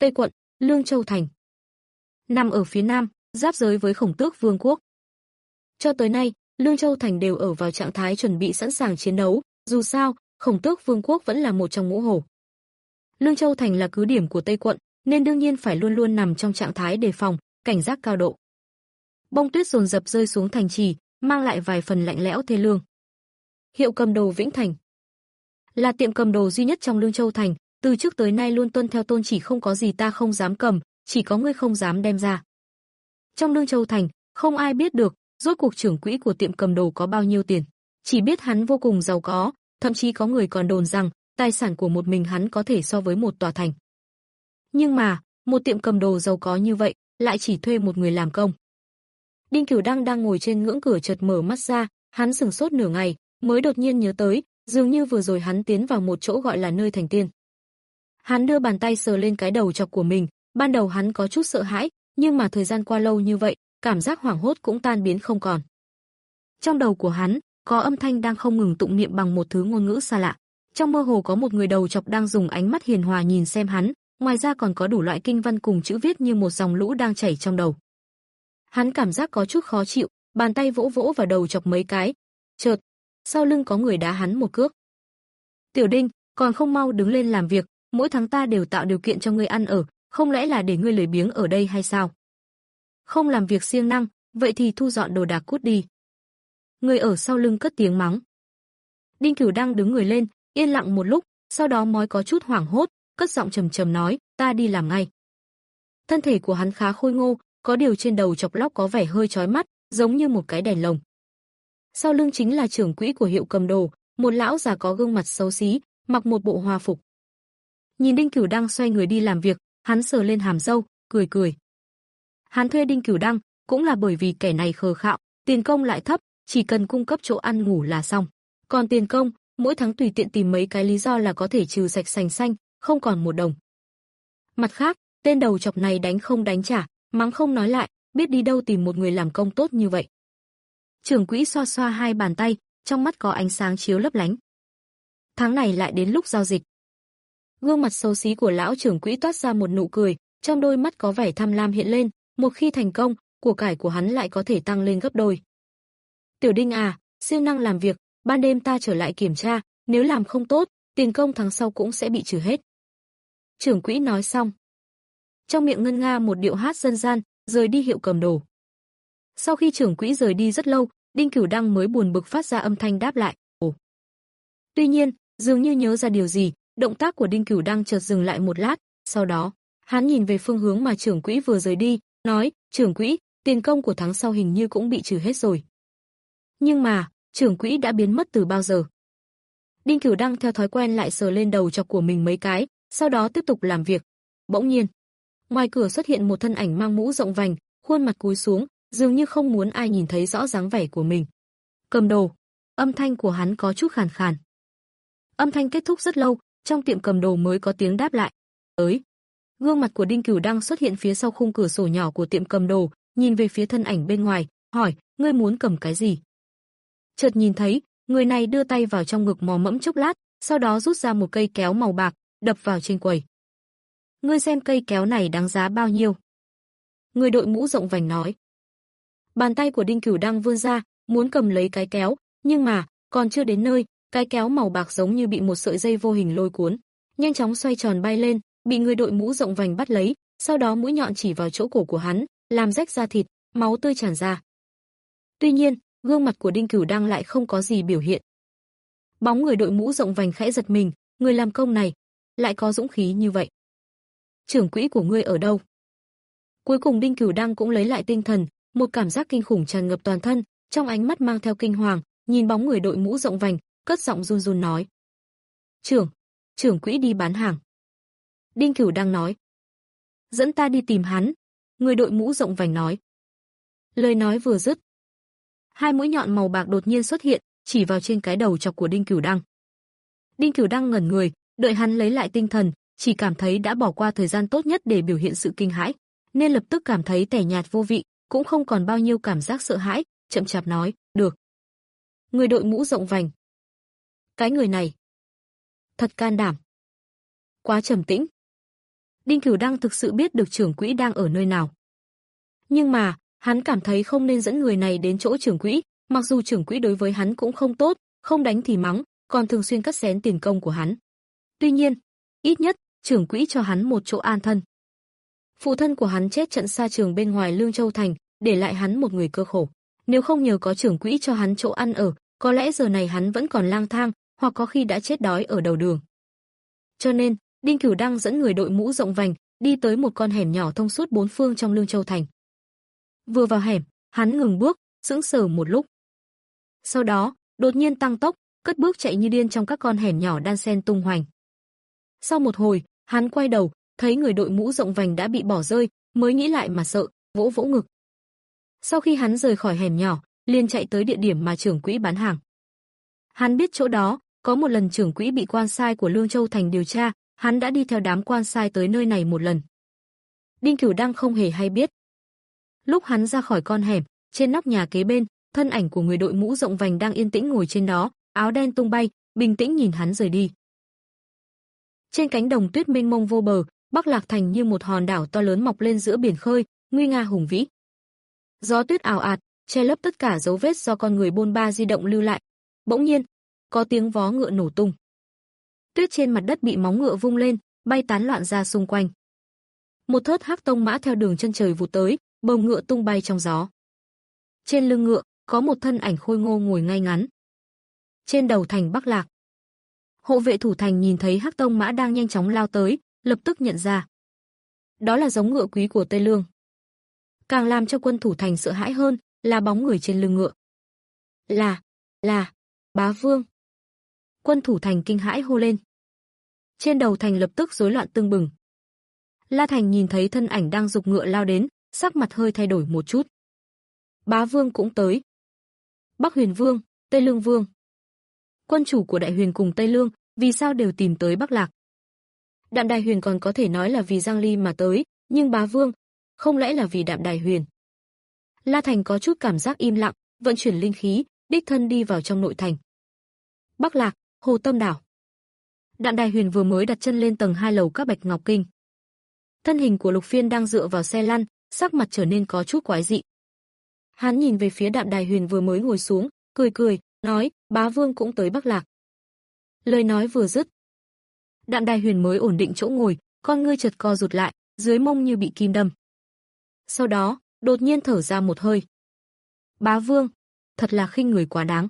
Tây quận, Lương Châu thành. Nằm ở phía nam, giáp giới với Khổng Tước Vương quốc. Cho tới nay, Lương Châu thành đều ở vào trạng thái chuẩn bị sẵn sàng chiến đấu, dù sao, Khổng Tước Vương quốc vẫn là một trong ngũ hổ. Lương Châu thành là cứ điểm của Tây quận, nên đương nhiên phải luôn luôn nằm trong trạng thái đề phòng, cảnh giác cao độ. Bông tuyết dồn dập rơi xuống thành trì, mang lại vài phần lạnh lẽo thê lương. Hiệu cầm đồ Vĩnh Thành là tiệm cầm đồ duy nhất trong Lương Châu thành, từ trước tới nay luôn tuân theo tôn chỉ không có gì ta không dám cầm, chỉ có ngươi không dám đem ra. Trong Lương Châu thành, không ai biết được rốt cuộc trưởng quỹ của tiệm cầm đồ có bao nhiêu tiền, chỉ biết hắn vô cùng giàu có, thậm chí có người còn đồn rằng tài sản của một mình hắn có thể so với một tòa thành. Nhưng mà, một tiệm cầm đồ giàu có như vậy, lại chỉ thuê một người làm công. Đinh Cửu Đăng đang ngồi trên ngưỡng cửa chợt mở mắt ra, hắn sửng sốt nửa ngày, mới đột nhiên nhớ tới, dường như vừa rồi hắn tiến vào một chỗ gọi là nơi thành tiên. Hắn đưa bàn tay sờ lên cái đầu chọc của mình, ban đầu hắn có chút sợ hãi, nhưng mà thời gian qua lâu như vậy, cảm giác hoảng hốt cũng tan biến không còn. Trong đầu của hắn, có âm thanh đang không ngừng tụng niệm bằng một thứ ngôn ngữ xa lạ. Trong mơ hồ có một người đầu chọc đang dùng ánh mắt hiền hòa nhìn xem hắn, ngoài ra còn có đủ loại kinh văn cùng chữ viết như một dòng lũ đang chảy trong đầu. Hắn cảm giác có chút khó chịu, bàn tay vỗ vỗ vào đầu chọc mấy cái. Chợt, sau lưng có người đá hắn một cước. Tiểu Đinh, còn không mau đứng lên làm việc, mỗi tháng ta đều tạo điều kiện cho ngươi ăn ở, không lẽ là để ngươi lười biếng ở đây hay sao? Không làm việc siêng năng, vậy thì thu dọn đồ đạc cút đi. Người ở sau lưng cất tiếng mắng. Đinh Cửu Đăng đứng người lên, yên lặng một lúc, sau đó mới có chút hoảng hốt, cất giọng trầm trầm nói, ta đi làm ngay. Thân thể của hắn khá khôi ngô, có điều trên đầu chọc lóc có vẻ hơi chói mắt, giống như một cái đèn lồng. Sau lưng chính là trưởng quỹ của hiệu cầm đồ, một lão già có gương mặt xấu xí, mặc một bộ hòa phục. Nhìn Đinh Cửu Đăng xoay người đi làm việc, hắn sờ lên hàm râu, cười cười. Hắn thuê Đinh Cửu Đăng cũng là bởi vì kẻ này khờ khạo, tiền công lại thấp, chỉ cần cung cấp chỗ ăn ngủ là xong. Còn tiền công, mỗi tháng tùy tiện tìm mấy cái lý do là có thể trừ sạch sành xanh, không còn một đồng. Mặt khác, tên đầu chọc này đánh không đánh trả, mắng không nói lại, biết đi đâu tìm một người làm công tốt như vậy. Trưởng quỹ xoa xoa hai bàn tay, trong mắt có ánh sáng chiếu lấp lánh. Tháng này lại đến lúc giao dịch. Gương mặt xấu xí của lão trưởng quỹ toát ra một nụ cười, trong đôi mắt có vẻ tham lam hiện lên, một khi thành công, của cải của hắn lại có thể tăng lên gấp đôi. Tiểu Đinh à, siêng năng làm việc, ban đêm ta trở lại kiểm tra, nếu làm không tốt, tiền công tháng sau cũng sẽ bị trừ hết. Trưởng quỹ nói xong, trong miệng ngân nga một điệu hát dân gian, rời đi hiệu cầm đồ. Sau khi trưởng quỹ rời đi rất lâu, Đinh Cửu Đăng mới buồn bực phát ra âm thanh đáp lại. Ồ. Tuy nhiên, dường như nhớ ra điều gì, động tác của Đinh Cửu Đăng chợt dừng lại một lát, sau đó, hắn nhìn về phương hướng mà trưởng quỹ vừa rời đi, nói, trưởng quỹ, tiền công của tháng sau hình như cũng bị trừ hết rồi. Nhưng mà, trưởng quỹ đã biến mất từ bao giờ? Đinh Cửu Đăng theo thói quen lại sờ lên đầu chọc của mình mấy cái, sau đó tiếp tục làm việc. Bỗng nhiên, ngoài cửa xuất hiện một thân ảnh mang mũ rộng vành, khuôn mặt cúi xuống, dường như không muốn ai nhìn thấy rõ dáng vẻ của mình. Cầm đồ. Âm thanh của hắn có chút khàn khàn. Âm thanh kết thúc rất lâu, trong tiệm cầm đồ mới có tiếng đáp lại. Tới. Gương mặt của Đinh Cửu Đăng xuất hiện phía sau khung cửa sổ nhỏ của tiệm cầm đồ, nhìn về phía thân ảnh bên ngoài, hỏi, ngươi muốn cầm cái gì? Chợt nhìn thấy, người này đưa tay vào trong ngực mò mẫm chốc lát, sau đó rút ra một cây kéo màu bạc, đập vào trên quầy. Ngươi xem cây kéo này đáng giá bao nhiêu? Người đội mũ rộng vành nói. Bàn tay của Đinh Cửu Đăng vươn ra, muốn cầm lấy cái kéo, nhưng mà, còn chưa đến nơi, cái kéo màu bạc giống như bị một sợi dây vô hình lôi cuốn, nhanh chóng xoay tròn bay lên, bị người đội mũ rộng vành bắt lấy, sau đó mũi nhọn chỉ vào chỗ cổ của hắn, làm rách da thịt, máu tươi tràn ra. Tuy nhiên, gương mặt của Đinh Cửu Đăng lại không có gì biểu hiện. Bóng người đội mũ rộng vành khẽ giật mình, người làm công này lại có dũng khí như vậy. Trưởng quỹ của ngươi ở đâu? Cuối cùng Đinh Cửu Đăng cũng lấy lại tinh thần, một cảm giác kinh khủng tràn ngập toàn thân, trong ánh mắt mang theo kinh hoàng, nhìn bóng người đội mũ rộng vành, cất giọng run run nói: "Trưởng, trưởng quỹ đi bán hàng." Đinh Cửu Đăng nói: "Dẫn ta đi tìm hắn." Người đội mũ rộng vành nói. Lời nói vừa dứt, hai mũi nhọn màu bạc đột nhiên xuất hiện, chỉ vào trên cái đầu chọc của Đinh Cửu Đăng. Đinh Cửu Đăng ngẩn người, đợi hắn lấy lại tinh thần, chỉ cảm thấy đã bỏ qua thời gian tốt nhất để biểu hiện sự kinh hãi, nên lập tức cảm thấy tẻ nhạt vô vị, cũng không còn bao nhiêu cảm giác sợ hãi, chậm chạp nói, "Được." Người đội mũ rộng vành. Cái người này thật can đảm. Quá trầm tĩnh. Đinh Cửu Đăng thực sự biết được trưởng quỹ đang ở nơi nào. Nhưng mà, hắn cảm thấy không nên dẫn người này đến chỗ trưởng quỹ, mặc dù trưởng quỹ đối với hắn cũng không tốt, không đánh thì mắng, còn thường xuyên cắt xén tiền công của hắn. Tuy nhiên, ít nhất, trưởng quỹ cho hắn một chỗ an thân. Phụ thân của hắn chết trận xa trường bên ngoài Lương Châu Thành, để lại hắn một người cơ khổ. Nếu không nhờ có trưởng quỹ cho hắn chỗ ăn ở, có lẽ giờ này hắn vẫn còn lang thang, hoặc có khi đã chết đói ở đầu đường. Cho nên, Đinh Cửu Đăng dẫn người đội mũ rộng vành, đi tới một con hẻm nhỏ thông suốt bốn phương trong Lương Châu Thành. Vừa vào hẻm, hắn ngừng bước, sững sờ một lúc. Sau đó, đột nhiên tăng tốc, cất bước chạy như điên trong các con hẻm nhỏ đan xen tung hoành. Sau một hồi, hắn quay đầu, thấy người đội mũ rộng vành đã bị bỏ rơi, mới nghĩ lại mà sợ, vỗ vỗ ngực. Sau khi hắn rời khỏi hẻm nhỏ, liền chạy tới địa điểm mà trưởng quỹ bán hàng. Hắn biết chỗ đó, có một lần trưởng quỹ bị quan sai của Lương Châu Thành điều tra, hắn đã đi theo đám quan sai tới nơi này một lần. Đinh Cửu Đăng không hề hay biết. Lúc hắn ra khỏi con hẻm, trên nóc nhà kế bên, thân ảnh của người đội mũ rộng vành đang yên tĩnh ngồi trên đó, áo đen tung bay, bình tĩnh nhìn hắn rời đi. Trên cánh đồng tuyết mênh mông vô bờ, Bắc Lạc Thành như một hòn đảo to lớn mọc lên giữa biển khơi, nguy nga hùng vĩ. Gió tuyết ào ạt, che lấp tất cả dấu vết do con người bôn ba di động lưu lại. Bỗng nhiên, có tiếng vó ngựa nổ tung. Tuyết trên mặt đất bị móng ngựa vung lên, bay tán loạn ra xung quanh. Một thớt hắc tông mã theo đường chân trời vụt tới, bồng ngựa tung bay trong gió. Trên lưng ngựa, có một thân ảnh khôi ngô ngồi ngay ngắn. Trên đầu thành Bắc Lạc. Hộ vệ thủ thành nhìn thấy hắc tông mã đang nhanh chóng lao tới, lập tức nhận ra. Đó là giống ngựa quý của Tây Lương. Càng làm cho quân thủ thành sợ hãi hơn, là bóng người trên lưng ngựa. Là, là, Bá Vương. Quân thủ thành kinh hãi hô lên. Trên đầu thành lập tức rối loạn tưng bừng. La Thành nhìn thấy thân ảnh đang giục ngựa lao đến, sắc mặt hơi thay đổi một chút. Bá Vương cũng tới. Bắc Huyền Vương, Tây Lương Vương. Quân chủ của Đại Huyền cùng Tây Lương, vì sao đều tìm tới Bắc Lạc? Đạm Đài Huyền còn có thể nói là vì Giang Ly mà tới, nhưng Bá Vương, không lẽ là vì Đạm Đài Huyền? La Thành có chút cảm giác im lặng, vận chuyển linh khí, đích thân đi vào trong nội thành. Bắc Lạc, Hồ Tâm Đảo. Đạm Đài Huyền vừa mới đặt chân lên tầng hai lầu các Bạch Ngọc Kinh. Thân hình của Lục Phiên đang dựa vào xe lăn, sắc mặt trở nên có chút quái dị. Hắn nhìn về phía Đạm Đài Huyền vừa mới ngồi xuống, cười cười, nói, Bá Vương cũng tới Bắc Lạc. Lời nói vừa dứt, Đạm Đài Huyền mới ổn định chỗ ngồi, con ngươi chợt co rụt lại, dưới mông như bị kim đâm. Sau đó, đột nhiên thở ra một hơi. Bá Vương, thật là khinh người quá đáng.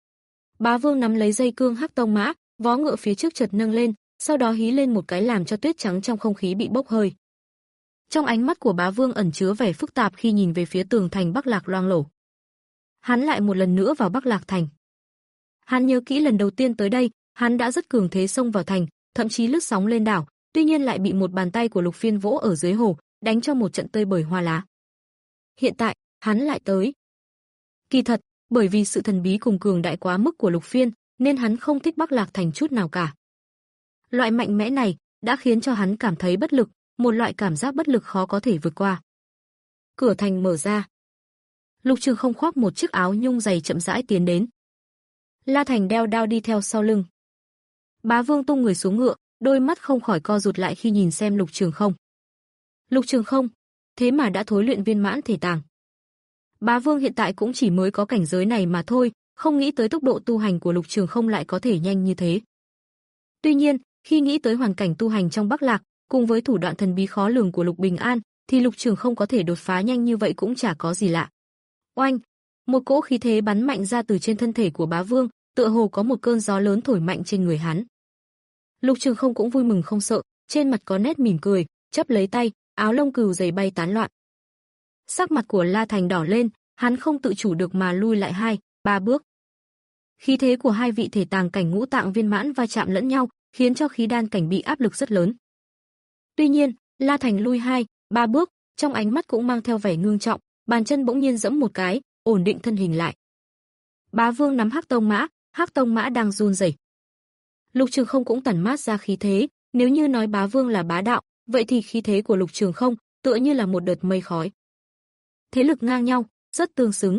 Bá Vương nắm lấy dây cương hắc tông mã, vó ngựa phía trước chợt nâng lên, sau đó hí lên một cái làm cho tuyết trắng trong không khí bị bốc hơi. Trong ánh mắt của Bá Vương ẩn chứa vẻ phức tạp khi nhìn về phía tường thành Bắc Lạc loang lổ. Hắn lại một lần nữa vào Bắc Lạc thành. Hắn nhớ kỹ lần đầu tiên tới đây, hắn đã rất cường thế xông vào thành, thậm chí lướt sóng lên đảo, tuy nhiên lại bị một bàn tay của Lục Phiên vỗ ở dưới hồ, đánh cho một trận tơi bời hoa lá. Hiện tại, hắn lại tới. Kỳ thật, bởi vì sự thần bí cùng cường đại quá mức của Lục Phiên, nên hắn không thích Bắc Lạc thành chút nào cả. Loại mạnh mẽ này đã khiến cho hắn cảm thấy bất lực, một loại cảm giác bất lực khó có thể vượt qua. Cửa thành mở ra. Lục Trường Không khoác một chiếc áo nhung dày chậm rãi tiến đến. La Thành đeo đao đi theo sau lưng. Bá Vương tung người xuống ngựa, đôi mắt không khỏi co rụt lại khi nhìn xem Lục Trường Không. Lục Trường Không, thế mà đã thối luyện viên mãn thể tàng. Bá Vương hiện tại cũng chỉ mới có cảnh giới này mà thôi, không nghĩ tới tốc độ tu hành của Lục Trường Không lại có thể nhanh như thế. Tuy nhiên, khi nghĩ tới hoàn cảnh tu hành trong Bắc Lạc, cùng với thủ đoạn thần bí khó lường của Lục Bình An, thì Lục Trường Không có thể đột phá nhanh như vậy cũng chả có gì lạ. Oanh, một cỗ khí thế bắn mạnh ra từ trên thân thể của Bá Vương, tựa hồ có một cơn gió lớn thổi mạnh trên người hắn. Lục Trường Không cũng vui mừng không sợ, trên mặt có nét mỉm cười, chắp lấy tay, áo lông cừu dày bay tán loạn. Sắc mặt của La Thành đỏ lên, hắn không tự chủ được mà lui lại hai, ba bước. Khí thế của hai vị thể tàng cảnh ngũ tạng viên mãn va chạm lẫn nhau, khiến cho khí đan cảnh bị áp lực rất lớn. Tuy nhiên, La Thành lui hai, ba bước, trong ánh mắt cũng mang theo vẻ ngưng trọng, bàn chân bỗng nhiên giẫm một cái, ổn định thân hình lại. Bá Vương nắm hắc tông mã, hắc tông mã đang run rẩy. Lục Trường Không cũng tản mát ra khí thế, nếu như nói Bá Vương là bá đạo, vậy thì khí thế của Lục Trường Không tựa như là một đợt mây khói. Thế lực ngang nhau, rất tương xứng.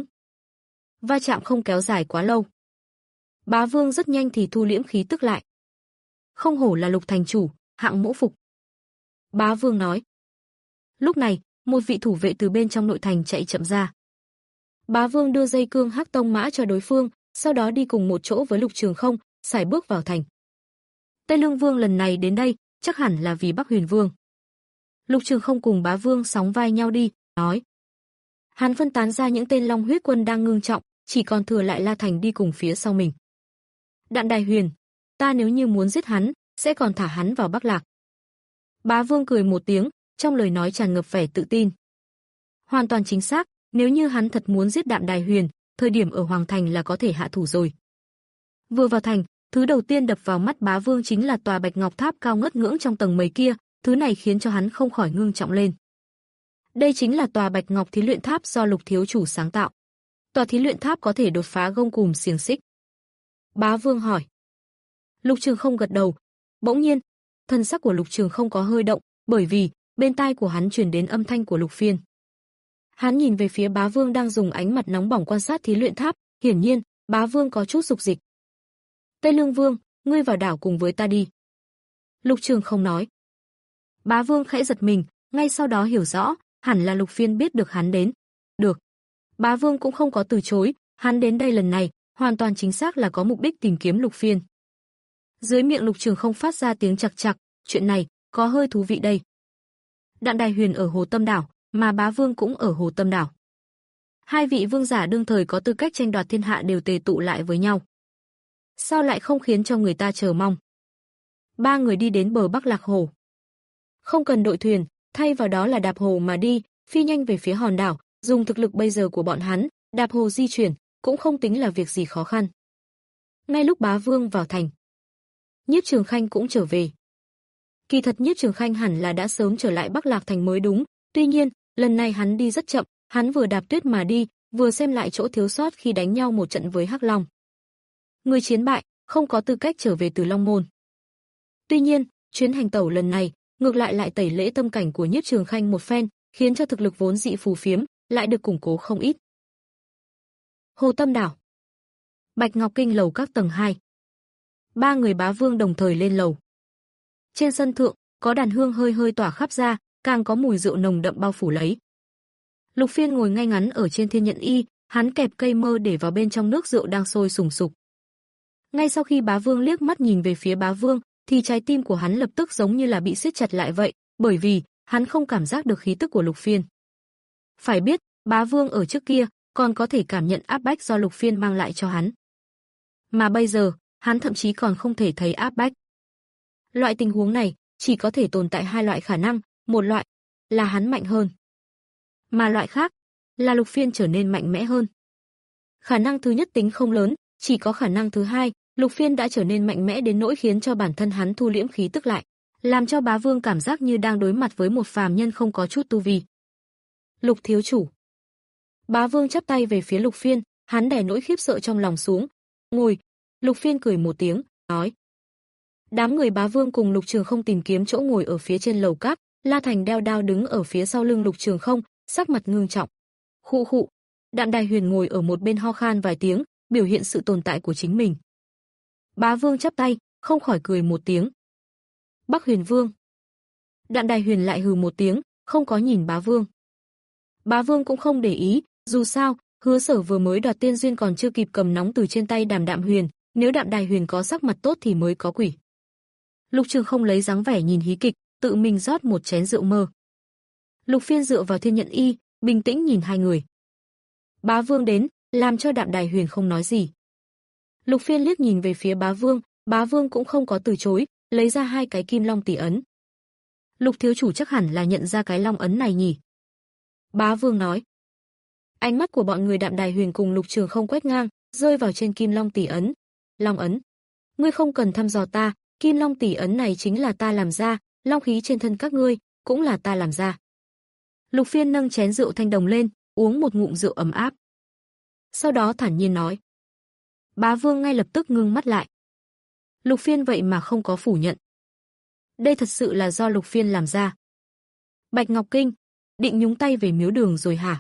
Va chạm không kéo dài quá lâu. Bá Vương rất nhanh thì thu liễm khí tức lại. Không hổ là Lục thành chủ, hạng mẫu phục. Bá Vương nói. Lúc này, một vị thủ vệ từ bên trong nội thành chạy chậm ra. Bá Vương đưa dây cương Hắc Tông Mã cho đối phương, sau đó đi cùng một chỗ với Lục Trường Không, sải bước vào thành. Tây Lương Vương lần này đến đây, chắc hẳn là vì Bắc Huyền Vương. Lục Trường Không cùng Bá Vương sóng vai nhau đi, nói. Hắn phân tán ra những tên Long Huyết quân đang ngưng trọng, chỉ còn thừa lại La Thành đi cùng phía sau mình. Đạn Đài Huyền, ta nếu như muốn giết hắn, sẽ còn thả hắn vào Bắc Lạc. Bá Vương cười một tiếng, trong lời nói tràn ngập vẻ tự tin. Hoàn toàn chính xác, nếu như hắn thật muốn giết Đạm Đài Huyền, thời điểm ở Hoàng Thành là có thể hạ thủ rồi. Vừa vào thành, thứ đầu tiên đập vào mắt Bá Vương chính là tòa Bạch Ngọc Tháp cao ngất ngưỡng trong tầng mây kia, thứ này khiến cho hắn không khỏi ngưng trọng lên. Đây chính là tòa Bạch Ngọc Thí Luyện Tháp do Lục thiếu chủ sáng tạo. Tòa thí luyện tháp có thể đột phá gông cùm xiềng xích. Bá Vương hỏi. Lục Trường Không gật đầu. Bỗng nhiên, thân sắc của Lục Trường Không có hơi động, bởi vì bên tai của hắn truyền đến âm thanh của Lục Phiên. Hắn nhìn về phía Bá Vương đang dùng ánh mặt nóng bỏng quan sát thí luyện tháp, hiển nhiên, Bá Vương có chút dục dịch. Tây Lương Vương, ngươi vào đảo cùng với ta đi. Lục Trường Không nói. Bá Vương khẽ giật mình, ngay sau đó hiểu rõ, hẳn là Lục Phiên biết được hắn đến. Được. Bá Vương cũng không có từ chối, hắn đến đây lần này, hoàn toàn chính xác là có mục đích tìm kiếm Lục Phiên. Dưới miệng Lục Trường Không phát ra tiếng chặc chặc, chuyện này có hơi thú vị đây. Đạn Đài Huyền ở Hồ Tâm Đảo, mà Bá Vương cũng ở Hồ Tâm Đảo. Hai vị vương giả đương thời có tư cách tranh đoạt thiên hạ đều tề tụ lại với nhau. Sao lại không khiến cho người ta chờ mong? Ba người đi đến bờ Bắc Lạc Hồ. Không cần đội thuyền, thay vào đó là đạp hồ mà đi, phi nhanh về phía hòn đảo, dùng thực lực bây giờ của bọn hắn, đạp hồ di chuyển cũng không tính là việc gì khó khăn. Ngay lúc Bá Vương vào thành, Nhiếp Trường Khanh cũng trở về. Kỳ thật Nhiếp Trường Khanh hẳn là đã sớm trở lại Bắc Lạc thành mới đúng, tuy nhiên, lần này hắn đi rất chậm, hắn vừa đạp tuyết mà đi, vừa xem lại chỗ thiếu sót khi đánh nhau một trận với Hắc Long. Người chiến bại, không có tư cách trở về từ Long Môn. Tuy nhiên, chuyến hành tẩu lần này, ngược lại lại tẩy lễ tâm cảnh của Nhiếp Trường Khanh một phen, khiến cho thực lực vốn dị phù phiếm, lại được củng cố không ít. Hồ Tâm Đảo, Bạch Ngọc Kinh lầu các tầng hai. Ba người Bá Vương đồng thời lên lầu. Trên sân thượng, có đàn hương hơi hơi tỏa khắp ra, càng có mùi rượu nồng đậm bao phủ lấy. Lục Phiên ngồi ngay ngắn ở trên thiên nhận y, hắn kẹp cây mơ để vào bên trong nước rượu đang sôi sùng sục. Ngay sau khi Bá Vương liếc mắt nhìn về phía Bá Vương, thì trái tim của hắn lập tức giống như là bị siết chặt lại vậy, bởi vì hắn không cảm giác được khí tức của Lục Phiên. Phải biết, Bá Vương ở trước kia còn có thể cảm nhận áp bách do Lục Phiên mang lại cho hắn. Mà bây giờ, hắn thậm chí còn không thể thấy áp bách. Loại tình huống này chỉ có thể tồn tại hai loại khả năng, một loại là hắn mạnh hơn, mà loại khác là Lục Phiên trở nên mạnh mẽ hơn. Khả năng thứ nhất tính không lớn, chỉ có khả năng thứ hai, Lục Phiên đã trở nên mạnh mẽ đến nỗi khiến cho bản thân hắn thu liễm khí tức lại, làm cho Bá Vương cảm giác như đang đối mặt với một phàm nhân không có chút tu vi. Lục thiếu chủ. Bá Vương chắp tay về phía Lục Phiên, hắn đè nỗi khiếp sợ trong lòng xuống. Ngồi. Lục Phiên cười một tiếng, nói. Đám người Bá Vương cùng Lục Trường Không tìm kiếm chỗ ngồi ở phía trên lầu các, La Thành đeo đao đứng ở phía sau lưng Lục Trường Không, sắc mặt ngưng trọng. Khụ khụ. Đạm Đài Huyền ngồi ở một bên ho khan vài tiếng, biểu hiện sự tồn tại của chính mình. Bá Vương chắp tay, không khỏi cười một tiếng. Bắc Huyền Vương. Đạm Đài Huyền lại hừ một tiếng, không có nhìn Bá Vương. Bá Vương cũng không để ý, dù sao, Hứa Sở vừa mới đoạt tiên duyên còn chưa kịp cầm nóng từ trên tay Đàm Đạm Huyền, nếu Đạm Đài Huyền có sắc mặt tốt thì mới có quỷ. Lục Trường Không lấy dáng vẻ nhìn hí kịch, tự mình rót một chén rượu mơ. Lục Phiên dựa vào thiên nhận y, bình tĩnh nhìn hai người. Bá Vương đến, làm cho Đạm Đài Huyền không nói gì. Lục Phiên liếc nhìn về phía Bá Vương, Bá Vương cũng không có từ chối, lấy ra hai cái kim long tỷ ấn. Lục thiếu chủ chắc hẳn là nhận ra cái long ấn này nhỉ? Bá Vương nói. Ánh mắt của bọn người Đạm Đài Huyền cùng Lục Trường Không quét ngang, rơi vào trên kim long tỷ ấn. Long ấn? Ngươi không cần thăm dò ta, kim long tỷ ấn này chính là ta làm ra, long khí trên thân các ngươi cũng là ta làm ra. Lục Phiên nâng chén rượu thanh đồng lên, uống một ngụm rượu ấm áp. Sau đó thản nhiên nói. Bá Vương ngay lập tức ngưng mắt lại. Lục Phiên vậy mà không có phủ nhận. Đây thật sự là do Lục Phiên làm ra. Bạch Ngọc Kinh, định nhúng tay về miếu đường rồi hả?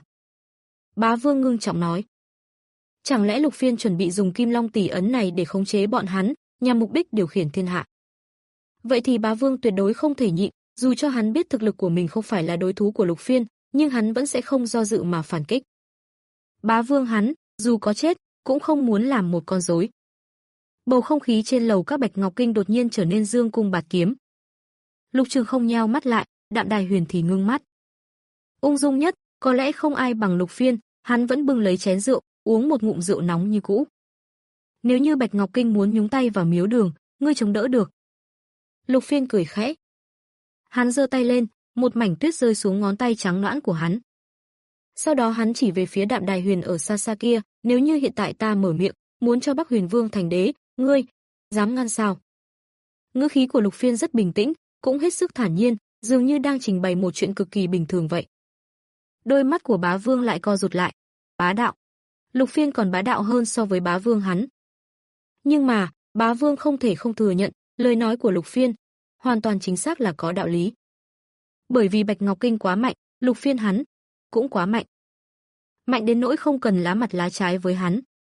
Bá Vương ngưng trọng nói. Chẳng lẽ Lục Phiên chuẩn bị dùng kim long tỷ ấn này để khống chế bọn hắn, nhằm mục đích điều khiển thiên hạ? Vậy thì Bá Vương tuyệt đối không thể nhịn, Dù cho hắn biết thực lực của mình không phải là đối thủ của Lục Phiên, nhưng hắn vẫn sẽ không do dự mà phản kích. Bá Vương hắn, dù có chết, cũng không muốn làm một con rối. Bầu không khí trên lầu các Bạch Ngọc Kinh đột nhiên trở nên dương cung bạt kiếm. Lục Trường không nheo mắt lại, Đạm Đài Huyền thì ngưng mắt. Ung dung nhất, có lẽ không ai bằng Lục Phiên, hắn vẫn bưng lấy chén rượu, uống một ngụm rượu nóng như cũ. Nếu như Bạch Ngọc Kinh muốn nhúng tay vào miếu đường, ngươi chống đỡ được. Lục Phiên cười khẽ. Hắn giơ tay lên, một mảnh tuyết rơi xuống ngón tay trắng nõn của hắn. Sau đó hắn chỉ về phía Đạm Đài Huyền ở xa xa kia, nếu như hiện tại ta mở miệng, muốn cho Bắc Huyền Vương thành đế, ngươi dám ngăn sao? Ngữ khí của Lục Phiên rất bình tĩnh, cũng hết sức thản nhiên, dường như đang trình bày một chuyện cực kỳ bình thường vậy. Đôi mắt của Bá Vương lại co rụt lại. Bá đạo. Lục Phiên còn bá đạo hơn so với Bá Vương hắn. Nhưng mà, Bá Vương không thể không thừa nhận, lời nói của Lục Phiên hoàn toàn chính xác là có đạo lý. Bởi vì Bạch Ngọc Kinh quá mạnh, Lục Phiên hắn cũng quá mạnh. Mạnh đến nỗi không cần lá mặt lá trái với hắn.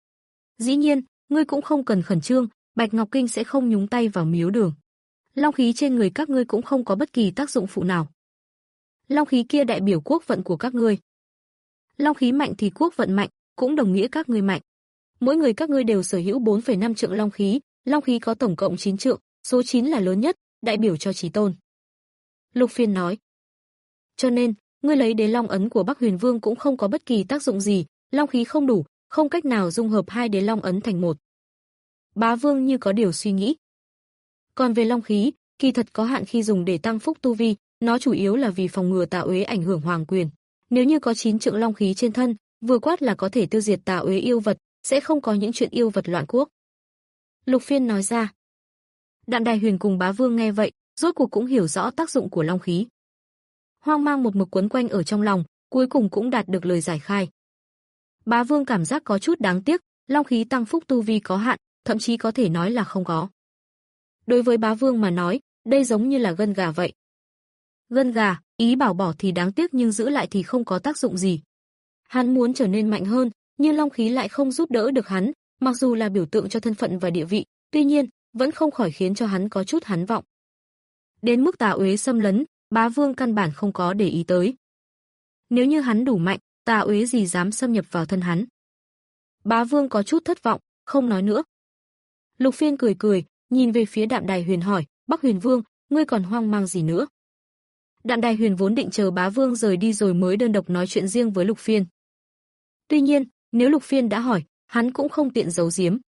Dĩ nhiên, ngươi cũng không cần khẩn trương, Bạch Ngọc Kinh sẽ không nhúng tay vào miếu đường. Long khí trên người các ngươi cũng không có bất kỳ tác dụng phụ nào. Long khí kia đại biểu quốc vận của các ngươi. Long khí mạnh thì quốc vận mạnh, cũng đồng nghĩa các ngươi mạnh. Mỗi người các ngươi đều sở hữu bốn phẩy năm trượng long khí, long khí có tổng cộng chín trượng, số chín là lớn nhất, đại biểu cho chí tôn. Lục Phiên nói. Cho nên, ngươi lấy đế long ấn của Bắc Huyền Vương cũng không có bất kỳ tác dụng gì, long khí không đủ, không cách nào dung hợp hai đế long ấn thành một. Bá Vương như có điều suy nghĩ. Còn về long khí, kỳ thật có hạn khi dùng để tăng phúc tu vi, nó chủ yếu là vì phòng ngừa tà uế ảnh hưởng hoàng quyền. Nếu như có chín trượng long khí trên thân, vừa quát là có thể tiêu diệt tà uế yêu vật, sẽ không có những chuyện yêu vật loạn quốc. Lục Phiên nói ra. Đạm Đài Huyền cùng Bá Vương nghe vậy, rốt cuộc cũng hiểu rõ tác dụng của long khí. Hoang mang một mực quấn quanh ở trong lòng, cuối cùng cũng đạt được lời giải khai. Bá Vương cảm giác có chút đáng tiếc, long khí tăng phúc tu vi có hạn, thậm chí có thể nói là không có. Đối với Bá Vương mà nói, đây giống như là gân gà vậy. Gân gà, ý bảo bỏ thì đáng tiếc nhưng giữ lại thì không có tác dụng gì. Hắn muốn trở nên mạnh hơn, nhưng long khí lại không giúp đỡ được hắn, mặc dù là biểu tượng cho thân phận và địa vị, tuy nhiên, vẫn không khỏi khiến cho hắn có chút hắn vọng. Đến mức tà uế xâm lấn, Bá Vương căn bản không có để ý tới. Nếu như hắn đủ mạnh, tà uế gì dám xâm nhập vào thân hắn. Bá Vương có chút thất vọng, không nói nữa. Lục Phiên cười cười, nhìn về phía Đạm Đài Huyền hỏi, Bắc Huyền Vương, ngươi còn hoang mang gì nữa? Đạm Đài Huyền vốn định chờ Bá Vương rời đi rồi mới đơn độc nói chuyện riêng với Lục Phiên. Tuy nhiên, nếu Lục Phiên đã hỏi, hắn cũng không tiện giấu giếm.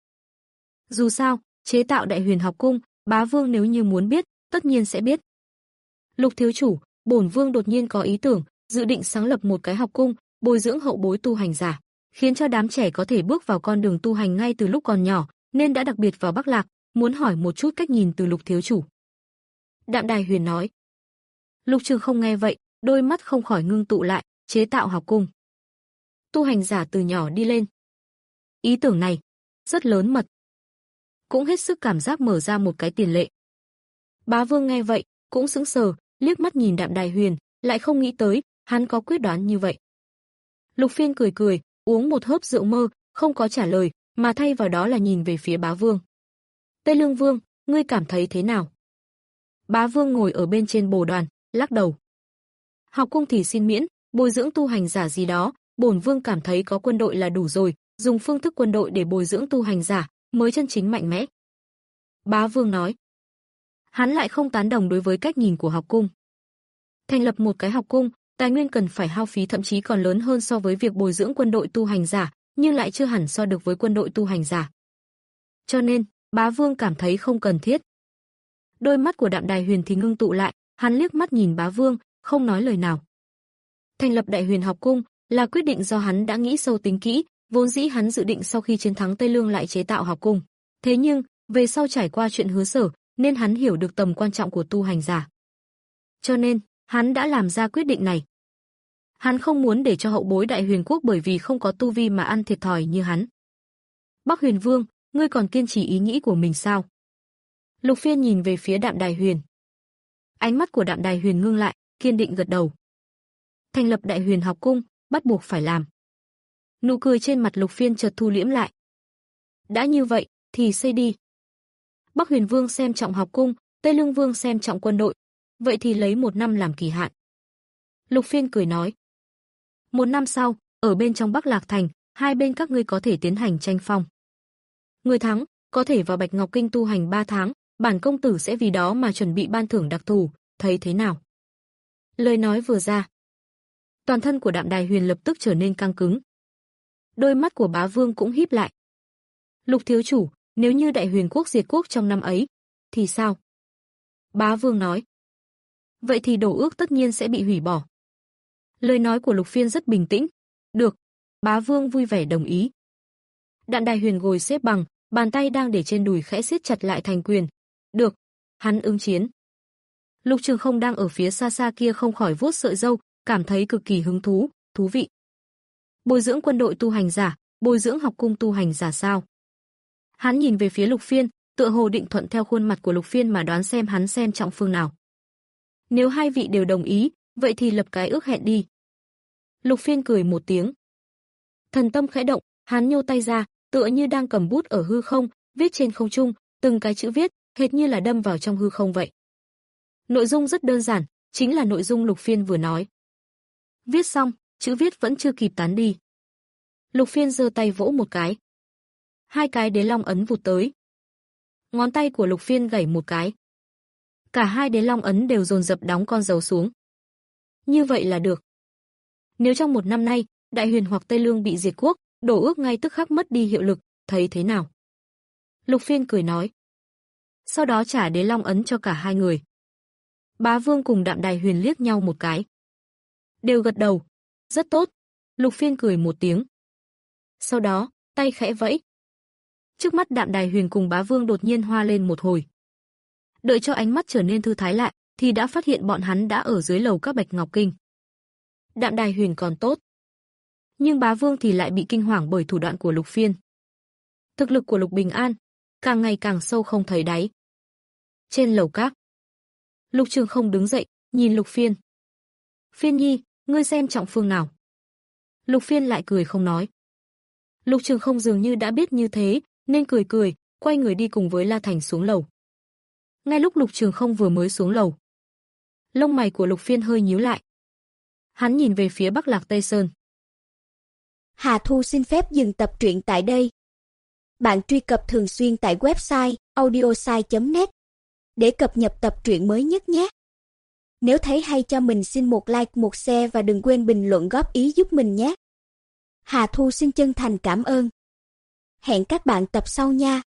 Dù sao, chế tạo Đại Huyền học cung, Bá Vương nếu như muốn biết, tất nhiên sẽ biết. Lục thiếu chủ, bổn vương đột nhiên có ý tưởng, dự định sáng lập một cái học cung, bồi dưỡng hậu bối tu hành giả, khiến cho đám trẻ có thể bước vào con đường tu hành ngay từ lúc còn nhỏ, nên đã đặc biệt vào Bắc Lạc, muốn hỏi một chút cách nhìn từ Lục thiếu chủ. Đạm Đài Huyền nói. Lục Trường không nghe vậy, đôi mắt không khỏi ngưng tụ lại, chế tạo học cung. Tu hành giả từ nhỏ đi lên. Ý tưởng này, rất lớn mật. Cũng hết sức cảm giác mở ra một cái tiền lệ. Bá Vương nghe vậy, cũng sững sờ, liếc mắt nhìn Đạm Đài Huyền, lại không nghĩ tới, hắn có quyết đoán như vậy. Lục Phiên cười cười, uống một hớp rượu mơ, không có trả lời, mà thay vào đó là nhìn về phía Bá Vương. Tây Lương Vương, ngươi cảm thấy thế nào? Bá Vương ngồi ở bên trên bồ đoàn, lắc đầu. Học cung thì xin miễn, bồi dưỡng tu hành giả gì đó, bổn vương cảm thấy có quân đội là đủ rồi, dùng phương thức quân đội để bồi dưỡng tu hành giả, mới chân chính mạnh mẽ. Bá Vương nói. Hắn lại không tán đồng đối với cách nhìn của học cung. Thành lập một cái học cung, tài nguyên cần phải hao phí thậm chí còn lớn hơn so với việc bồi dưỡng quân đội tu hành giả, nhưng lại chưa hẳn so được với quân đội tu hành giả. Cho nên, Bá Vương cảm thấy không cần thiết. Đôi mắt của Đạm Đài Huyền thì ngưng tụ lại, hắn liếc mắt nhìn Bá Vương, không nói lời nào. Thành lập Đại Huyền học cung là quyết định do hắn đã nghĩ sâu tính kỹ, vốn dĩ hắn dự định sau khi chiến thắng Tây Lương lại chế tạo học cung. Thế nhưng, về sau trải qua chuyện Hứa Sở, nên hắn hiểu được tầm quan trọng của tu hành giả. Cho nên, hắn đã làm ra quyết định này. Hắn không muốn để cho hậu bối Đại Huyền quốc bởi vì không có tu vi mà ăn thiệt thòi như hắn. Bắc Huyền Vương, ngươi còn kiên trì ý nghĩ của mình sao? Lục Phiên nhìn về phía Đạm Đài Huyền. Ánh mắt của Đạm Đài Huyền ngưng lại, kiên định gật đầu. Thành lập Đại Huyền học cung, bắt buộc phải làm. Nụ cười trên mặt Lục Phiên chợt thu liễm lại. Đã như vậy, thì xây đi. Bắc Huyền Vương xem trọng học cung, Tây Lương Vương xem trọng quân đội. Vậy thì lấy một năm làm kỳ hạn. Lục Phiên cười nói. Một năm sau, ở bên trong Bắc Lạc Thành, hai bên các ngươi có thể tiến hành tranh phong. Người thắng, có thể vào Bạch Ngọc Kinh tu hành ba tháng, bản công tử sẽ vì đó mà chuẩn bị ban thưởng đặc thù, thấy thế nào? Lời nói vừa ra, toàn thân của Đạm Đài Huyền lập tức trở nên căng cứng. Đôi mắt của Bá Vương cũng híp lại. Lục thiếu chủ, nếu như Đại Huyền quốc diệt quốc trong năm ấy, thì sao? Bá Vương nói. Vậy thì đổ ước tất nhiên sẽ bị hủy bỏ. Lời nói của Lục Phiên rất bình tĩnh. Được. Bá Vương vui vẻ đồng ý. Đạm Đài Huyền ngồi xếp bằng, bàn tay đang để trên đùi khẽ siết chặt lại thành quyền. Được. Hắn ứng chiến. Lục Trường Không đang ở phía xa xa kia không khỏi vuốt sợi râu, cảm thấy cực kỳ hứng thú, thú vị. Bồi dưỡng quân đội tu hành giả, bồi dưỡng học cung tu hành giả sao? Hắn nhìn về phía Lục Phiên, tựa hồ định thuận theo khuôn mặt của Lục Phiên mà đoán xem hắn xem trọng phương nào. Nếu hai vị đều đồng ý, vậy thì lập cái ước hẹn đi. Lục Phiên cười một tiếng. Thần tâm khẽ động, hắn nhô tay ra, tựa như đang cầm bút ở hư không, viết trên không trung, từng cái chữ viết, hệt như là đâm vào trong hư không vậy. Nội dung rất đơn giản, chính là nội dung Lục Phiên vừa nói. Viết xong, chữ viết vẫn chưa kịp tán đi. Lục Phiên giơ tay vỗ một cái. Hai cái đế long ấn vụt tới. Ngón tay của Lục Phiên gảy một cái. Cả hai đế long ấn đều dồn dập đóng con dấu xuống. Như vậy là được. Nếu trong một năm nay, Đại Huyền hoặc Tây Lương bị diệt quốc, đổ ước ngay tức khắc mất đi hiệu lực, thấy thế nào? Lục Phiên cười nói. Sau đó trả đế long ấn cho cả hai người. Bá Vương cùng Đạm Đài Huyền liếc nhau một cái. Đều gật đầu. Rất tốt. Lục Phiên cười một tiếng. Sau đó, tay khẽ vẫy. Trước mắt Đạm Đài Huyền cùng Bá Vương đột nhiên hoa lên một hồi. Đợi cho ánh mắt trở nên thư thái lại, thì đã phát hiện bọn hắn đã ở dưới lầu các Bạch Ngọc Kinh. Đạm Đài Huyền còn tốt. Nhưng Bá Vương thì lại bị kinh hoàng bởi thủ đoạn của Lục Phiên. Thực lực của Lục Bình An, càng ngày càng sâu không thấy đáy. Trên lầu các, Lục Trường Không đứng dậy, nhìn Lục Phiên. Phiên nhi, ngươi xem trọng phương nào? Lục Phiên lại cười không nói. Lục Trường Không dường như đã biết như thế, nên cười cười, quay người đi cùng với La Thành xuống lầu. Ngay lúc Lục Trường Không vừa mới xuống lầu, lông mày của Lục Phiên hơi nhíu lại. Hắn nhìn về phía Bắc Lạc Tây Sơn. Hà Thu xin phép dừng tập truyện tại đây. Bạn truy cập thường xuyên tại website audiosai chấm net để cập nhật tập truyện mới nhất nhé. Nếu thấy hay cho mình xin một like, một share và đừng quên bình luận góp ý giúp mình nhé. Hà Thu xin chân thành cảm ơn. Hẹn các bạn tập sau nha.